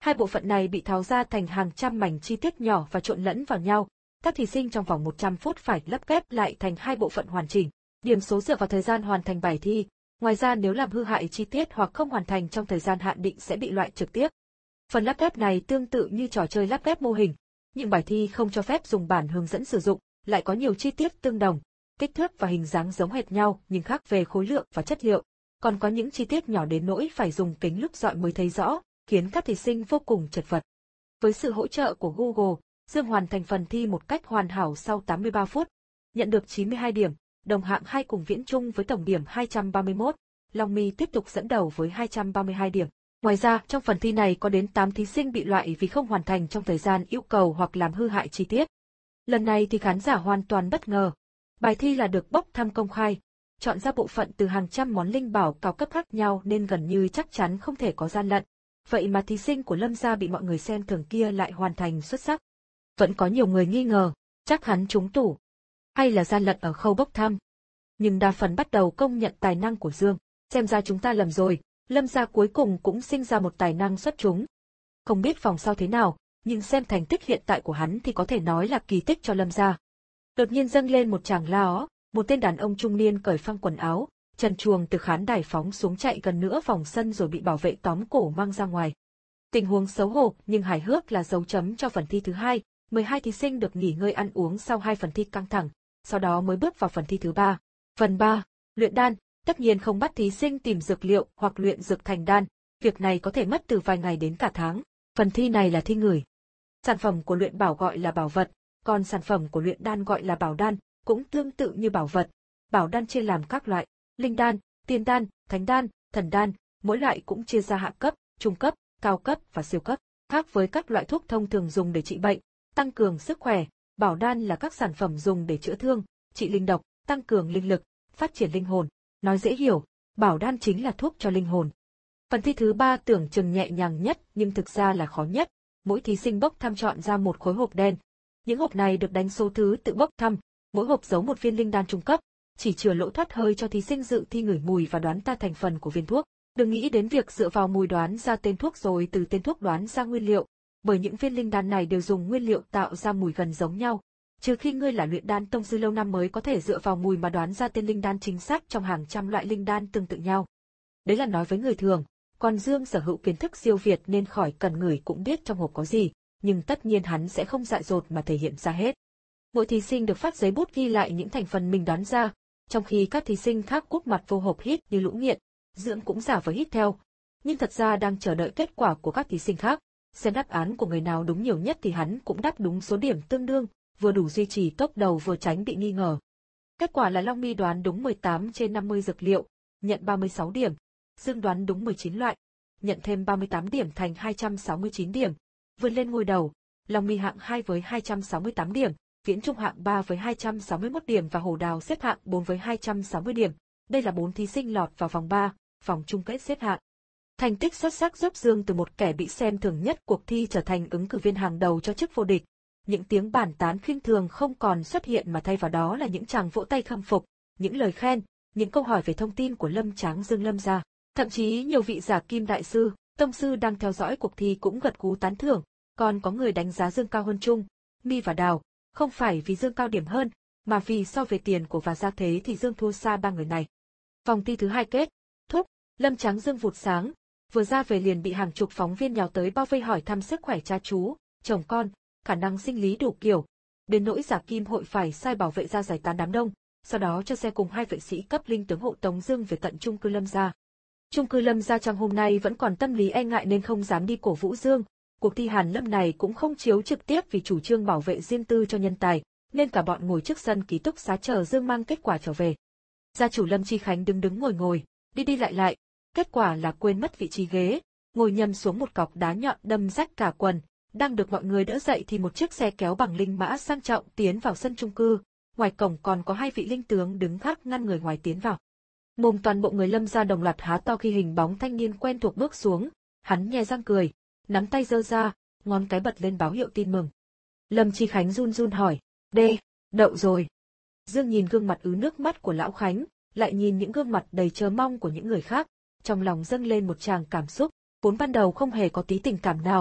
Hai bộ phận này bị tháo ra thành hàng trăm mảnh chi tiết nhỏ và trộn lẫn vào nhau. Các thí sinh trong vòng một trăm phút phải lắp ghép lại thành hai bộ phận hoàn chỉnh. Điểm số dựa vào thời gian hoàn thành bài thi. Ngoài ra nếu làm hư hại chi tiết hoặc không hoàn thành trong thời gian hạn định sẽ bị loại trực tiếp. Phần lắp ghép này tương tự như trò chơi lắp ghép mô hình, nhưng bài thi không cho phép dùng bản hướng dẫn sử dụng, lại có nhiều chi tiết tương đồng, kích thước và hình dáng giống hệt nhau nhưng khác về khối lượng và chất liệu. Còn có những chi tiết nhỏ đến nỗi phải dùng kính lúp dọi mới thấy rõ, khiến các thí sinh vô cùng chật vật. Với sự hỗ trợ của Google, Dương hoàn thành phần thi một cách hoàn hảo sau tám mươi ba phút, nhận được chín mươi hai điểm, đồng hạng hai cùng Viễn Trung với tổng điểm hai trăm ba mươi mốt, Long My tiếp tục dẫn đầu với hai trăm ba mươi hai điểm. Ngoài ra, trong phần thi này có đến tám thí sinh bị loại vì không hoàn thành trong thời gian yêu cầu hoặc làm hư hại chi tiết. Lần này thì khán giả hoàn toàn bất ngờ. Bài thi là được bốc thăm công khai, chọn ra bộ phận từ hàng trăm món linh bảo cao cấp khác nhau nên gần như chắc chắn không thể có gian lận. Vậy mà thí sinh của Lâm gia bị mọi người xem thường kia lại hoàn thành xuất sắc. Vẫn có nhiều người nghi ngờ, chắc hắn trúng tủ, hay là gian lận ở khâu bốc thăm. Nhưng đa phần bắt đầu công nhận tài năng của Dương. Xem ra chúng ta lầm rồi, Lâm gia cuối cùng cũng sinh ra một tài năng xuất chúng. Không biết vòng sau thế nào, nhưng xem thành tích hiện tại của hắn thì có thể nói là kỳ tích cho Lâm gia. Đột nhiên dâng lên một chàng la ó, một tên đàn ông trung niên cởi phăng quần áo, trần truồng từ khán đài phóng xuống chạy gần nửa vòng sân rồi bị bảo vệ tóm cổ mang ra ngoài. Tình huống xấu hổ nhưng hài hước là dấu chấm cho phần thi thứ hai. mười hai thí sinh được nghỉ ngơi ăn uống sau hai phần thi căng thẳng, sau đó mới bước vào phần thi thứ ba. Phần ba, luyện đan, tất nhiên không bắt thí sinh tìm dược liệu hoặc luyện dược thành đan, việc này có thể mất từ vài ngày đến cả tháng. Phần thi này là thi ngửi. Sản phẩm của luyện bảo gọi là bảo vật, còn sản phẩm của luyện đan gọi là bảo đan, cũng tương tự như bảo vật. Bảo đan chia làm các loại, linh đan, tiên đan, thánh đan, thần đan, mỗi loại cũng chia ra hạ cấp, trung cấp, cao cấp và siêu cấp. Khác với các loại thuốc thông thường dùng để trị bệnh, tăng cường sức khỏe, bảo đan là các sản phẩm dùng để chữa thương, trị linh độc, tăng cường linh lực, phát triển linh hồn. Nói dễ hiểu, bảo đan chính là thuốc cho linh hồn. Phần thi thứ ba tưởng chừng nhẹ nhàng nhất nhưng thực ra là khó nhất. Mỗi thí sinh bốc thăm chọn ra một khối hộp đen. Những hộp này được đánh số thứ tự bốc thăm, mỗi hộp giấu một viên linh đan trung cấp, chỉ chừa lỗ thoát hơi cho thí sinh dự thi ngửi mùi và đoán ra thành phần của viên thuốc. Đừng nghĩ đến việc dựa vào mùi đoán ra tên thuốc rồi từ tên thuốc đoán ra nguyên liệu, bởi những viên linh đan này đều dùng nguyên liệu tạo ra mùi gần giống nhau. Trừ khi ngươi là luyện đan tông sư lâu năm mới có thể dựa vào mùi mà đoán ra tên linh đan chính xác trong hàng trăm loại linh đan tương tự nhau. Đấy là nói với người thường, còn Dương sở hữu kiến thức siêu việt nên khỏi cần ngửi cũng biết trong hộp có gì, nhưng tất nhiên hắn sẽ không dại dột mà thể hiện ra hết. Mỗi thí sinh được phát giấy bút ghi lại những thành phần mình đoán ra, trong khi các thí sinh khác cúp mặt vô hộp hít như lũ nghiện, Dương cũng giả vờ hít theo, nhưng thật ra đang chờ đợi kết quả của các thí sinh khác. Xem đáp án của người nào đúng nhiều nhất thì hắn cũng đáp đúng số điểm tương đương, vừa đủ duy trì tốc đầu vừa tránh bị nghi ngờ. Kết quả là Long My đoán đúng mười tám trên năm mươi dược liệu, nhận ba mươi sáu điểm. Dương đoán đúng mười chín loại, nhận thêm ba mươi tám điểm thành hai trăm sáu mươi chín điểm. Vươn lên ngôi đầu, Long My hạng hai với hai trăm sáu mươi tám điểm, Viễn Trung hạng ba với hai trăm sáu mươi mốt điểm và Hồ Đào xếp hạng bốn với hai trăm sáu mươi điểm. Đây là bốn thí sinh lọt vào vòng ba, vòng chung kết xếp hạng. Thành tích xuất sắc giúp Dương từ một kẻ bị xem thường nhất cuộc thi trở thành ứng cử viên hàng đầu cho chức vô địch. Những tiếng bàn tán khinh thường không còn xuất hiện mà thay vào đó là những tràng vỗ tay khâm phục, những lời khen, những câu hỏi về thông tin của Lâm Tráng Dương Lâm gia. Thậm chí nhiều vị giả kim đại sư, tông sư đang theo dõi cuộc thi cũng gật gú tán thưởng, còn có người đánh giá Dương cao hơn Trung, My và Đào, không phải vì Dương cao điểm hơn, mà vì so về tiền của và gia thế thì Dương thua xa ba người này. Vòng thi thứ hai kết thúc, Lâm Tráng Dương vụt sáng, vừa ra về liền bị hàng chục phóng viên nhào tới bao vây hỏi thăm sức khỏe cha chú, chồng con, khả năng sinh lý đủ kiểu. Đến nỗi giả kim hội phải sai bảo vệ ra giải tán đám đông, sau đó cho xe cùng hai vệ sĩ cấp linh tướng hộ tống Dương về tận chung cư Lâm gia. Chung cư Lâm gia trong hôm nay vẫn còn tâm lý e ngại nên không dám đi cổ vũ Dương. Cuộc thi Hàn Lâm này cũng không chiếu trực tiếp vì chủ trương bảo vệ riêng tư cho nhân tài, nên cả bọn ngồi trước sân ký túc xá chờ Dương mang kết quả trở về. Gia chủ Lâm Chi Khánh đứng đứng ngồi ngồi, đi đi lại lại, kết quả là quên mất vị trí ghế, ngồi nhầm xuống một cọc đá nhọn đâm rách cả quần. Đang được mọi người đỡ dậy thì một chiếc xe kéo bằng linh mã sang trọng tiến vào sân chung cư, ngoài cổng còn có hai vị linh tướng đứng gác ngăn người ngoài tiến vào. Mồm toàn bộ người Lâm gia đồng loạt há to khi hình bóng thanh niên quen thuộc bước xuống, hắn nhe răng cười, nắm tay giơ ra, ngón cái bật lên báo hiệu tin mừng. Lâm Chi Khánh run run hỏi, đê, đậu rồi. Dương nhìn gương mặt ứ nước mắt của lão Khánh, lại nhìn những gương mặt đầy chờ mong của những người khác, trong lòng dâng lên một tràng cảm xúc, vốn ban đầu không hề có tí tình cảm nào,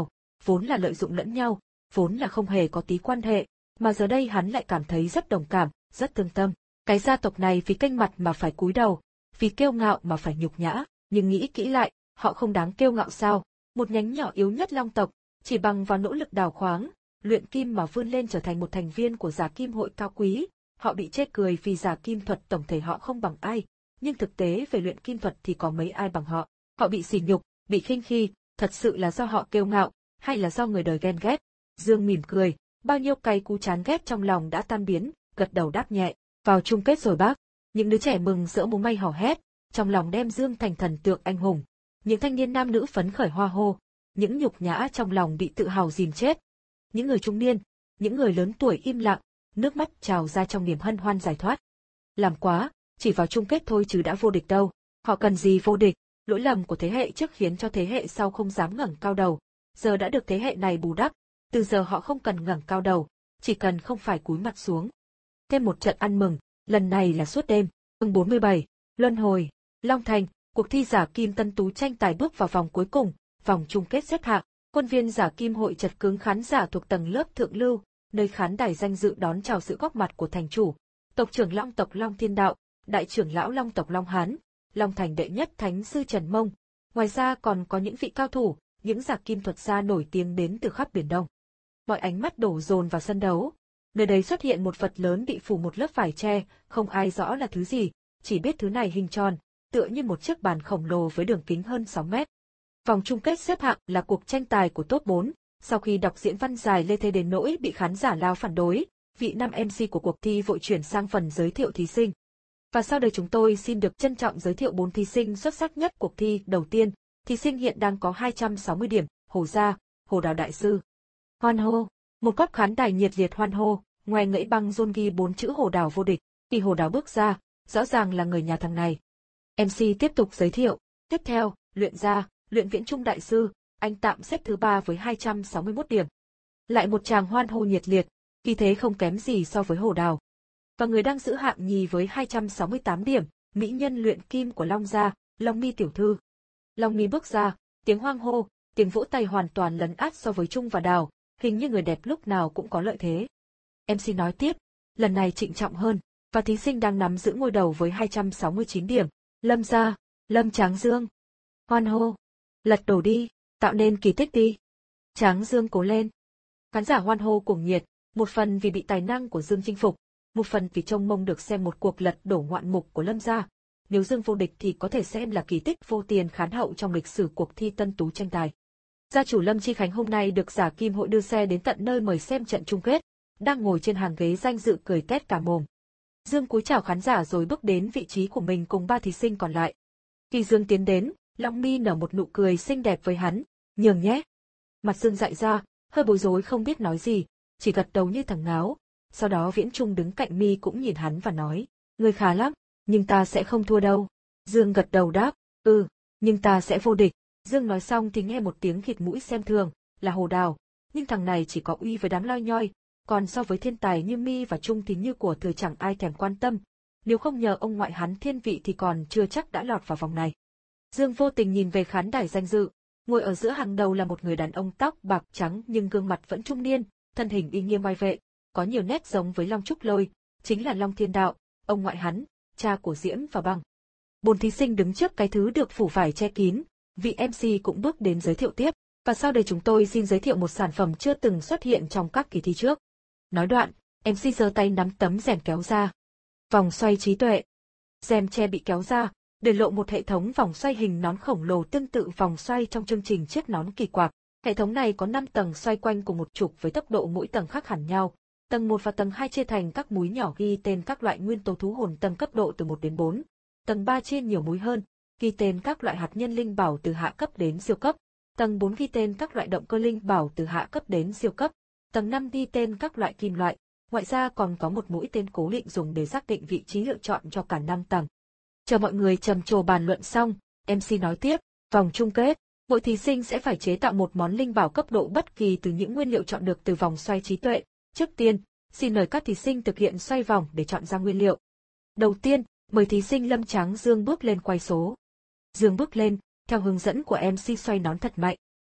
vốn là lợi dụng lẫn nhau, vốn là không hề có tí quan hệ, mà giờ đây hắn lại cảm thấy rất đồng cảm, rất thương tâm. Cái gia tộc này vì kênh mặt mà phải cúi đầu, vì kiêu ngạo mà phải nhục nhã, nhưng nghĩ kỹ lại, họ không đáng kiêu ngạo sao? Một nhánh nhỏ yếu nhất Long tộc, chỉ bằng vào nỗ lực đào khoáng, luyện kim mà vươn lên trở thành một thành viên của Giả Kim hội cao quý, họ bị chê cười vì Giả Kim thuật tổng thể họ không bằng ai, nhưng thực tế về luyện kim thuật thì có mấy ai bằng họ. Họ bị sỉ nhục, bị khinh khi, thật sự là do họ kiêu ngạo, hay là do người đời ghen ghét? Dương mỉm cười, bao nhiêu cay cú chán ghét trong lòng đã tan biến, gật đầu đáp nhẹ. Vào chung kết rồi bác. Những đứa trẻ mừng rỡ múa may hò hét, trong lòng đem Dương thành thần tượng anh hùng. Những thanh niên nam nữ phấn khởi hoa hô, những nhục nhã trong lòng bị tự hào dìm chết. Những người trung niên, những người lớn tuổi im lặng, nước mắt trào ra trong niềm hân hoan giải thoát. Làm quá, chỉ vào chung kết thôi chứ đã vô địch đâu. Họ cần gì vô địch? Lỗi lầm của thế hệ trước khiến cho thế hệ sau không dám ngẩng cao đầu. Giờ đã được thế hệ này bù đắp, từ giờ họ không cần ngẩng cao đầu, chỉ cần không phải cúi mặt xuống. Thêm một trận ăn mừng, lần này là suốt đêm. Chương bốn mươi bảy, Luân hồi, Long Thành, cuộc thi Giả Kim Tân Tú tranh tài bước vào vòng cuối cùng, vòng chung kết xếp hạng. Khuôn viên Giả Kim hội chật cứng khán giả thuộc tầng lớp thượng lưu, nơi khán đài danh dự đón chào sự góp mặt của thành chủ, tộc trưởng Long tộc Long Thiên Đạo, đại trưởng lão Long tộc Long Hán, Long Thành đệ nhất thánh sư Trần Mông. Ngoài ra còn có những vị cao thủ, những Giả Kim thuật gia nổi tiếng đến từ khắp biển Đông. Mọi ánh mắt đổ dồn vào sân đấu. Nơi đây xuất hiện một vật lớn bị phủ một lớp vải tre, không ai rõ là thứ gì, chỉ biết thứ này hình tròn, tựa như một chiếc bàn khổng lồ với đường kính hơn sáu mét. Vòng chung kết xếp hạng là cuộc tranh tài của top bốn, sau khi đọc diễn văn dài lê thê đến nỗi bị khán giả lao phản đối, vị năm em xê của cuộc thi vội chuyển sang phần giới thiệu thí sinh. Và sau đây chúng tôi xin được trân trọng giới thiệu bốn thí sinh xuất sắc nhất cuộc thi. Đầu tiên, thí sinh hiện đang có hai trăm sáu mươi điểm, Hồ Gia, Hồ Đào đại sư. Hoan hô, một góc khán đài nhiệt liệt hoan hô, ngoe ngẫy băng rôn ghi bốn chữ Hồ Đào vô địch. Khi Hồ Đào bước ra, rõ ràng là người nhà thằng này. em xê tiếp tục giới thiệu, tiếp theo, Luyện Gia, Luyện Viễn Trung đại sư, anh tạm xếp thứ ba với hai trăm sáu mươi mốt điểm. Lại một tràng hoan hô nhiệt liệt, khí thế không kém gì so với Hồ Đào. Và người đang giữ hạng nhì với hai trăm sáu mươi tám điểm, mỹ nhân luyện kim của Long Gia, Long Mi tiểu thư. Long Mi bước ra, tiếng hoang hô, tiếng vỗ tay hoàn toàn lấn át so với Trung và Đào, hình như người đẹp lúc nào cũng có lợi thế. em xê nói tiếp, lần này trịnh trọng hơn, và thí sinh đang nắm giữ ngôi đầu với hai trăm sáu mươi chín điểm, Lâm Gia, Lâm Tráng Dương. Hoan hô, lật đổ đi, tạo nên kỳ tích đi. Tráng Dương cố lên. Khán giả hoan hô cuồng nhiệt, một phần vì bị tài năng của Dương chinh phục, một phần vì trông mong được xem một cuộc lật đổ ngoạn mục của Lâm Gia. Nếu Dương vô địch thì có thể xem là kỳ tích vô tiền khán hậu trong lịch sử cuộc thi Tân Tú tranh tài. Gia chủ Lâm Chi Khánh hôm nay được Giả Kim hội đưa xe đến tận nơi mời xem trận chung kết, đang ngồi trên hàng ghế danh dự cười tét cả mồm. Dương cúi chào khán giả rồi bước đến vị trí của mình cùng ba thí sinh còn lại. Khi Dương tiến đến, Long Mi nở một nụ cười xinh đẹp với hắn, nhường nhé. Mặt Dương dại ra, hơi bối rối không biết nói gì, chỉ gật đầu như thằng ngáo. Sau đó Viễn Trung đứng cạnh Mi cũng nhìn hắn và nói, ngươi khá lắm, nhưng ta sẽ không thua đâu. Dương gật đầu đáp, ừ, nhưng ta sẽ vô địch. Dương nói xong thì nghe một tiếng khịt mũi xem thường, là Hồ Đào, nhưng thằng này chỉ có uy với đám loi nhoi, còn so với thiên tài như Mi và Trung thì như của thừa chẳng ai thèm quan tâm. Nếu không nhờ ông ngoại hắn thiên vị thì còn chưa chắc đã lọt vào vòng này. Dương vô tình nhìn về khán đài danh dự, ngồi ở giữa hàng đầu là một người đàn ông tóc bạc trắng nhưng gương mặt vẫn trung niên, thân hình uy nghiêm oai vệ, có nhiều nét giống với Long Trúc Lôi, chính là Long Thiên Đạo, ông ngoại hắn, cha của Diễm và Băng. Bốn thí sinh đứng trước cái thứ được phủ vải che kín, vị em xê cũng bước đến giới thiệu tiếp, và sau đây chúng tôi xin giới thiệu một sản phẩm chưa từng xuất hiện trong các kỳ thi trước. Nói đoạn, em xê giơ tay nắm tấm rèm kéo ra. Vòng xoay trí tuệ. Rèm che bị kéo ra, để lộ một hệ thống vòng xoay hình nón khổng lồ tương tự vòng xoay trong chương trình chiếc nón kỳ quặc. Hệ thống này có năm tầng xoay quanh cùng một trục với tốc độ mỗi tầng khác hẳn nhau. Tầng một và tầng hai chia thành các múi nhỏ ghi tên các loại nguyên tố thú hồn tầng cấp độ từ một đến bốn. Tầng ba chia nhiều múi hơn, ghi tên các loại hạt nhân linh bảo từ hạ cấp đến siêu cấp. Tầng bốn ghi tên các loại động cơ linh bảo từ hạ cấp đến siêu cấp. Tầng năm ghi tên các loại kim loại. Ngoài ra còn có một mũi tên cố định dùng để xác định vị trí lựa chọn cho cả năm tầng. Chờ mọi người trầm trồ bàn luận xong, em xê nói tiếp, vòng chung kết, mỗi thí sinh sẽ phải chế tạo một món linh bảo cấp độ bất kỳ từ những nguyên liệu chọn được từ vòng xoay trí tuệ. Trước tiên, xin mời các thí sinh thực hiện xoay vòng để chọn ra nguyên liệu. Đầu tiên, mời thí sinh Lâm Tráng Dương bước lên quay số. Dương bước lên, theo hướng dẫn của em xê xoay nón thật mạnh,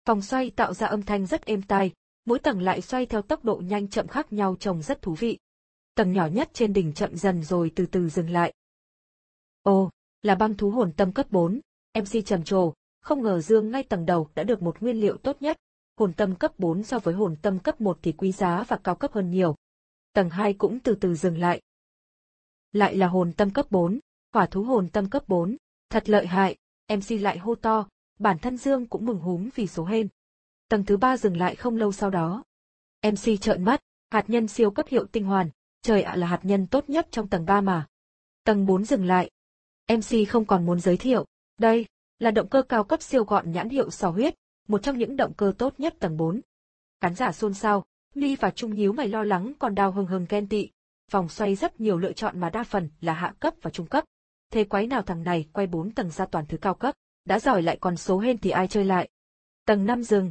Vòng xoay tạo ra âm thanh rất êm tai, mỗi tầng lại xoay theo tốc độ nhanh chậm khác nhau trông rất thú vị. Tầng nhỏ nhất trên đỉnh chậm dần rồi từ từ dừng lại. Ồ, là băng thú hồn tâm cấp bốn, em xê trầm trồ, không ngờ Dương ngay tầng đầu đã được một nguyên liệu tốt nhất. Hồn tâm cấp bốn so với hồn tâm cấp một thì quý giá và cao cấp hơn nhiều. Tầng hai cũng từ từ dừng lại. Lại là hồn tâm cấp bốn, hỏa thú hồn tâm cấp bốn, thật lợi hại, em xê lại hô to, bản thân Dương cũng mừng húm vì số hên. Tầng thứ ba dừng lại không lâu sau đó. em xê trợn mắt, hạt nhân siêu cấp hiệu tinh hoàn, trời ạ là hạt nhân tốt nhất trong tầng ba mà. Tầng bốn dừng lại. em xê không còn muốn giới thiệu, đây là động cơ cao cấp siêu gọn nhãn hiệu Sò Huyết, một trong những động cơ tốt nhất tầng bốn. Khán giả xôn xao, Ly và Trung nhíu mày lo lắng còn Đào hừng hừng ghen tị. Vòng xoay rất nhiều lựa chọn mà đa phần là hạ cấp và trung cấp. Thế quái nào thằng này quay bốn tầng ra toàn thứ cao cấp, đã giỏi lại còn số hên thì ai chơi lại. Tầng năm dừng.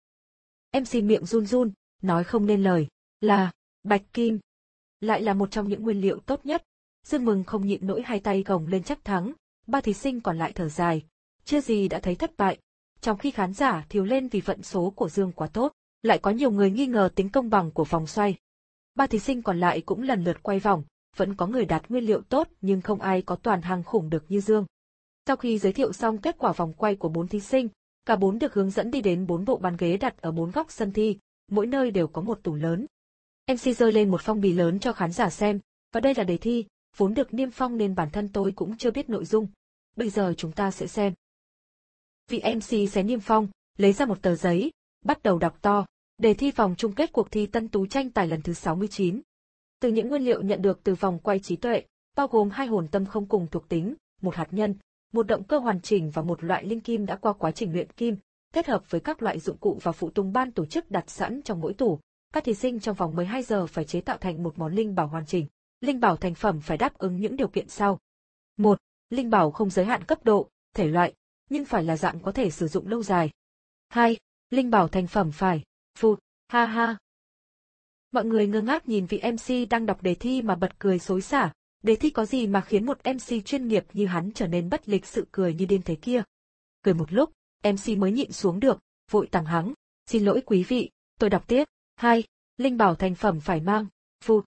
em xê miệng run run, nói không nên lời, là bạch kim. Lại là một trong những nguyên liệu tốt nhất. Dương mừng không nhịn nỗi hai tay gồng lên chắc thắng, ba thí sinh còn lại thở dài, chưa gì đã thấy thất bại. Trong khi khán giả thiếu lên vì vận số của Dương quá tốt, lại có nhiều người nghi ngờ tính công bằng của vòng xoay. Ba thí sinh còn lại cũng lần lượt quay vòng, vẫn có người đạt nguyên liệu tốt nhưng không ai có toàn hàng khủng được như Dương. Sau khi giới thiệu xong kết quả vòng quay của bốn thí sinh, cả bốn được hướng dẫn đi đến bốn bộ bàn ghế đặt ở bốn góc sân thi, mỗi nơi đều có một tủ lớn. em xê giơ lên một phong bì lớn cho khán giả xem, và đây là đề thi, vốn được niêm phong nên bản thân tôi cũng chưa biết nội dung. Bây giờ chúng ta sẽ xem. Vị em xê xé niêm phong, lấy ra một tờ giấy, bắt đầu đọc to, đề thi vòng chung kết cuộc thi Tân Tú tranh tài lần thứ sáu mươi chín. Từ những nguyên liệu nhận được từ vòng quay trí tuệ, bao gồm hai hồn tâm không cùng thuộc tính, một hạt nhân, một động cơ hoàn chỉnh và một loại linh kim đã qua quá trình luyện kim, kết hợp với các loại dụng cụ và phụ tùng ban tổ chức đặt sẵn trong mỗi tủ, các thí sinh trong vòng mười hai giờ phải chế tạo thành một món linh bảo hoàn chỉnh. Linh bảo thành phẩm phải đáp ứng những điều kiện sau. một. Linh bảo không giới hạn cấp độ, thể loại, nhưng phải là dạng có thể sử dụng lâu dài. hai. Linh bảo thành phẩm phải phụt, ha ha. Mọi người ngơ ngác nhìn vị em xê đang đọc đề thi mà bật cười xối xả. Đề thi có gì mà khiến một em xê chuyên nghiệp như hắn trở nên bất lịch sự cười như điên thế kia. Cười một lúc, em xê mới nhịn xuống được, vội tằng hắng. Xin lỗi quý vị, tôi đọc tiếp. hai. Linh bảo thành phẩm phải mang phụt.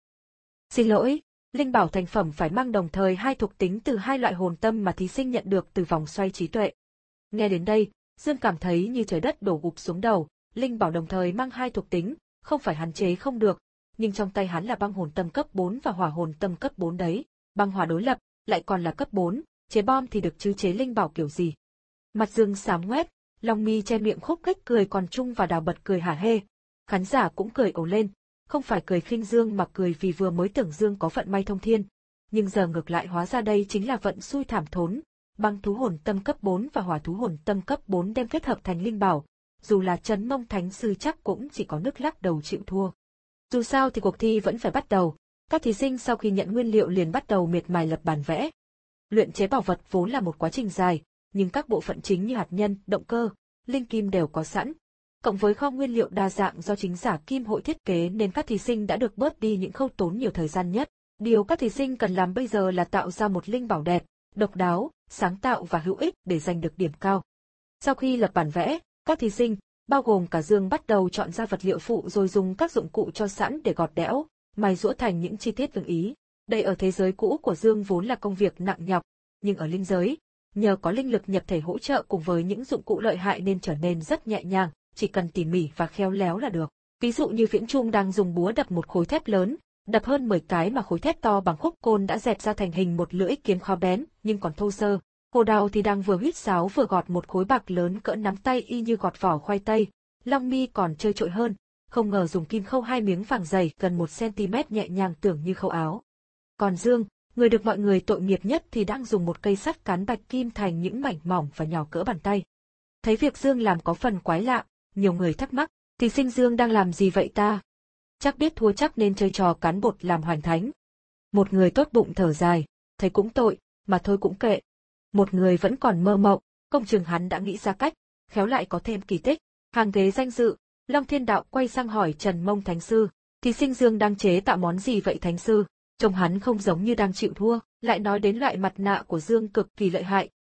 Xin lỗi, linh bảo thành phẩm phải mang đồng thời hai thuộc tính từ hai loại hồn tâm mà thí sinh nhận được từ vòng xoay trí tuệ. Nghe đến đây, Dương cảm thấy như trời đất đổ gục xuống đầu, linh bảo đồng thời mang hai thuộc tính, không phải hắn chế không được, nhưng trong tay hắn là băng hồn tâm cấp bốn và hỏa hồn tâm cấp bốn đấy, băng hỏa đối lập, lại còn là cấp bốn, chế bom thì được chứ chế linh bảo kiểu gì. Mặt Dương xám ngoét, Long Mi che miệng khúc khích cười còn Trung và Đào bật cười hả hê. Khán giả cũng cười ồ lên, không phải cười khinh Dương mà cười vì vừa mới tưởng Dương có vận may thông thiên. Nhưng giờ ngược lại hóa ra đây chính là vận xui thảm thốn, băng thú hồn tâm cấp bốn và hỏa thú hồn tâm cấp bốn đem kết hợp thành linh bảo, dù là Trấn Mông Thánh Sư chắc cũng chỉ có nước lắc đầu chịu thua. Dù sao thì cuộc thi vẫn phải bắt đầu, các thí sinh sau khi nhận nguyên liệu liền bắt đầu miệt mài lập bản vẽ. Luyện chế bảo vật vốn là một quá trình dài, nhưng các bộ phận chính như hạt nhân, động cơ, linh kim đều có sẵn. Cộng với kho nguyên liệu đa dạng do chính giả Kim Hội thiết kế nên các thí sinh đã được bớt đi những khâu tốn nhiều thời gian nhất. Điều các thí sinh cần làm bây giờ là tạo ra một linh bảo đẹp, độc đáo, sáng tạo và hữu ích để giành được điểm cao. Sau khi lập bản vẽ, các thí sinh, bao gồm cả Dương bắt đầu chọn ra vật liệu phụ rồi dùng các dụng cụ cho sẵn để gọt đẽo, mài giũa thành những chi tiết ưng ý. Đây ở thế giới cũ của Dương vốn là công việc nặng nhọc, nhưng ở linh giới, nhờ có linh lực nhập thể hỗ trợ cùng với những dụng cụ lợi hại nên trở nên rất nhẹ nhàng, chỉ cần tỉ mỉ và khéo léo là được. Ví dụ như Viễn Trung đang dùng búa đập một khối thép lớn, đập hơn mười cái mà khối thép to bằng khúc côn đã dẹp ra thành hình một lưỡi kiếm khó bén nhưng còn thô sơ. Hồ Đào thì đang vừa huýt sáo vừa gọt một khối bạc lớn cỡ nắm tay y như gọt vỏ khoai tây. Long Mi còn chơi trội hơn, không ngờ dùng kim khâu hai miếng vàng dày gần một xăng-ti-mét nhẹ nhàng tưởng như khâu áo. Còn Dương, người được mọi người tội nghiệp nhất thì đang dùng một cây sắt cán bạch kim thành những mảnh mỏng và nhỏ cỡ bàn tay. Thấy việc Dương làm có phần quái lạ, nhiều người thắc mắc, thí sinh Dương đang làm gì vậy ta? Chắc biết thua chắc nên chơi trò cán bột làm hoành thánh. Một người tốt bụng thở dài, thấy cũng tội, mà thôi cũng kệ. Một người vẫn còn mơ mộng, công chừng hắn đã nghĩ ra cách, khéo lại có thêm kỳ tích. Hàng ghế danh dự, Long Thiên Đạo quay sang hỏi Trần Mông Thánh Sư, thí sinh Dương đang chế tạo món gì vậy Thánh Sư? Trông hắn không giống như đang chịu thua, lại nói đến loại mặt nạ của Dương cực kỳ lợi hại,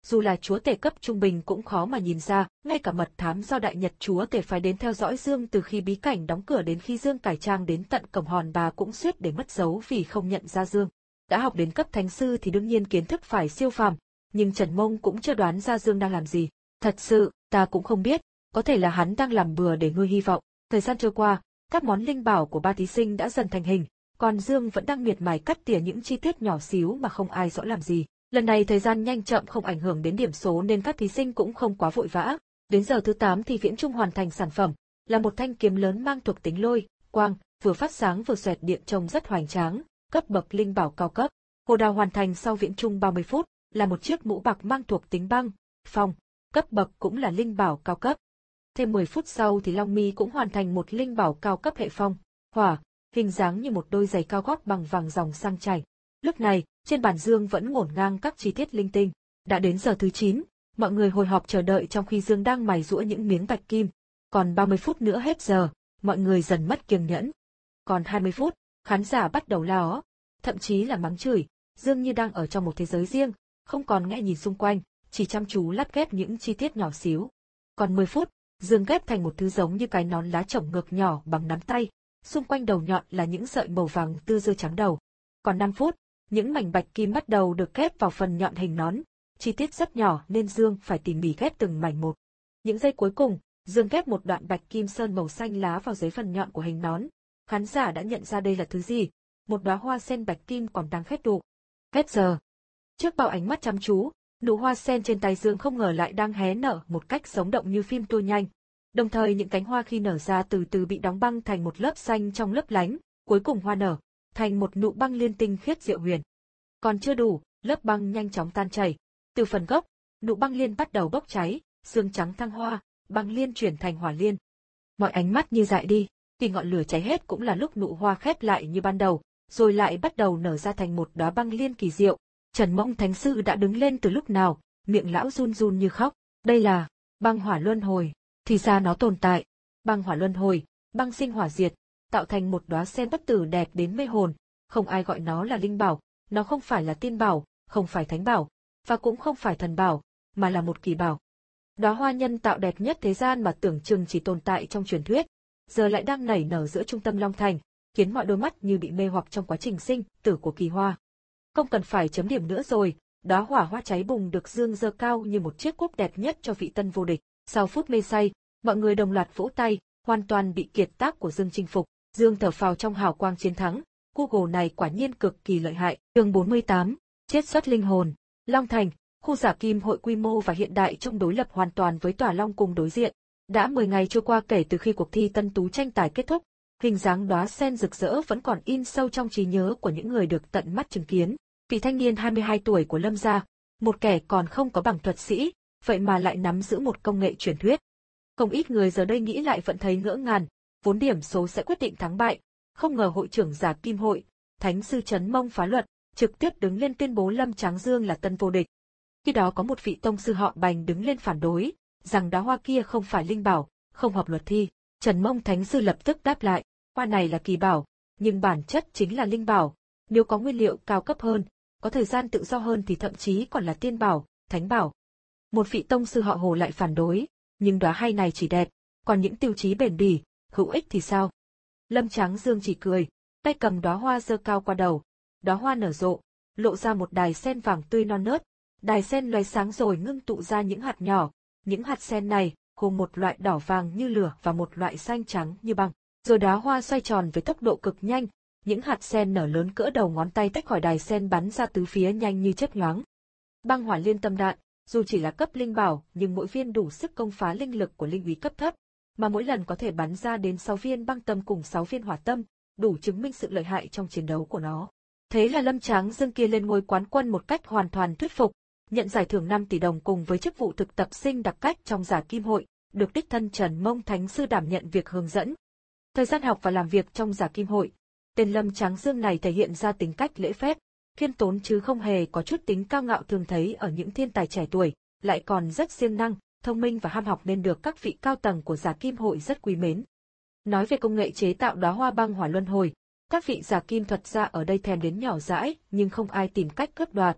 dù là chúa tể cấp trung bình cũng khó mà nhìn ra, ngay cả mật thám do đại nhật chúa tể phải đến theo dõi Dương từ khi bí cảnh đóng cửa đến khi Dương cải trang đến tận cổng hòn bà cũng suýt để mất dấu vì không nhận ra Dương. Đã học đến cấp thánh sư thì đương nhiên kiến thức phải siêu phàm, nhưng Trần Mông cũng chưa đoán ra Dương đang làm gì. Thật sự, ta cũng không biết, có thể là hắn đang làm bừa để nuôi hy vọng. Thời gian trôi qua, các món linh bảo của ba thí sinh đã dần thành hình, còn Dương vẫn đang miệt mài cắt tỉa những chi tiết nhỏ xíu mà không ai rõ làm gì. Lần này thời gian nhanh chậm không ảnh hưởng đến điểm số nên các thí sinh cũng không quá vội vã. Đến giờ thứ tám thì Viễn Trung hoàn thành sản phẩm, là một thanh kiếm lớn mang thuộc tính lôi, quang, vừa phát sáng vừa xoẹt điện trông rất hoành tráng, cấp bậc linh bảo cao cấp. Hồ đào hoàn thành sau Viễn Trung ba mươi phút, là một chiếc mũ bạc mang thuộc tính băng, phong, cấp bậc cũng là linh bảo cao cấp. Thêm mười phút sau thì Long Mi cũng hoàn thành một linh bảo cao cấp hệ phong, hỏa, hình dáng như một đôi giày cao gót bằng vàng dòng sang chảy. Lúc này, trên bàn Dương vẫn ngổn ngang các chi tiết linh tinh. Đã đến giờ thứ chín, mọi người hồi họp chờ đợi trong khi Dương đang mài giũa những miếng bạch kim. Còn ba mươi phút nữa hết giờ, mọi người dần mất kiêng nhẫn. Còn hai mươi phút, khán giả bắt đầu la ó, thậm chí là mắng chửi. Dương như đang ở trong một thế giới riêng, không còn nghe nhìn xung quanh, chỉ chăm chú lắp ghép những chi tiết nhỏ xíu. Còn mười phút, Dương ghép thành một thứ giống như cái nón lá chổng ngược nhỏ bằng nắm tay, xung quanh đầu nhọn là những sợi màu vàng tươi rơi trắng đầu. Còn năm phút, những mảnh bạch kim bắt đầu được ghép vào phần nhọn hình nón, chi tiết rất nhỏ nên Dương phải tỉ mỉ ghép từng mảnh một. Những giây cuối cùng, Dương ghép một đoạn bạch kim sơn màu xanh lá vào dưới phần nhọn của hình nón. Khán giả đã nhận ra đây là thứ gì, một đóa hoa sen bạch kim còn đang khép nụ. Hết giờ. Trước bao ánh mắt chăm chú, nụ hoa sen trên tay Dương không ngờ lại đang hé nở một cách sống động như phim tua nhanh. Đồng thời những cánh hoa khi nở ra từ từ bị đóng băng thành một lớp xanh trong lấp lánh, cuối cùng hoa nở thành một nụ băng liên tinh khiết diệu huyền. Còn chưa đủ, lớp băng nhanh chóng tan chảy. Từ phần gốc, nụ băng liên bắt đầu bốc cháy, xương trắng thăng hoa, băng liên chuyển thành hỏa liên. Mọi ánh mắt như dại đi, khi ngọn lửa cháy hết cũng là lúc nụ hoa khép lại như ban đầu, rồi lại bắt đầu nở ra thành một đóa băng liên kỳ diệu. Trần Mông Thánh Sư đã đứng lên từ lúc nào, miệng lão run run như khóc. Đây là băng hỏa luân hồi, thì ra nó tồn tại. Băng hỏa luân hồi, băng sinh hỏa diệt, tạo thành một đóa sen bất tử đẹp đến mê hồn. Không ai gọi nó là linh bảo, nó không phải là tiên bảo, không phải thánh bảo, và cũng không phải thần bảo, mà là một kỳ bảo. Đóa hoa nhân tạo đẹp nhất thế gian mà tưởng chừng chỉ tồn tại trong truyền thuyết, giờ lại đang nảy nở giữa trung tâm Long Thành, khiến mọi đôi mắt như bị mê hoặc trong quá trình sinh tử của kỳ hoa. Không cần phải chấm điểm nữa rồi, đóa hỏa hoa cháy bùng được Dương giơ cao như một chiếc cúp đẹp nhất cho vị tân vô địch. Sau phút mê say, mọi người đồng loạt vỗ tay, hoàn toàn bị kiệt tác của Dương chinh phục. Dương thở phào trong hào quang chiến thắng, Google này quả nhiên cực kỳ lợi hại. Chương bốn mươi tám, chiết xuất linh hồn. Long Thành, khu giả kim hội quy mô và hiện đại trong đối lập hoàn toàn với tòa Long Cung đối diện. Đã mười ngày trôi qua kể từ khi cuộc thi tân tú tranh tài kết thúc, hình dáng đóa sen rực rỡ vẫn còn in sâu trong trí nhớ của những người được tận mắt chứng kiến. Vị thanh niên hai mươi hai tuổi của Lâm gia, một kẻ còn không có bằng thuật sĩ, vậy mà lại nắm giữ một công nghệ truyền thuyết. Không ít người giờ đây nghĩ lại vẫn thấy ngỡ ngàng, vốn điểm số sẽ quyết định thắng bại, không ngờ hội trưởng giả kim hội, Thánh sư Trấn Mông phá luật, trực tiếp đứng lên tuyên bố Lâm Tráng Dương là tân vô địch. Khi đó có một vị tông sư họ Bành đứng lên phản đối, rằng đóa hoa kia không phải linh bảo, không hợp luật thi. Trần Mông Thánh sư lập tức đáp lại, hoa này là kỳ bảo, nhưng bản chất chính là linh bảo, nếu có nguyên liệu cao cấp hơn, có thời gian tự do hơn thì thậm chí còn là tiên bảo, thánh bảo. Một vị tông sư họ Hồ lại phản đối, nhưng đóa hay này chỉ đẹp, còn những tiêu chí bền bỉ, hữu ích thì sao? Lâm Tráng Dương chỉ cười, tay cầm đóa hoa giơ cao qua đầu, đóa hoa nở rộ, lộ ra một đài sen vàng tươi non nớt, đài sen loé sáng rồi ngưng tụ ra những hạt nhỏ, những hạt sen này gồm một loại đỏ vàng như lửa và một loại xanh trắng như băng. Rồi đóa hoa xoay tròn với tốc độ cực nhanh, những hạt sen nở lớn cỡ đầu ngón tay tách khỏi đài sen bắn ra tứ phía nhanh như chớp nhoáng. Băng hỏa liên tâm đạn, dù chỉ là cấp linh bảo nhưng mỗi viên đủ sức công phá linh lực của linh úy cấp thấp, mà mỗi lần có thể bắn ra đến sáu viên băng tâm cùng sáu viên hỏa tâm, đủ chứng minh sự lợi hại trong chiến đấu của nó. Thế là Lâm Tráng Dương kia lên ngôi quán quân một cách hoàn toàn thuyết phục, nhận giải thưởng năm tỷ đồng cùng với chức vụ thực tập sinh đặc cách trong giả kim hội, được đích thân Trần Mông Thánh sư đảm nhận việc hướng dẫn. Thời gian học và làm việc trong giả kim hội, tên Lâm Tráng Dương này thể hiện ra tính cách lễ phép, khiêm tốn chứ không hề có chút tính cao ngạo thường thấy ở những thiên tài trẻ tuổi, lại còn rất siêng năng, thông minh và ham học nên được các vị cao tầng của giả kim hội rất quý mến. Nói về công nghệ chế tạo đóa hoa băng hỏa luân hồi, các vị giả kim thuật gia ở đây thèm đến nhỏ dãi nhưng không ai tìm cách cướp đoạt.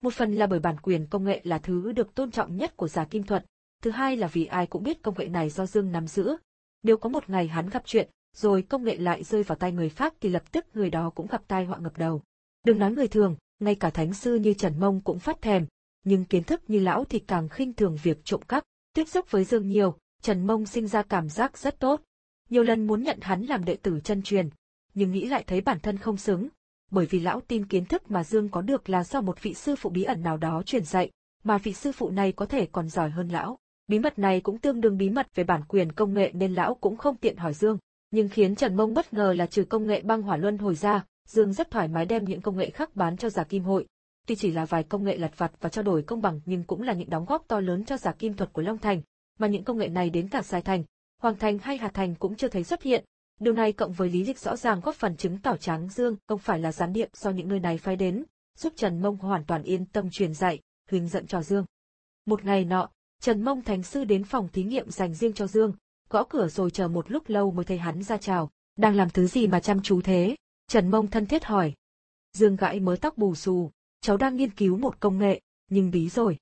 Một phần là bởi bản quyền công nghệ là thứ được tôn trọng nhất của Giả Kim Thuật, thứ hai là vì ai cũng biết công nghệ này do Dương nắm giữ. Nếu có một ngày hắn gặp chuyện, rồi công nghệ lại rơi vào tay người khác thì lập tức người đó cũng gặp tai họa ngập đầu. Đừng nói người thường, ngay cả thánh sư như Trần Mông cũng phát thèm, nhưng kiến thức như lão thì càng khinh thường việc trộm cắp. Tiếp xúc với Dương nhiều, Trần Mông sinh ra cảm giác rất tốt. Nhiều lần muốn nhận hắn làm đệ tử chân truyền, nhưng nghĩ lại thấy bản thân không xứng, bởi vì lão tin kiến thức mà Dương có được là do một vị sư phụ bí ẩn nào đó truyền dạy, mà vị sư phụ này có thể còn giỏi hơn lão. Bí mật này cũng tương đương bí mật về bản quyền công nghệ nên lão cũng không tiện hỏi Dương. Nhưng khiến Trần Mông bất ngờ là trừ công nghệ băng hỏa luân hồi ra, Dương rất thoải mái đem những công nghệ khác bán cho Giả Kim Hội. Tuy chỉ là vài công nghệ lặt vặt và trao đổi công bằng nhưng cũng là những đóng góp to lớn cho Giả Kim Thuật của Long Thành, mà những công nghệ này đến cả Sài Thành, Hoàng Thành hay Hà Thành cũng chưa thấy xuất hiện. Điều này cộng với lý lịch rõ ràng góp phần chứng tỏ Tráng Dương không phải là gián điệp do những nơi này phái đến, giúp Trần Mông hoàn toàn yên tâm truyền dạy, hướng dẫn cho Dương. Một ngày nọ, Trần Mông thánh sư đến phòng thí nghiệm dành riêng cho Dương, gõ cửa rồi chờ một lúc lâu mới thấy hắn ra chào. Đang làm thứ gì mà chăm chú thế? Trần Mông thân thiết hỏi. Dương gãi mớ tóc bù xù, cháu đang nghiên cứu một công nghệ, nhưng bí rồi.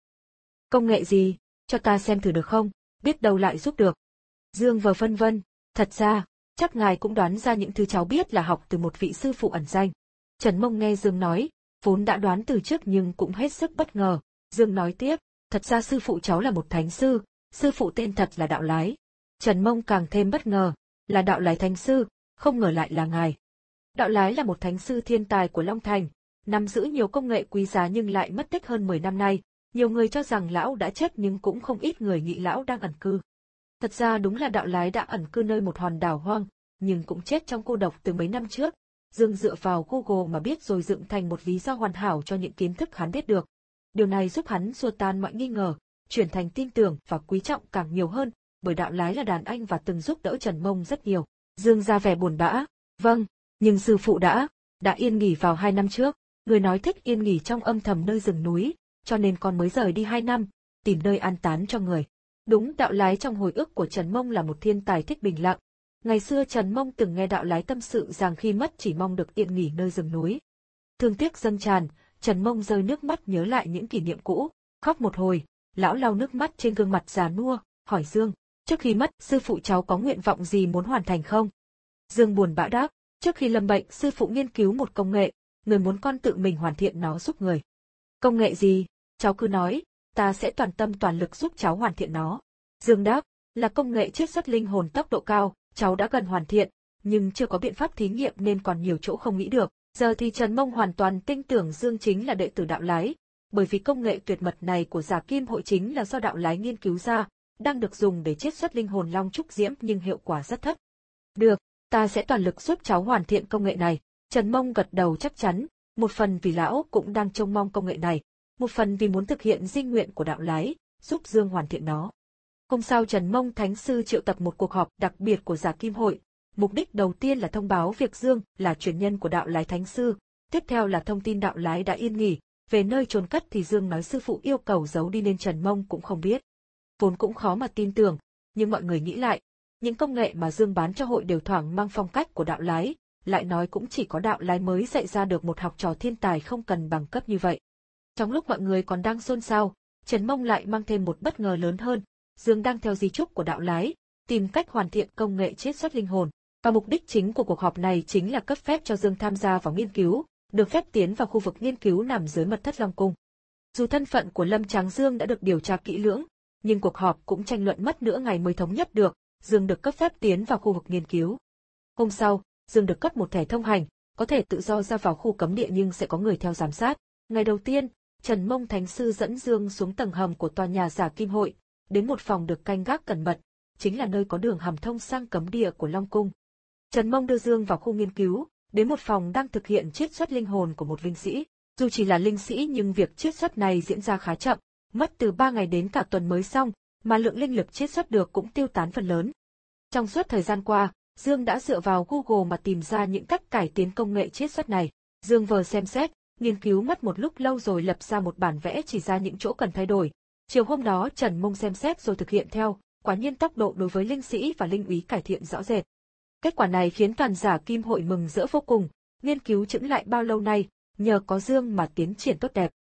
Công nghệ gì? Cho ta xem thử được không? Biết đâu lại giúp được. Dương vờ vân vân, thật ra, chắc ngài cũng đoán ra những thứ cháu biết là học từ một vị sư phụ ẩn danh. Trần Mông nghe Dương nói, vốn đã đoán từ trước nhưng cũng hết sức bất ngờ. Dương nói tiếp, thật ra sư phụ cháu là một thánh sư, sư phụ tên thật là Đạo Lái. Trần Mông càng thêm bất ngờ, là Đạo Lái thánh sư, không ngờ lại là ngài. Đạo Lái là một thánh sư thiên tài của Long Thành, nắm giữ nhiều công nghệ quý giá nhưng lại mất tích hơn mười năm nay. Nhiều người cho rằng lão đã chết nhưng cũng không ít người nghĩ lão đang ẩn cư. Thật ra đúng là Đạo Lái đã ẩn cư nơi một hòn đảo hoang, nhưng cũng chết trong cô độc từ mấy năm trước. Dương dựa vào Google mà biết rồi dựng thành một lý do hoàn hảo cho những kiến thức hắn biết được. Điều này giúp hắn xua tan mọi nghi ngờ, chuyển thành tin tưởng và quý trọng càng nhiều hơn, bởi Đạo Lái là đàn anh và từng giúp đỡ Trần Mông rất nhiều. Dương ra vẻ buồn bã, vâng, nhưng sư phụ đã, đã yên nghỉ vào hai năm trước, người nói thích yên nghỉ trong âm thầm nơi rừng núi, cho nên con mới rời đi hai năm, tìm nơi an tán cho người. Đúng, Đạo Lái trong hồi ức của Trần Mông là một thiên tài thích bình lặng. Ngày xưa Trần Mông từng nghe Đạo Lái tâm sự rằng khi mất chỉ mong được yên nghỉ nơi rừng núi. Thương tiếc dâng tràn, Trần Mông rơi nước mắt nhớ lại những kỷ niệm cũ, khóc một hồi, lão lau nước mắt trên gương mặt già nua, hỏi Dương, trước khi mất sư phụ cháu có nguyện vọng gì muốn hoàn thành không? Dương buồn bã đáp, trước khi lâm bệnh sư phụ nghiên cứu một công nghệ, người muốn con tự mình hoàn thiện nó giúp người. Công nghệ gì? Cháu cứ nói, ta sẽ toàn tâm toàn lực giúp cháu hoàn thiện nó. Dương đáp, là công nghệ chiết xuất linh hồn tốc độ cao, cháu đã gần hoàn thiện, nhưng chưa có biện pháp thí nghiệm nên còn nhiều chỗ không nghĩ được. Giờ thì Trần Mông hoàn toàn tin tưởng Dương chính là đệ tử Đạo Lái, bởi vì công nghệ tuyệt mật này của Giả Kim Hội chính là do Đạo Lái nghiên cứu ra, đang được dùng để chiết xuất linh hồn Long Trúc Diễm nhưng hiệu quả rất thấp. Được, ta sẽ toàn lực giúp cháu hoàn thiện công nghệ này. Trần Mông gật đầu chắc chắn, một phần vì lão cũng đang trông mong công nghệ này, một phần vì muốn thực hiện di nguyện của Đạo Lái, giúp Dương hoàn thiện nó. Hôm sau Trần Mông Thánh Sư triệu tập một cuộc họp đặc biệt của Giả Kim Hội. Mục đích đầu tiên là thông báo việc Dương là truyền nhân của Đạo Lái Thánh Sư, tiếp theo là thông tin Đạo Lái đã yên nghỉ, về nơi chôn cất thì Dương nói sư phụ yêu cầu giấu đi nên Trần Mông cũng không biết. Vốn cũng khó mà tin tưởng, nhưng mọi người nghĩ lại, những công nghệ mà Dương bán cho hội đều thoảng mang phong cách của Đạo Lái, lại nói cũng chỉ có Đạo Lái mới dạy ra được một học trò thiên tài không cần bằng cấp như vậy. Trong lúc mọi người còn đang xôn xao, Trần Mông lại mang thêm một bất ngờ lớn hơn, Dương đang theo di chúc của Đạo Lái, tìm cách hoàn thiện công nghệ chiết xuất linh hồn. Và mục đích chính của cuộc họp này chính là cấp phép cho Dương tham gia vào nghiên cứu, được phép tiến vào khu vực nghiên cứu nằm dưới mật thất Long Cung. Dù thân phận của Lâm Tráng Dương đã được điều tra kỹ lưỡng, nhưng cuộc họp cũng tranh luận mất nửa ngày mới thống nhất được, Dương được cấp phép tiến vào khu vực nghiên cứu. Hôm sau, Dương được cấp một thẻ thông hành, có thể tự do ra vào khu cấm địa nhưng sẽ có người theo giám sát. Ngày đầu tiên, Trần Mông Thánh Sư dẫn Dương xuống tầng hầm của tòa nhà Giả Kim Hội, đến một phòng được canh gác cẩn mật, chính là nơi có đường hầm thông sang cấm địa của Long Cung. Trần Mông đưa Dương vào khu nghiên cứu, đến một phòng đang thực hiện chiết xuất linh hồn của một linh sĩ. Dù chỉ là linh sĩ nhưng việc chiết xuất này diễn ra khá chậm, mất từ ba ngày đến cả tuần mới xong, mà lượng linh lực chiết xuất được cũng tiêu tán phần lớn. Trong suốt thời gian qua, Dương đã dựa vào Google mà tìm ra những cách cải tiến công nghệ chiết xuất này. Dương vừa xem xét, nghiên cứu mất một lúc lâu rồi lập ra một bản vẽ chỉ ra những chỗ cần thay đổi. Chiều hôm đó Trần Mông xem xét rồi thực hiện theo, quả nhiên tốc độ đối với linh sĩ và linh úy cải thiện rõ rệt. Kết quả này khiến toàn Giả Kim Hội mừng rỡ vô cùng, nghiên cứu chững lại bao lâu nay, nhờ có Dương mà tiến triển tốt đẹp.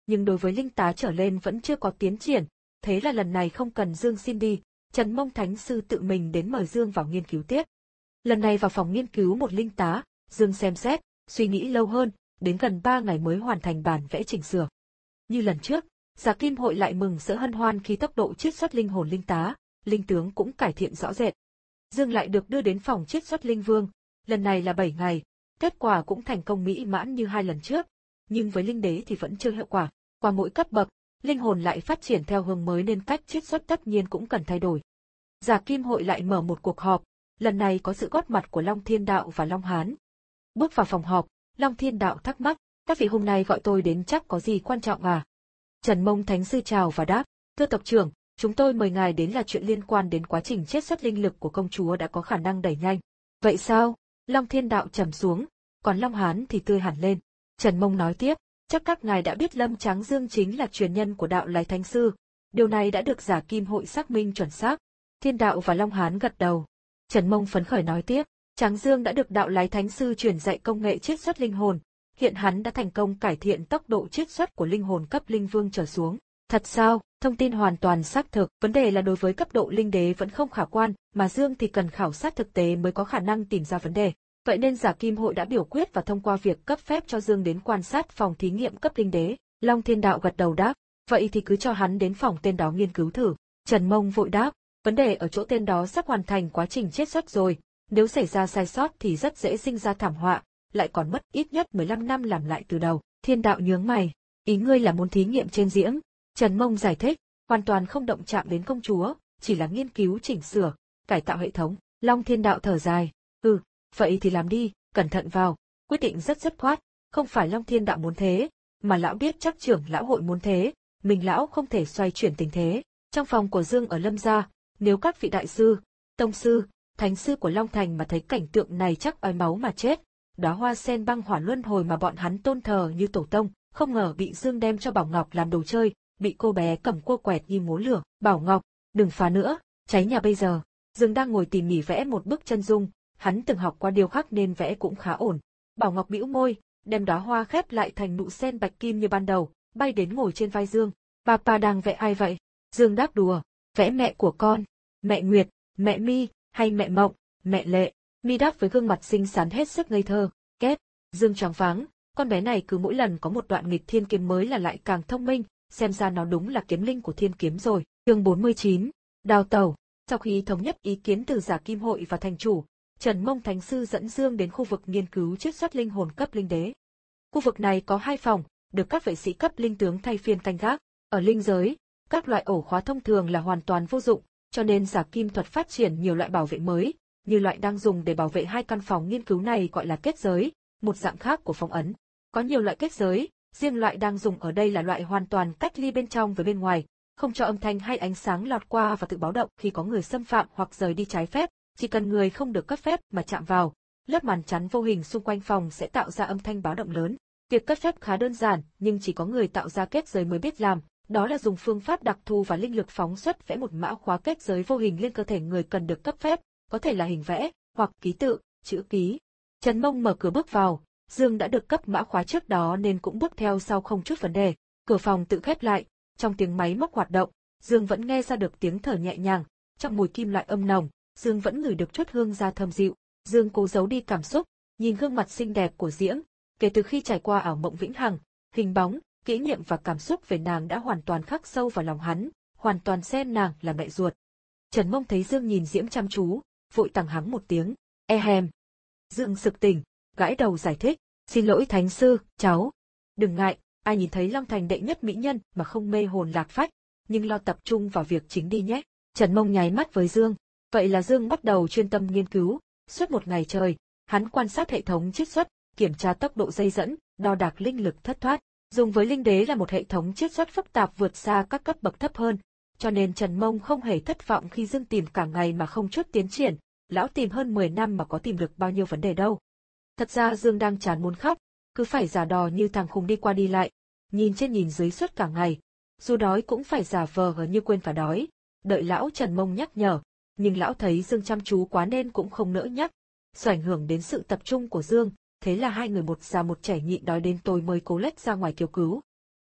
nhưng đối với linh tá trở lên vẫn chưa có tiến triển, thế là lần này không cần Dương xin đi, Trần Mông Thánh Sư tự mình đến mời Dương vào nghiên cứu tiếp. Lần này vào phòng nghiên cứu một linh tá, Dương xem xét, suy nghĩ lâu hơn, đến gần ba ngày mới hoàn thành bản vẽ chỉnh sửa. Như lần trước, Giả Kim Hội lại mừng rỡ hân hoan khi tốc độ chiết xuất linh hồn linh tá, linh tướng cũng cải thiện rõ rệt. Dương lại được đưa đến phòng chiết xuất linh vương, lần này là bảy ngày, kết quả cũng thành công mỹ mãn như hai lần trước, nhưng với linh đế thì vẫn chưa hiệu quả. Qua mỗi cấp bậc, linh hồn lại phát triển theo hướng mới nên cách chiết xuất tất nhiên cũng cần thay đổi. Giả Kim Hội lại mở một cuộc họp, lần này có sự góp mặt của Long Thiên Đạo và Long Hán. Bước vào phòng họp, Long Thiên Đạo thắc mắc, các vị hôm nay gọi tôi đến chắc có gì quan trọng à? Trần Mông Thánh Sư chào và đáp, thưa tộc trưởng, chúng tôi mời ngài đến là chuyện liên quan đến quá trình chiết xuất linh lực của công chúa đã có khả năng đẩy nhanh. Vậy sao? Long Thiên Đạo trầm xuống, còn Long Hán thì tươi hẳn lên. Trần Mông nói tiếp, chắc các ngài đã biết Lâm Tráng Dương chính là truyền nhân của Đạo Lái Thánh Sư, điều này đã được Giả Kim Hội xác minh chuẩn xác. Thiên Đạo và Long Hán gật đầu. Trần Mông phấn khởi nói tiếp, Tráng Dương đã được Đạo Lái Thánh Sư truyền dạy công nghệ chiết xuất linh hồn, hiện hắn đã thành công cải thiện tốc độ chiết xuất của linh hồn cấp linh vương trở xuống. Thật sao? Thông tin hoàn toàn xác thực, vấn đề là đối với cấp độ linh đế vẫn không khả quan, mà Dương thì cần khảo sát thực tế mới có khả năng tìm ra vấn đề. Vậy nên Giả Kim Hội đã biểu quyết và thông qua việc cấp phép cho Dương đến quan sát phòng thí nghiệm cấp linh đế. Long Thiên Đạo gật đầu đáp, vậy thì cứ cho hắn đến phòng tên đó nghiên cứu thử. Trần Mông vội đáp, vấn đề ở chỗ tên đó sắp hoàn thành quá trình chiết xuất rồi, nếu xảy ra sai sót thì rất dễ sinh ra thảm họa, lại còn mất ít nhất mười lăm năm làm lại từ đầu. Thiên Đạo nhướng mày, ý ngươi là muốn thí nghiệm trên Diễm? Trần Mông giải thích, hoàn toàn không động chạm đến công chúa, chỉ là nghiên cứu chỉnh sửa, cải tạo hệ thống. Long Thiên Đạo thở dài, ừ, vậy thì làm đi, cẩn thận vào. Quyết định rất dứt khoát, không phải Long Thiên Đạo muốn thế, mà lão biết chắc trưởng lão hội muốn thế, mình lão không thể xoay chuyển tình thế. Trong phòng của Dương ở Lâm gia, nếu các vị đại sư, tông sư, thánh sư của Long Thành mà thấy cảnh tượng này chắc ói máu mà chết. Đóa hoa sen băng hỏa luân hồi mà bọn hắn tôn thờ như tổ tông, không ngờ bị Dương đem cho Bảo Ngọc làm đồ chơi, bị cô bé cầm cua quẹt như múa lửa. Bảo Ngọc, đừng phá nữa, cháy nhà bây giờ. Dương đang ngồi tỉ mỉ vẽ một bức chân dung, hắn từng học qua điêu khắc nên vẽ cũng khá ổn. Bảo Ngọc bĩu môi, đem đóa hoa khép lại thành nụ sen bạch kim như ban đầu, bay đến ngồi trên vai Dương. Papa đang vẽ ai vậy? Dương đáp đùa, vẽ mẹ của con, mẹ Nguyệt, mẹ Mi, hay mẹ Mộng, mẹ Lệ. Mi đáp với gương mặt xinh xắn hết sức ngây thơ. Két, Dương choáng váng, con bé này cứ mỗi lần có một đoạn nghịch thiên kiếm mới là lại càng thông minh, xem ra nó đúng là kiếm linh của thiên kiếm rồi. Chương bốn mươi chín, Đào Tẩu. Sau khi thống nhất ý kiến từ Giả Kim Hội và thành chủ, Trần Mông Thánh Sư dẫn Dương đến khu vực nghiên cứu chiết xuất linh hồn cấp linh đế. Khu vực này có hai phòng, được các vệ sĩ cấp linh tướng thay phiên canh gác. Ở linh giới, các loại ổ khóa thông thường là hoàn toàn vô dụng, cho nên Giả Kim thuật phát triển nhiều loại bảo vệ mới, như loại đang dùng để bảo vệ hai căn phòng nghiên cứu này gọi là kết giới, một dạng khác của phong ấn. Có nhiều loại kết giới, riêng loại đang dùng ở đây là loại hoàn toàn cách ly bên trong với bên ngoài, không cho âm thanh hay ánh sáng lọt qua và tự báo động khi có người xâm phạm hoặc rời đi trái phép, chỉ cần người không được cấp phép mà chạm vào, lớp màn chắn vô hình xung quanh phòng sẽ tạo ra âm thanh báo động lớn. Việc cấp phép khá đơn giản, nhưng chỉ có người tạo ra kết giới mới biết làm, đó là dùng phương pháp đặc thù và linh lực phóng xuất vẽ một mã khóa kết giới vô hình lên cơ thể người cần được cấp phép, có thể là hình vẽ, hoặc ký tự, chữ ký. Trần Mông mở cửa bước vào, Dương đã được cấp mã khóa trước đó nên cũng bước theo sau không chút vấn đề. Cửa phòng tự khép lại, trong tiếng máy móc hoạt động, Dương vẫn nghe ra được tiếng thở nhẹ nhàng, trong mùi kim loại âm nồng, Dương vẫn ngửi được chút hương da thơm dịu. Dương cố giấu đi cảm xúc, nhìn gương mặt xinh đẹp của Diễm, kể từ khi trải qua ảo mộng vĩnh hằng, hình bóng, kỷ niệm và cảm xúc về nàng đã hoàn toàn khắc sâu vào lòng hắn, hoàn toàn xem nàng là mẹ ruột. Trần Mông thấy Dương nhìn Diễm chăm chú, vội tằng hắng một tiếng, e hèm. Dương sực tỉnh, gãi đầu giải thích, xin lỗi Thánh Sư, cháu. Đừng ngại, ai nhìn thấy Long Thành đệ nhất mỹ nhân mà không mê hồn lạc phách, nhưng lo tập trung vào việc chính đi nhé. Trần Mông nháy mắt với Dương, vậy là Dương bắt đầu chuyên tâm nghiên cứu, suốt một ngày trời, hắn quan sát hệ thống chiết xuất, kiểm tra tốc độ dây dẫn, đo đạc linh lực thất thoát. Dùng với linh đế là một hệ thống chiết xuất phức tạp vượt xa các cấp bậc thấp hơn, cho nên Trần Mông không hề thất vọng khi Dương tìm cả ngày mà không chút tiến triển, lão tìm hơn mười năm mà có tìm được bao nhiêu vấn đề đâu. Thật ra Dương đang chán muốn khóc, cứ phải giả đò như thằng khùng đi qua đi lại, nhìn trên nhìn dưới suốt cả ngày, dù đói cũng phải giả vờ như quên cả đói, đợi lão Trần Mông nhắc nhở, nhưng lão thấy Dương chăm chú quá nên cũng không nỡ nhắc, do ảnh hưởng đến sự tập trung của Dương, thế là hai người một già một trẻ nhịn đói đến tối mới cố lết ra ngoài kêu cứu.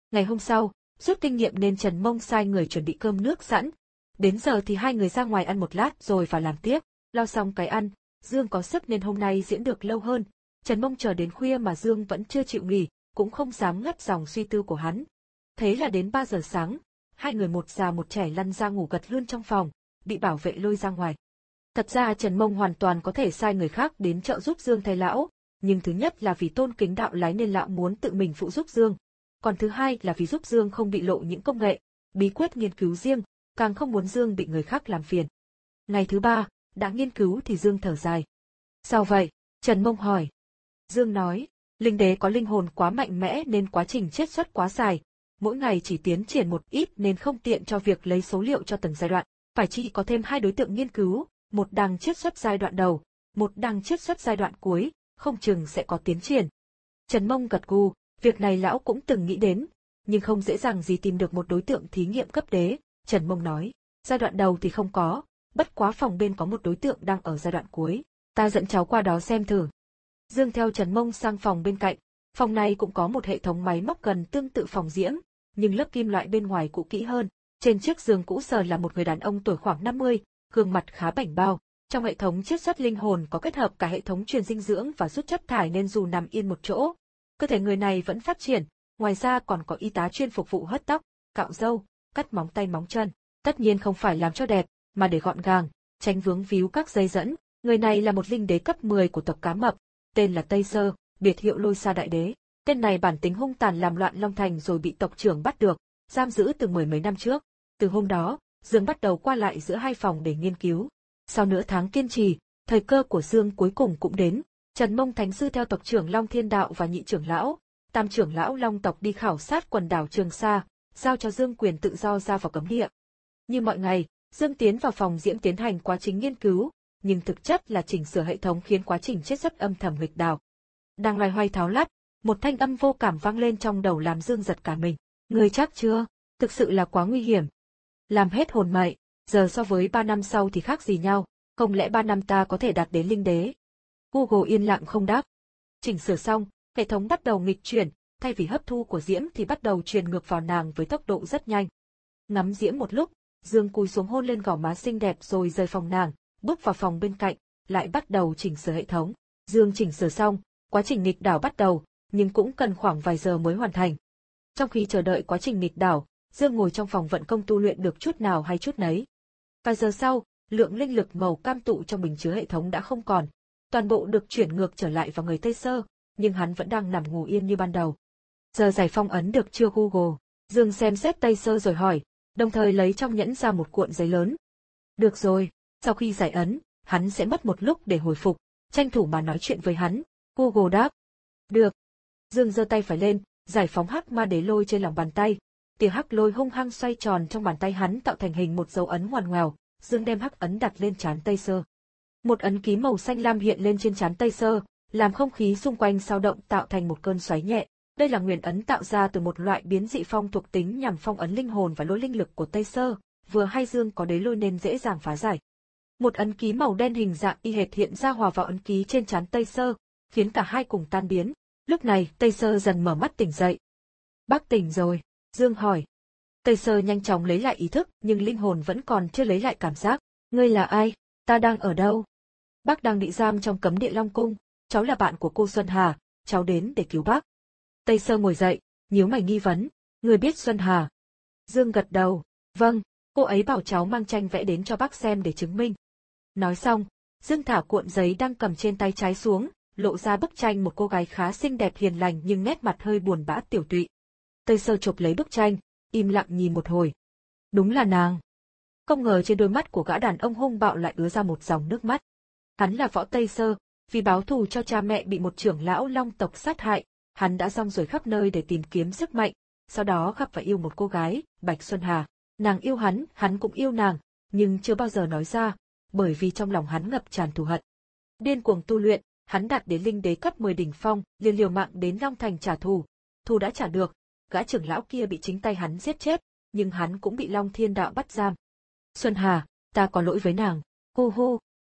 Ngày hôm sau, rút kinh nghiệm nên Trần Mông sai người chuẩn bị cơm nước sẵn. Đến giờ thì hai người ra ngoài ăn một lát rồi vào làm tiếp. Lo xong cái ăn, Dương có sức nên hôm nay diễn được lâu hơn. Trần Mông chờ đến khuya mà Dương vẫn chưa chịu nghỉ, cũng không dám ngắt dòng suy tư của hắn. Thế là đến ba giờ sáng, hai người một già một trẻ lăn ra ngủ gật luôn trong phòng, bị bảo vệ lôi ra ngoài. Thật ra Trần Mông hoàn toàn có thể sai người khác đến trợ giúp Dương thay lão, nhưng thứ nhất là vì tôn kính đạo lái nên lão muốn tự mình phụ giúp Dương. Còn thứ hai là vì giúp Dương không bị lộ những công nghệ, bí quyết nghiên cứu riêng, càng không muốn Dương bị người khác làm phiền. Ngày thứ ba, đã nghiên cứu thì Dương thở dài. Sao vậy? Trần Mông hỏi. Dương nói, linh đế có linh hồn quá mạnh mẽ nên quá trình chiết xuất quá dài, mỗi ngày chỉ tiến triển một ít nên không tiện cho việc lấy số liệu cho từng giai đoạn. Phải chỉ có thêm hai đối tượng nghiên cứu, một đang chiết xuất giai đoạn đầu, một đang chiết xuất giai đoạn cuối, không chừng sẽ có tiến triển. Trần Mông gật gù, việc này lão cũng từng nghĩ đến, nhưng không dễ dàng gì tìm được một đối tượng thí nghiệm cấp đế. Trần Mông nói, giai đoạn đầu thì không có, bất quá phòng bên có một đối tượng đang ở giai đoạn cuối, ta dẫn cháu qua đó xem thử. Dương theo Trần Mông sang phòng bên cạnh, phòng này cũng có một hệ thống máy móc gần tương tự phòng Diễm, nhưng lớp kim loại bên ngoài cũ kỹ hơn. Trên chiếc giường cũ sờ là một người đàn ông tuổi khoảng năm mươi, gương mặt khá bảnh bao. Trong hệ thống chiết xuất linh hồn có kết hợp cả hệ thống truyền dinh dưỡng và rút chất thải nên dù nằm yên một chỗ, cơ thể người này vẫn phát triển. Ngoài ra còn có y tá chuyên phục vụ hớt tóc, cạo râu, cắt móng tay móng chân. Tất nhiên không phải làm cho đẹp, mà để gọn gàng, tránh vướng víu các dây dẫn. Người này là một linh đế cấp mười của tộc Cá Mập, tên là Tây Sơ, biệt hiệu Lôi Sa Đại Đế. Tên này bản tính hung tàn làm loạn Long Thành rồi bị tộc trưởng bắt được, giam giữ từ mười mấy năm trước. Từ hôm đó, Dương bắt đầu qua lại giữa hai phòng để nghiên cứu. Sau nửa tháng kiên trì, thời cơ của Dương cuối cùng cũng đến. Trần Mông Thánh Sư theo tộc trưởng Long Thiên Đạo và nhị trưởng lão, tam trưởng lão Long tộc đi khảo sát quần đảo Trường Sa, giao cho Dương quyền tự do ra vào cấm địa. Như mọi ngày, Dương tiến vào phòng Diễm tiến hành quá trình nghiên cứu, nhưng thực chất là chỉnh sửa hệ thống khiến quá trình chiết xuất âm thầm nghịch đảo. Đang loay hoay tháo lắp, một thanh âm vô cảm vang lên trong đầu làm Dương giật cả mình. Người chắc chưa? Thực sự là quá nguy hiểm. Làm hết hồn mậy, giờ so với ba năm sau thì khác gì nhau, không lẽ ba năm ta có thể đạt đến linh đế? Google yên lặng không đáp. Chỉnh sửa xong, hệ thống bắt đầu nghịch chuyển, thay vì hấp thu của Diễm thì bắt đầu truyền ngược vào nàng với tốc độ rất nhanh. Ngắm Diễm một lúc, Dương cúi xuống hôn lên gò má xinh đẹp rồi rời phòng nàng, bước vào phòng bên cạnh, lại bắt đầu chỉnh sửa hệ thống. Dương chỉnh sửa xong, quá trình nghịch đảo bắt đầu, nhưng cũng cần khoảng vài giờ mới hoàn thành. Trong khi chờ đợi quá trình nghịch đảo, Dương ngồi trong phòng vận công tu luyện được chút nào hay chút nấy. Vài giờ sau, lượng linh lực màu cam tụ trong bình chứa hệ thống đã không còn, toàn bộ được chuyển ngược trở lại vào người Tây Sơ, nhưng hắn vẫn đang nằm ngủ yên như ban đầu. Giờ giải phong ấn được chưa Google? Dương xem xét Tây Sơ rồi hỏi, đồng thời lấy trong nhẫn ra một cuộn giấy lớn. Được rồi, sau khi giải ấn, hắn sẽ mất một lúc để hồi phục, tranh thủ mà nói chuyện với hắn. Google đáp. Được. Dương giơ tay phải lên, giải phóng hắc ma đế lôi trên lòng bàn tay. Tia hắc lôi hung hăng xoay tròn trong bàn tay hắn tạo thành hình một dấu ấn ngoằn ngoèo. Dương đem hắc ấn đặt lên trán Tây Sơ. Một ấn ký màu xanh lam hiện lên trên trán Tây Sơ, làm không khí xung quanh dao động tạo thành một cơn xoáy nhẹ. Đây là nguyền ấn tạo ra từ một loại biến dị phong thuộc tính nhằm phong ấn linh hồn và lôi linh lực của Tây Sơ, vừa hay Dương có đế lôi nên dễ dàng phá giải. Một ấn ký màu đen hình dạng y hệt hiện ra hòa vào ấn ký trên trán Tây Sơ, khiến cả hai cùng tan biến. Lúc này, Tây Sơ dần mở mắt tỉnh dậy. Bác tỉnh rồi, Dương hỏi. Tây Sơ nhanh chóng lấy lại ý thức, nhưng linh hồn vẫn còn chưa lấy lại cảm giác. Ngươi là ai? Ta đang ở đâu? Bác đang bị giam trong cấm địa Long Cung, cháu là bạn của cô Xuân Hà, cháu đến để cứu bác. Tây Sơ ngồi dậy, nhíu mày nghi vấn. Ngươi biết Xuân Hà? Dương gật đầu. Vâng, cô ấy bảo cháu mang tranh vẽ đến cho bác xem để chứng minh. Nói xong, Dương thả cuộn giấy đang cầm trên tay trái xuống, lộ ra bức tranh một cô gái khá xinh đẹp hiền lành nhưng nét mặt hơi buồn bã tiểu tụy. Tây Sơ chụp lấy bức tranh, im lặng nhìn một hồi. Đúng là nàng. Không ngờ trên đôi mắt của gã đàn ông hung bạo lại ứa ra một dòng nước mắt. Hắn là Võ Tây Sơ, vì báo thù cho cha mẹ bị một trưởng lão Long tộc sát hại, hắn đã rong ruổi khắp nơi để tìm kiếm sức mạnh, sau đó gặp và yêu một cô gái, Bạch Xuân Hà. Nàng yêu hắn, hắn cũng yêu nàng, nhưng chưa bao giờ nói ra, bởi vì trong lòng hắn ngập tràn thù hận. Điên cuồng tu luyện, hắn đạt đến linh đế cấp mười đỉnh phong, liền liều mạng đến Long Thành trả thù. Thù đã trả được, gã trưởng lão kia bị chính tay hắn giết chết, nhưng hắn cũng bị Long Thiên Đạo bắt giam. Xuân Hà, ta có lỗi với nàng. Hu hu.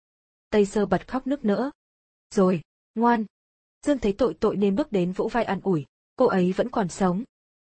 Tây Sơ bật khóc nức nở. Rồi, ngoan. Dương thấy tội tội nên bước đến vỗ vai an ủi, cô ấy vẫn còn sống.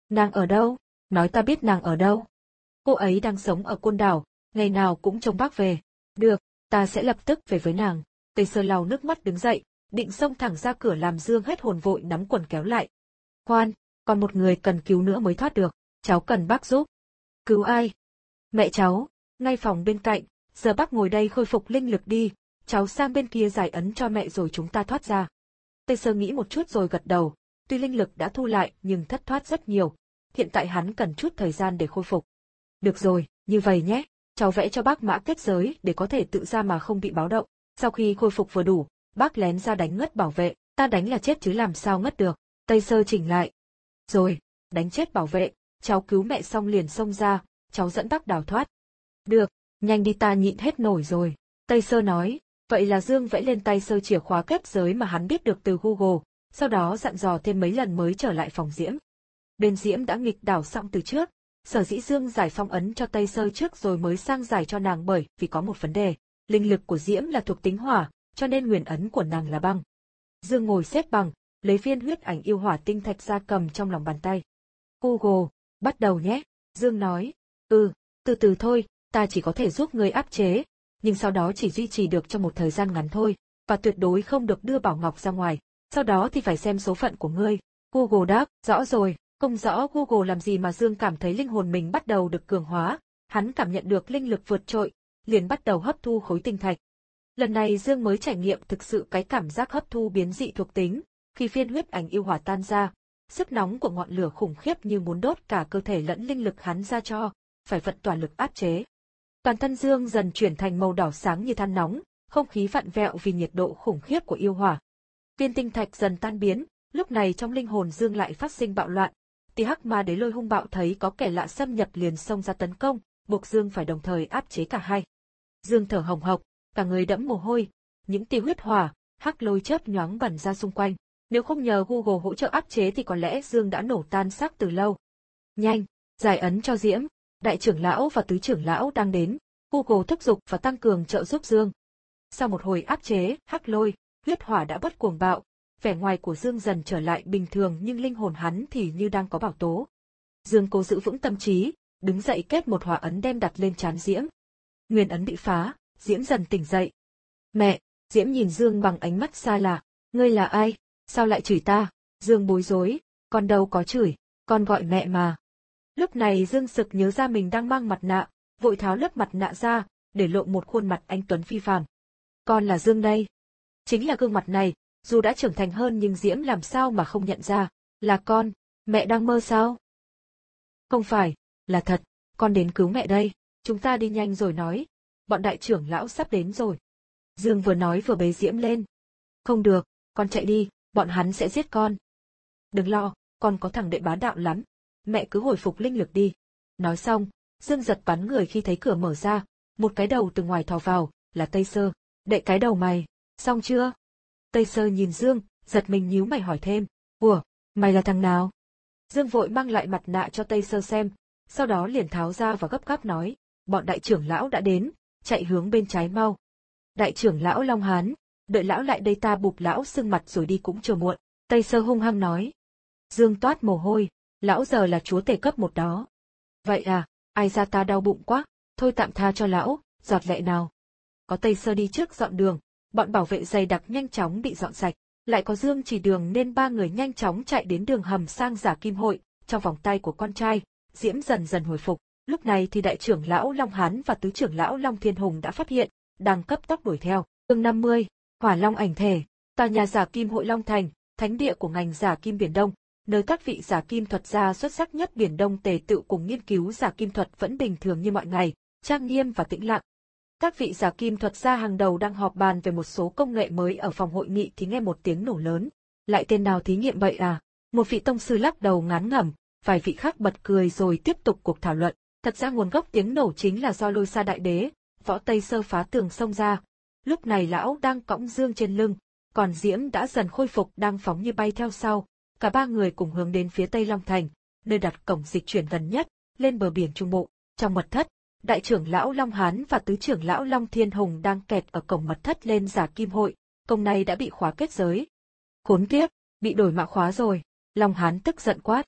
Nàng ở đâu? Nói ta biết nàng ở đâu. Cô ấy đang sống ở Côn Đảo, ngày nào cũng trông bác về. Được, ta sẽ lập tức về với nàng. Tây Sơ lau nước mắt đứng dậy, định xông thẳng ra cửa làm Dương hết hồn vội nắm quần kéo lại. Khoan, còn một người cần cứu nữa mới thoát được, cháu cần bác giúp. Cứu ai? Mẹ cháu, ngay phòng bên cạnh, giờ bác ngồi đây khôi phục linh lực đi, cháu sang bên kia giải ấn cho mẹ rồi chúng ta thoát ra. Tây Sơ nghĩ một chút rồi gật đầu, tuy linh lực đã thu lại nhưng thất thoát rất nhiều, hiện tại hắn cần chút thời gian để khôi phục. Được rồi, như vậy nhé, cháu vẽ cho bác mã kết giới để có thể tự ra mà không bị báo động. Sau khi khôi phục vừa đủ, bác lén ra đánh ngất bảo vệ, ta đánh là chết chứ làm sao ngất được. Tây Sơ chỉnh lại. Rồi, đánh chết bảo vệ, cháu cứu mẹ xong liền xông ra, cháu dẫn bác đào thoát. Được, nhanh đi ta nhịn hết nổi rồi. Tây Sơ nói, vậy là Dương vẽ lên tay Sơ chìa khóa kết giới mà hắn biết được từ Google, sau đó dặn dò thêm mấy lần mới trở lại phòng Diễm. Bên Diễm đã nghịch đảo xong từ trước, sở dĩ Dương giải phong ấn cho Tây Sơ trước rồi mới sang giải cho nàng bởi vì có một vấn đề. Linh lực của Diễm là thuộc tính hỏa, cho nên nguyền ấn của nàng là băng. Dương ngồi xếp bằng, lấy viên huyết ảnh yêu hỏa tinh thạch ra cầm trong lòng bàn tay. Google, bắt đầu nhé. Dương nói, ừ, từ từ thôi, ta chỉ có thể giúp ngươi áp chế, nhưng sau đó chỉ duy trì được trong một thời gian ngắn thôi, và tuyệt đối không được đưa Bảo Ngọc ra ngoài, sau đó thì phải xem số phận của ngươi. Google đáp, rõ rồi, không rõ Google làm gì mà Dương cảm thấy linh hồn mình bắt đầu được cường hóa, hắn cảm nhận được linh lực vượt trội, liền bắt đầu hấp thu khối tinh thạch. Lần này Dương mới trải nghiệm thực sự cái cảm giác hấp thu biến dị thuộc tính, khi viên huyết ảnh yêu hỏa tan ra, sức nóng của ngọn lửa khủng khiếp như muốn đốt cả cơ thể lẫn linh lực hắn ra cho, phải vận toàn lực áp chế. Toàn thân Dương dần chuyển thành màu đỏ sáng như than nóng, không khí vặn vẹo vì nhiệt độ khủng khiếp của yêu hỏa. Viên tinh thạch dần tan biến, lúc này trong linh hồn Dương lại phát sinh bạo loạn. Tí Hắc Ma Đế Lôi hung bạo thấy có kẻ lạ xâm nhập liền xông ra tấn công, buộc Dương phải đồng thời áp chế cả hai. Dương thở hồng hộc, cả người đẫm mồ hôi, những tia huyết hỏa, hắc lôi chớp nhoáng bắn ra xung quanh. Nếu không nhờ Google hỗ trợ áp chế thì có lẽ Dương đã nổ tan xác từ lâu. Nhanh, giải ấn cho Diễm, đại trưởng lão và tứ trưởng lão đang đến. Google thúc giục và tăng cường trợ giúp Dương. Sau một hồi áp chế, hắc lôi, huyết hỏa đã bất cuồng bạo, vẻ ngoài của Dương dần trở lại bình thường nhưng linh hồn hắn thì như đang có bão tố. Dương cố giữ vững tâm trí, đứng dậy kết một hỏa ấn đem đặt lên trán Diễm. Nguyên ấn bị phá, Diễm dần tỉnh dậy. Mẹ, Diễm nhìn Dương bằng ánh mắt xa lạ, ngươi là ai, sao lại chửi ta? Dương bối rối, con đâu có chửi, con gọi mẹ mà. Lúc này Dương sực nhớ ra mình đang mang mặt nạ, vội tháo lớp mặt nạ ra, để lộ một khuôn mặt anh tuấn phi phàm. Con là Dương đây. Chính là gương mặt này, dù đã trưởng thành hơn nhưng Diễm làm sao mà không nhận ra, là con, mẹ đang mơ sao? Không phải, là thật, con đến cứu mẹ đây, chúng ta đi nhanh rồi nói, bọn đại trưởng lão sắp đến rồi. Dương vừa nói vừa bế Diễm lên. Không được, con chạy đi, bọn hắn sẽ giết con. Đừng lo, con có thằng đệ bá đạo lắm, mẹ cứ hồi phục linh lực đi. Nói xong, Dương giật bắn người khi thấy cửa mở ra, một cái đầu từ ngoài thò vào, là Tây Sơ. Đệ cái đầu mày, xong chưa? Tây Sơ nhìn Dương, giật mình nhíu mày hỏi thêm, ủa, mày là thằng nào? Dương vội mang lại mặt nạ cho Tây Sơ xem, sau đó liền tháo ra và gấp gáp nói, bọn đại trưởng lão đã đến, chạy hướng bên trái mau. Đại trưởng lão Long Hán, đợi lão lại đây ta bụp lão sưng mặt rồi đi cũng chưa muộn, Tây Sơ hung hăng nói. Dương toát mồ hôi, lão giờ là chúa tể cấp một đó. Vậy à, ai ra ta đau bụng quá, thôi tạm tha cho lão, giọt lệ nào. Có Tây Sơ đi trước dọn đường, bọn bảo vệ dày đặc nhanh chóng bị dọn sạch, lại có Dương chỉ đường nên ba người nhanh chóng chạy đến đường hầm sang Giả Kim Hội, trong vòng tay của con trai, Diễm dần dần hồi phục. Lúc này thì đại trưởng lão Long Hán và tứ trưởng lão Long Thiên Hùng đã phát hiện, đang cấp tốc đuổi theo. Chương năm mươi, Hỏa Long ảnh thể, tòa nhà Giả Kim Hội Long Thành, thánh địa của ngành Giả Kim Biển Đông, nơi các vị Giả Kim thuật gia xuất sắc nhất Biển Đông tề tựu cùng nghiên cứu Giả Kim thuật vẫn bình thường như mọi ngày, trang nghiêm và tĩnh lặng. Các vị Giả Kim thuật gia hàng đầu đang họp bàn về một số công nghệ mới ở phòng hội nghị thì nghe một tiếng nổ lớn. Lại tên nào thí nghiệm vậy à? Một vị tông sư lắc đầu ngán ngẩm, vài vị khác bật cười rồi tiếp tục cuộc thảo luận. Thật ra nguồn gốc tiếng nổ chính là do Lôi Sa Đại Đế, Võ Tây Sơ phá tường xông ra. Lúc này lão đang cõng Dương trên lưng, còn Diễm đã dần khôi phục đang phóng như bay theo sau. Cả ba người cùng hướng đến phía Tây Long Thành, nơi đặt cổng dịch chuyển gần nhất, lên bờ biển Trung Bộ. Trong mật thất, đại trưởng lão Long Hán và tứ trưởng lão Long Thiên Hùng đang kẹt ở cổng mật thất lên Giả Kim Hội, cổng này đã bị khóa kết giới. Khốn kiếp, bị đổi mã khóa rồi, Long Hán tức giận quát.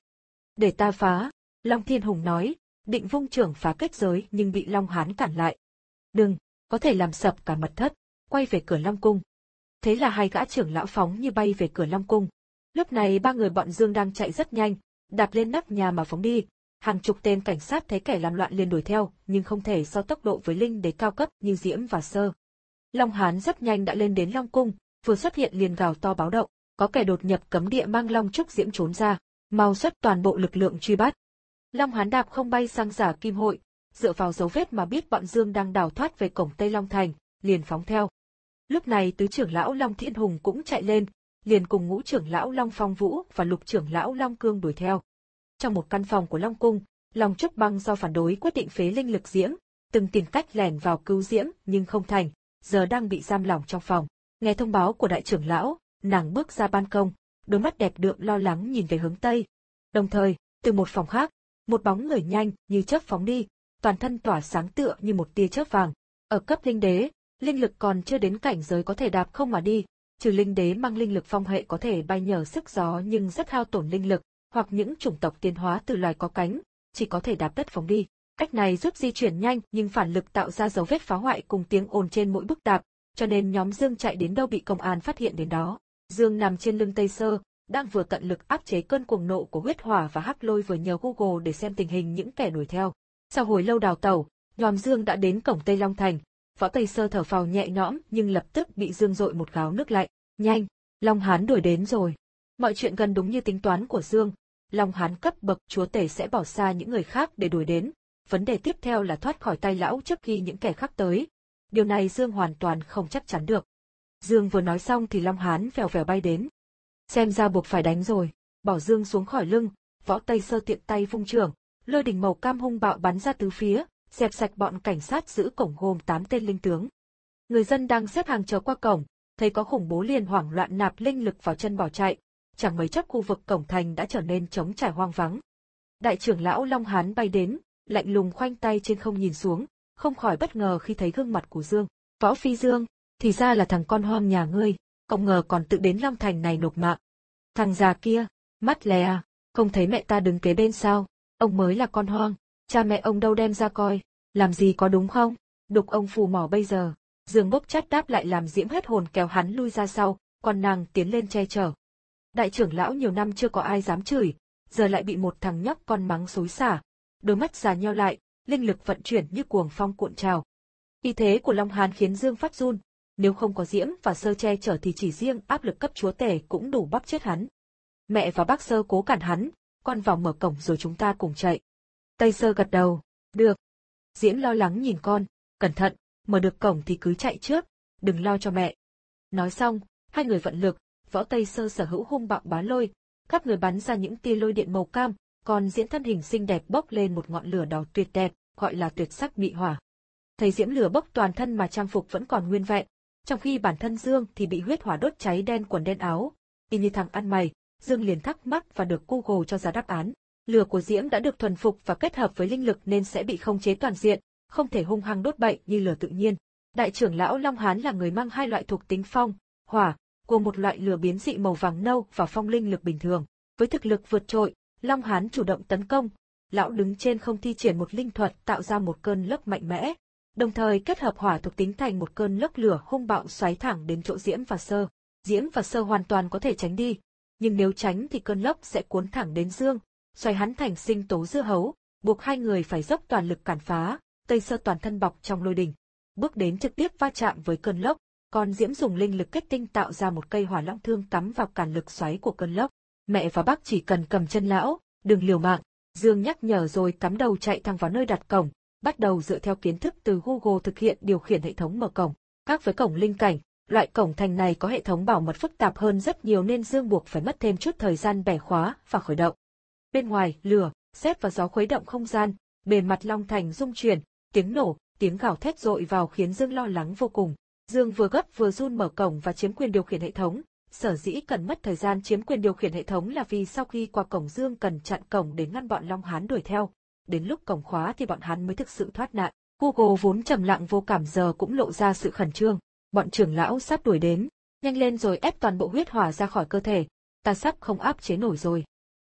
Để ta phá, Long Thiên Hùng nói, định vung trưởng phá kết giới nhưng bị Long Hán cản lại. Đừng, có thể làm sập cả mật thất, quay về cửa Long Cung. Thế là hai gã trưởng lão phóng như bay về cửa Long Cung. Lúc này ba người bọn Dương đang chạy rất nhanh, đạp lên nóc nhà mà phóng đi. Hàng chục tên cảnh sát thấy kẻ làm loạn liền đuổi theo, nhưng không thể so tốc độ với linh đế cao cấp như Diễm và Sơ. Long Hán rất nhanh đã lên đến Long Cung, vừa xuất hiện liền gào to báo động, có kẻ đột nhập cấm địa mang Long Trúc Diễm trốn ra, mau xuất toàn bộ lực lượng truy bắt. Long Hán đạp không bay sang Giả Kim Hội, dựa vào dấu vết mà biết bọn Dương đang đào thoát về cổng Tây Long Thành, liền phóng theo. Lúc này tứ trưởng lão Long Thiên Hùng cũng chạy lên, liền cùng ngũ trưởng lão Long Phong Vũ và lục trưởng lão Long Cương đuổi theo. Trong một căn phòng của Long Cung, Long Trúc Băng do phản đối quyết định phế linh lực Diễm, từng tìm cách lẻn vào cứu Diễm nhưng không thành, giờ đang bị giam lỏng trong phòng. Nghe thông báo của đại trưởng lão, nàng bước ra ban công, đôi mắt đẹp đượm lo lắng nhìn về hướng Tây. Đồng thời, từ một phòng khác, một bóng người nhanh như chớp phóng đi, toàn thân tỏa sáng tựa như một tia chớp vàng. Ở cấp linh đế, linh lực còn chưa đến cảnh giới có thể đạp không mà đi, trừ linh đế mang linh lực phong hệ có thể bay nhờ sức gió nhưng rất hao tổn linh lực, hoặc những chủng tộc tiến hóa từ loài có cánh, chỉ có thể đạp đất phóng đi. Cách này giúp di chuyển nhanh nhưng phản lực tạo ra dấu vết phá hoại cùng tiếng ồn trên mỗi bước đạp, cho nên nhóm Dương chạy đến đâu bị công an phát hiện đến đó. Dương nằm trên lưng Tây Sơ, đang vừa tận lực áp chế cơn cuồng nộ của huyết hỏa và hắc lôi vừa nhờ Google để xem tình hình những kẻ đuổi theo. Sau hồi lâu đào tẩu, nhóm Dương đã đến cổng Tây Long Thành. Võ Tây Sơ thở phào nhẹ nhõm nhưng lập tức bị Dương dội một gáo nước lạnh. Nhanh, Long Hán đuổi đến rồi. Mọi chuyện gần đúng như tính toán của Dương. Long Hán cấp bậc chúa tể sẽ bỏ xa những người khác để đuổi đến. Vấn đề tiếp theo là thoát khỏi tay lão trước khi những kẻ khác tới. Điều này Dương hoàn toàn không chắc chắn được. Dương vừa nói xong thì Long Hán vèo vèo bay đến. Xem ra buộc phải đánh rồi. Bỏ Dương xuống khỏi lưng, Võ Tây Sơ tiện tay vung trưởng, lôi đỉnh màu cam hung bạo bắn ra tứ phía, dẹp sạch bọn cảnh sát giữ cổng gồm tám tên linh tướng. Người dân đang xếp hàng chờ qua cổng, thấy có khủng bố liền hoảng loạn nạp linh lực vào chân bỏ chạy. Chẳng mấy chốc khu vực cổng thành đã trở nên trống trải hoang vắng. Đại trưởng lão Long Hán bay đến, lạnh lùng khoanh tay trên không nhìn xuống, không khỏi bất ngờ khi thấy gương mặt của Dương. Võ Phi Dương, thì ra là thằng con hoang nhà ngươi, không ngờ còn tự đến Long Thành này nộp mạng. Thằng già kia, mắt lè à, không thấy mẹ ta đứng kế bên sao, ông mới là con hoang, cha mẹ ông đâu đem ra coi, làm gì có đúng không, đục ông phù mỏ bây giờ. Dương bốc chát đáp lại làm Diễm hết hồn kéo hắn lui ra sau, còn nàng tiến lên che chở. Đại trưởng lão nhiều năm chưa có ai dám chửi, giờ lại bị một thằng nhóc con mắng xối xả. Đôi mắt già nheo lại, linh lực vận chuyển như cuồng phong cuộn trào. Ý thế của Long Hán khiến Dương phát run, nếu không có Diễm và Sơ che chở thì chỉ riêng áp lực cấp chúa tể cũng đủ bóp chết hắn. Mẹ và bác Sơ cố cản hắn, con vào mở cổng rồi chúng ta cùng chạy. Tây Sơ gật đầu, được. Diễm lo lắng nhìn con, cẩn thận, mở được cổng thì cứ chạy trước, đừng lo cho mẹ. Nói xong, hai người vận lực, Võ Tây Sơ sở hữu hung bạo bá lôi, khắp người bắn ra những tia lôi điện màu cam, còn Diễm thân hình xinh đẹp bốc lên một ngọn lửa đỏ tuyệt đẹp, gọi là tuyệt sắc mị hỏa. Thấy Diễm lửa bốc toàn thân mà trang phục vẫn còn nguyên vẹn, trong khi bản thân Dương thì bị huyết hỏa đốt cháy đen quần đen áo. Y như thằng ăn mày, Dương liền thắc mắc và được Google cho ra đáp án. Lửa của Diễm đã được thuần phục và kết hợp với linh lực nên sẽ bị khống chế toàn diện, không thể hung hăng đốt bậy như lửa tự nhiên. Đại trưởng lão Long Hán là người mang hai loại thuộc tính phong, hỏa, gồm một loại lửa biến dị màu vàng nâu và phong linh lực bình thường. Với thực lực vượt trội, Long Hán chủ động tấn công, lão đứng trên không thi triển một linh thuật tạo ra một cơn lốc mạnh mẽ, đồng thời kết hợp hỏa thuộc tính thành một cơn lốc lửa hung bạo xoáy thẳng đến chỗ Diễm và Sơ. Diễm và Sơ hoàn toàn có thể tránh đi, nhưng nếu tránh thì cơn lốc sẽ cuốn thẳng đến Dương, xoay hắn thành sinh tố dưa hấu, buộc hai người phải dốc toàn lực cản phá. Tây Sơ toàn thân bọc trong lôi đình, bước đến trực tiếp va chạm với cơn lốc, còn Diễm dùng linh lực kết tinh tạo ra một cây hỏa long thương cắm vào cản lực xoáy của cơn lốc. Mẹ và bác chỉ cần cầm chân lão, đừng liều mạng. Dương nhắc nhở rồi cắm đầu chạy thẳng vào nơi đặt cổng, bắt đầu dựa theo kiến thức từ Google thực hiện điều khiển hệ thống mở cổng. Khác với cổng linh cảnh, loại cổng thành này có hệ thống bảo mật phức tạp hơn rất nhiều nên Dương buộc phải mất thêm chút thời gian bẻ khóa và khởi động. Bên ngoài, lửa, sét và gió khuấy động không gian, bề mặt Long Thành rung chuyển, tiếng nổ, tiếng gào thét dội vào khiến Dương lo lắng vô cùng. Dương vừa gấp vừa run mở cổng và chiếm quyền điều khiển hệ thống. Sở dĩ cần mất thời gian chiếm quyền điều khiển hệ thống là vì sau khi qua cổng Dương cần chặn cổng để ngăn bọn Long Hán đuổi theo. Đến lúc cổng khóa thì bọn hắn mới thực sự thoát nạn. Google vốn trầm lặng vô cảm giờ cũng lộ ra sự khẩn trương. Bọn trưởng lão sắp đuổi đến, nhanh lên rồi ép toàn bộ huyết hỏa ra khỏi cơ thể, ta sắp không áp chế nổi rồi.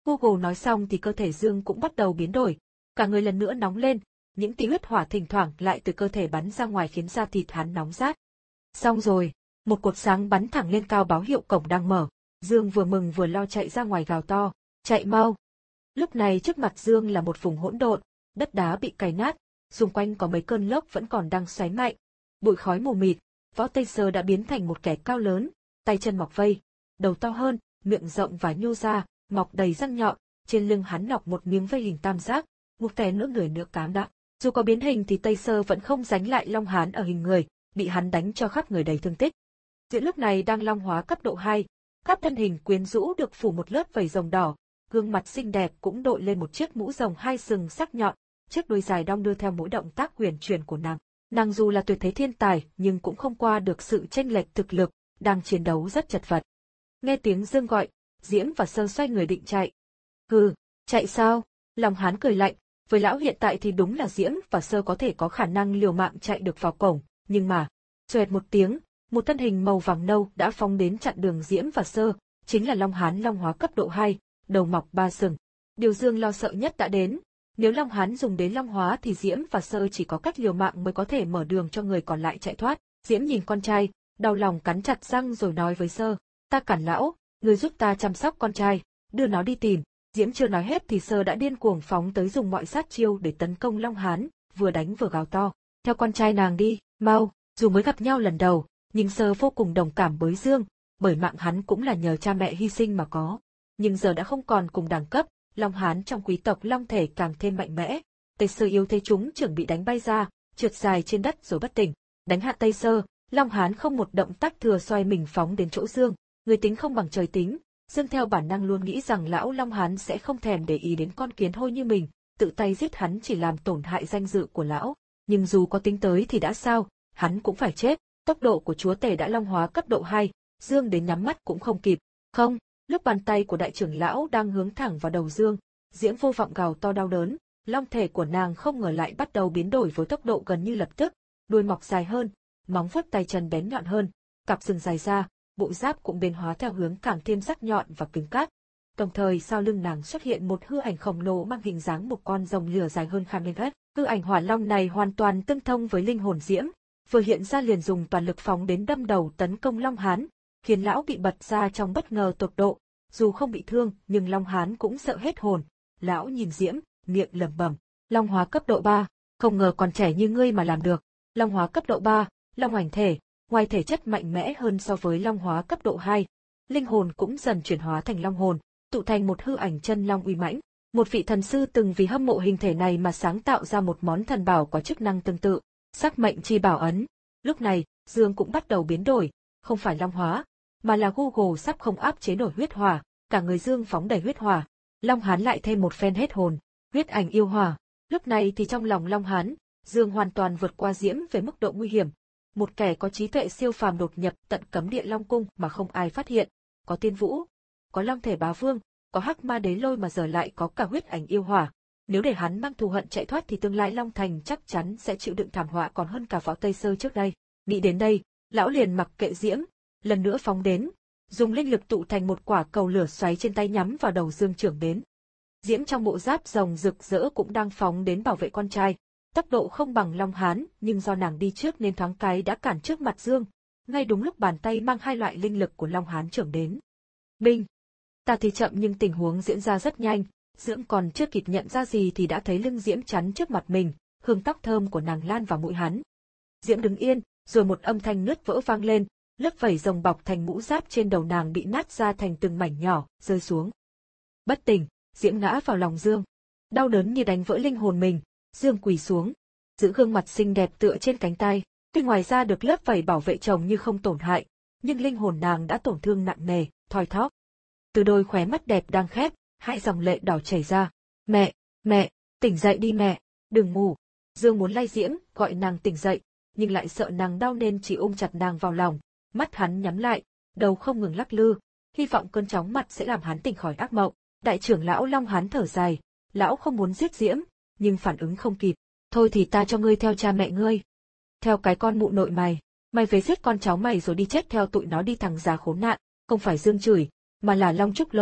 Google nói xong thì cơ thể Dương cũng bắt đầu biến đổi, cả người lần nữa nóng lên, những tia huyết hỏa thỉnh thoảng lại từ cơ thể bắn ra ngoài khiến da thịt hắn nóng rát. Xong rồi, một cột sáng bắn thẳng lên cao báo hiệu cổng đang mở. Dương vừa mừng vừa lo chạy ra ngoài gào to, chạy mau. Lúc này trước mặt Dương là một vùng hỗn độn, đất đá bị cày nát, xung quanh có mấy cơn lốc vẫn còn đang xoáy mạnh. Bụi khói mù mịt, Võ Tây Sơ đã biến thành một kẻ cao lớn, tay chân mọc vây, đầu to hơn, miệng rộng và nhô ra, mọc đầy răng nhọn, trên lưng hắn nọc một miếng vây hình tam giác, một kẻ nửa người nửa cám đạo. Dù có biến hình thì Tây Sơ vẫn không giánh lại Long Hán ở hình người, bị hắn đánh cho khắp người đầy thương tích. Diễn lúc này đang long hóa cấp độ hai, khắp thân hình quyến rũ được phủ một lớp vảy rồng đỏ, gương mặt xinh đẹp cũng đội lên một chiếc mũ rồng hai sừng sắc nhọn, chiếc đuôi dài đong đưa theo mỗi động tác huyền chuyển của nàng. Nàng dù là tuyệt thế thiên tài nhưng cũng không qua được sự chênh lệch thực lực, đang chiến đấu rất chật vật. Nghe tiếng Dương gọi, Diễm và Sơ xoay người định chạy. Hừ, chạy sao? Long Hán cười lạnh, với lão hiện tại thì đúng là Diễm và Sơ có thể có khả năng liều mạng chạy được vào cổng, nhưng mà, xoẹt một tiếng, một thân hình màu vàng nâu đã phóng đến chặn đường Diễm và Sơ, chính là Long Hán long hóa cấp độ hai, đầu mọc ba sừng. Điều Dương lo sợ nhất đã đến, nếu Long Hán dùng đến long hóa thì Diễm và Sơ chỉ có cách liều mạng mới có thể mở đường cho người còn lại chạy thoát. Diễm nhìn con trai, đau lòng cắn chặt răng rồi nói với Sơ, ta cản lão, người giúp ta chăm sóc con trai, đưa nó đi tìm. Diễm chưa nói hết thì Sơ đã điên cuồng phóng tới dùng mọi sát chiêu để tấn công Long Hán, vừa đánh vừa gào to, theo con trai nàng đi, mau. Dù mới gặp nhau lần đầu, nhưng Sơ vô cùng đồng cảm với Dương, bởi mạng hắn cũng là nhờ cha mẹ hy sinh mà có. Nhưng giờ đã không còn cùng đẳng cấp, Long Hán trong quý tộc Long thể càng thêm mạnh mẽ. Tây Sơ yếu thế chúng chuẩn bị đánh bay ra, trượt dài trên đất rồi bất tỉnh. Đánh hạ Tây Sơ, Long Hán không một động tác thừa xoay mình phóng đến chỗ Dương. Người tính không bằng trời tính, Dương theo bản năng luôn nghĩ rằng lão Long Hán sẽ không thèm để ý đến con kiến hôi như mình, tự tay giết hắn chỉ làm tổn hại danh dự của lão. Nhưng dù có tính tới thì đã sao, hắn cũng phải chết. Tốc độ của chúa tể đã long hóa cấp độ hai, Dương đến nhắm mắt cũng không kịp. Không, lúc bàn tay của đại trưởng lão đang hướng thẳng vào đầu Dương, Diễm vô vọng gào to đau đớn, long thể của nàng không ngờ lại bắt đầu biến đổi với tốc độ gần như lập tức, đuôi mọc dài hơn, móng vuốt tay chân bén nhọn hơn, cặp sừng dài ra, bộ giáp cũng biến hóa theo hướng càng thêm sắc nhọn và cứng cáp. Đồng thời sau lưng nàng xuất hiện một hư ảnh khổng lồ mang hình dáng một con rồng lửa dài hơn hai mươi mét. Hư ảnh hỏa long này hoàn toàn tương thông với linh hồn Diễm, vừa hiện ra liền dùng toàn lực phóng đến đâm đầu tấn công Long Hán, khiến lão bị bật ra trong bất ngờ tột độ. Dù không bị thương, nhưng Long Hán cũng sợ hết hồn. Lão nhìn Diễm, miệng lẩm bẩm, long hóa cấp độ ba, không ngờ còn trẻ như ngươi mà làm được. Long hóa cấp độ ba, long ảnh thể, ngoài thể chất mạnh mẽ hơn so với long hóa cấp độ hai, linh hồn cũng dần chuyển hóa thành long hồn, tụ thành một hư ảnh chân long uy mãnh. Một vị thần sư từng vì hâm mộ hình thể này mà sáng tạo ra một món thần bảo có chức năng tương tự, Sắc mệnh chi bảo ấn. Lúc này, Dương cũng bắt đầu biến đổi, không phải long hóa, mà là Google sắp không áp chế nổi huyết hỏa, cả người Dương phóng đầy huyết hỏa. Long Hán lại thêm một phen hết hồn, huyết ảnh yêu hỏa. Lúc này thì trong lòng Long Hán, Dương hoàn toàn vượt qua Diễm về mức độ nguy hiểm. Một kẻ có trí tuệ siêu phàm đột nhập tận cấm địa Long Cung mà không ai phát hiện, có Tiên Vũ, có Long Thể Bá Vương, có Hắc Ma Đế Lôi mà giờ lại có cả huyết ảnh yêu hỏa. Nếu để hắn mang thù hận chạy thoát thì tương lai Long Thành chắc chắn sẽ chịu đựng thảm họa còn hơn cả Võ Tây Sơ trước đây. Nghĩ đến đây, lão liền mặc kệ Diễm, lần nữa phóng đến, dùng linh lực tụ thành một quả cầu lửa xoáy trên tay nhắm vào đầu Dương trưởng đến. Diễm trong bộ giáp rồng rực rỡ cũng đang phóng đến bảo vệ con trai. Tốc độ không bằng Long Hán, nhưng do nàng đi trước nên thoáng cái đã cản trước mặt Dương. Ngay đúng lúc bàn tay mang hai loại linh lực của Long Hán trưởng đến. Binh! Ta thì chậm nhưng tình huống diễn ra rất nhanh. Dưỡng còn chưa kịp nhận ra gì thì đã thấy lưng Diễm chắn trước mặt mình, hương tóc thơm của nàng lan vào mũi hắn. Diễm đứng yên, rồi một âm thanh nứt vỡ vang lên, lớp vảy rồng bọc thành mũ giáp trên đầu nàng bị nát ra thành từng mảnh nhỏ, rơi xuống. Bất tỉnh, Diễm ngã vào lòng Dương. Đau đớn như đánh vỡ linh hồn mình, Dương quỳ xuống, giữ gương mặt xinh đẹp tựa trên cánh tay. Tuy ngoài ra được lớp vảy bảo vệ chồng như không tổn hại, nhưng linh hồn nàng đã tổn thương nặng nề, thoi thóp. Từ đôi khóe mắt đẹp đang khép, hai dòng lệ đỏ chảy ra. Mẹ, mẹ, tỉnh dậy đi mẹ, đừng ngủ. Dương muốn lay Diễm, gọi nàng tỉnh dậy, nhưng lại sợ nàng đau nên chỉ ôm chặt nàng vào lòng. Mắt hắn nhắm lại, đầu không ngừng lắc lư, hy vọng cơn chóng mặt sẽ làm hắn tỉnh khỏi ác mộng. Đại trưởng lão Long Hán thở dài, lão không muốn giết Diễm, nhưng phản ứng không kịp. Thôi thì ta cho ngươi theo cha mẹ ngươi. Theo cái con mụ nội mày, mày về giết con cháu mày rồi đi chết theo tụi nó đi thằng già khốn nạn. Không phải Dương chửi, mà là Long Trúc Lôi.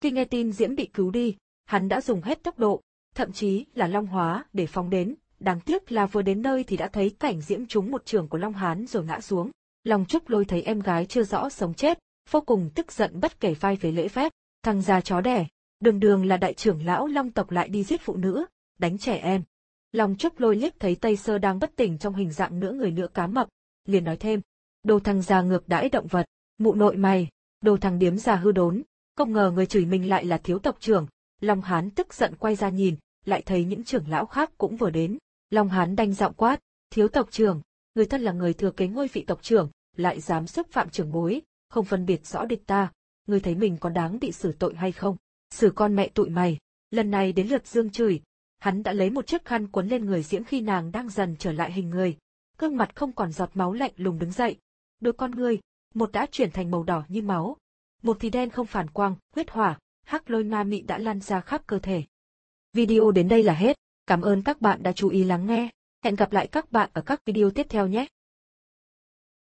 Khi nghe tin Diễm bị cứu đi, hắn đã dùng hết tốc độ, thậm chí là long hóa để phóng đến, đáng tiếc là vừa đến nơi thì đã thấy cảnh Diễm trúng một chưởng của Long Hán rồi ngã xuống. Long Trúc Lôi thấy em gái chưa rõ sống chết, vô cùng tức giận bất kể vai về lễ phép, thằng già chó đẻ, đường đường là đại trưởng lão Long tộc lại đi giết phụ nữ, đánh trẻ em. Long Trúc Lôi liếc thấy Tây Sơ đang bất tỉnh trong hình dạng nửa người nửa cá mập, liền nói thêm, đồ thằng già ngược đãi động vật, mụ nội mày, đồ thằng điếm già hư đốn, không ngờ người chửi mình lại là thiếu tộc trưởng. Long Hán tức giận quay ra nhìn, lại thấy những trưởng lão khác cũng vừa đến. Long Hán đanh giọng quát, thiếu tộc trưởng, người thân là người thừa kế ngôi vị tộc trưởng, lại dám xúc phạm trưởng bối, không phân biệt rõ địch ta, ngươi thấy mình có đáng bị xử tội hay không? Xử con mẹ tụi mày. Lần này đến lượt Dương chửi, hắn đã lấy một chiếc khăn quấn lên người Diễm khi nàng đang dần trở lại hình người, gương mặt không còn giọt máu lạnh lùng đứng dậy. Đôi con ngươi, một đã chuyển thành màu đỏ như máu, một thì đen không phản quang, huyết hỏa, hắc lôi ma mị đã lan ra khắp cơ thể. Video đến đây là hết, cảm ơn các bạn đã chú ý lắng nghe, hẹn gặp lại các bạn ở các video tiếp theo nhé.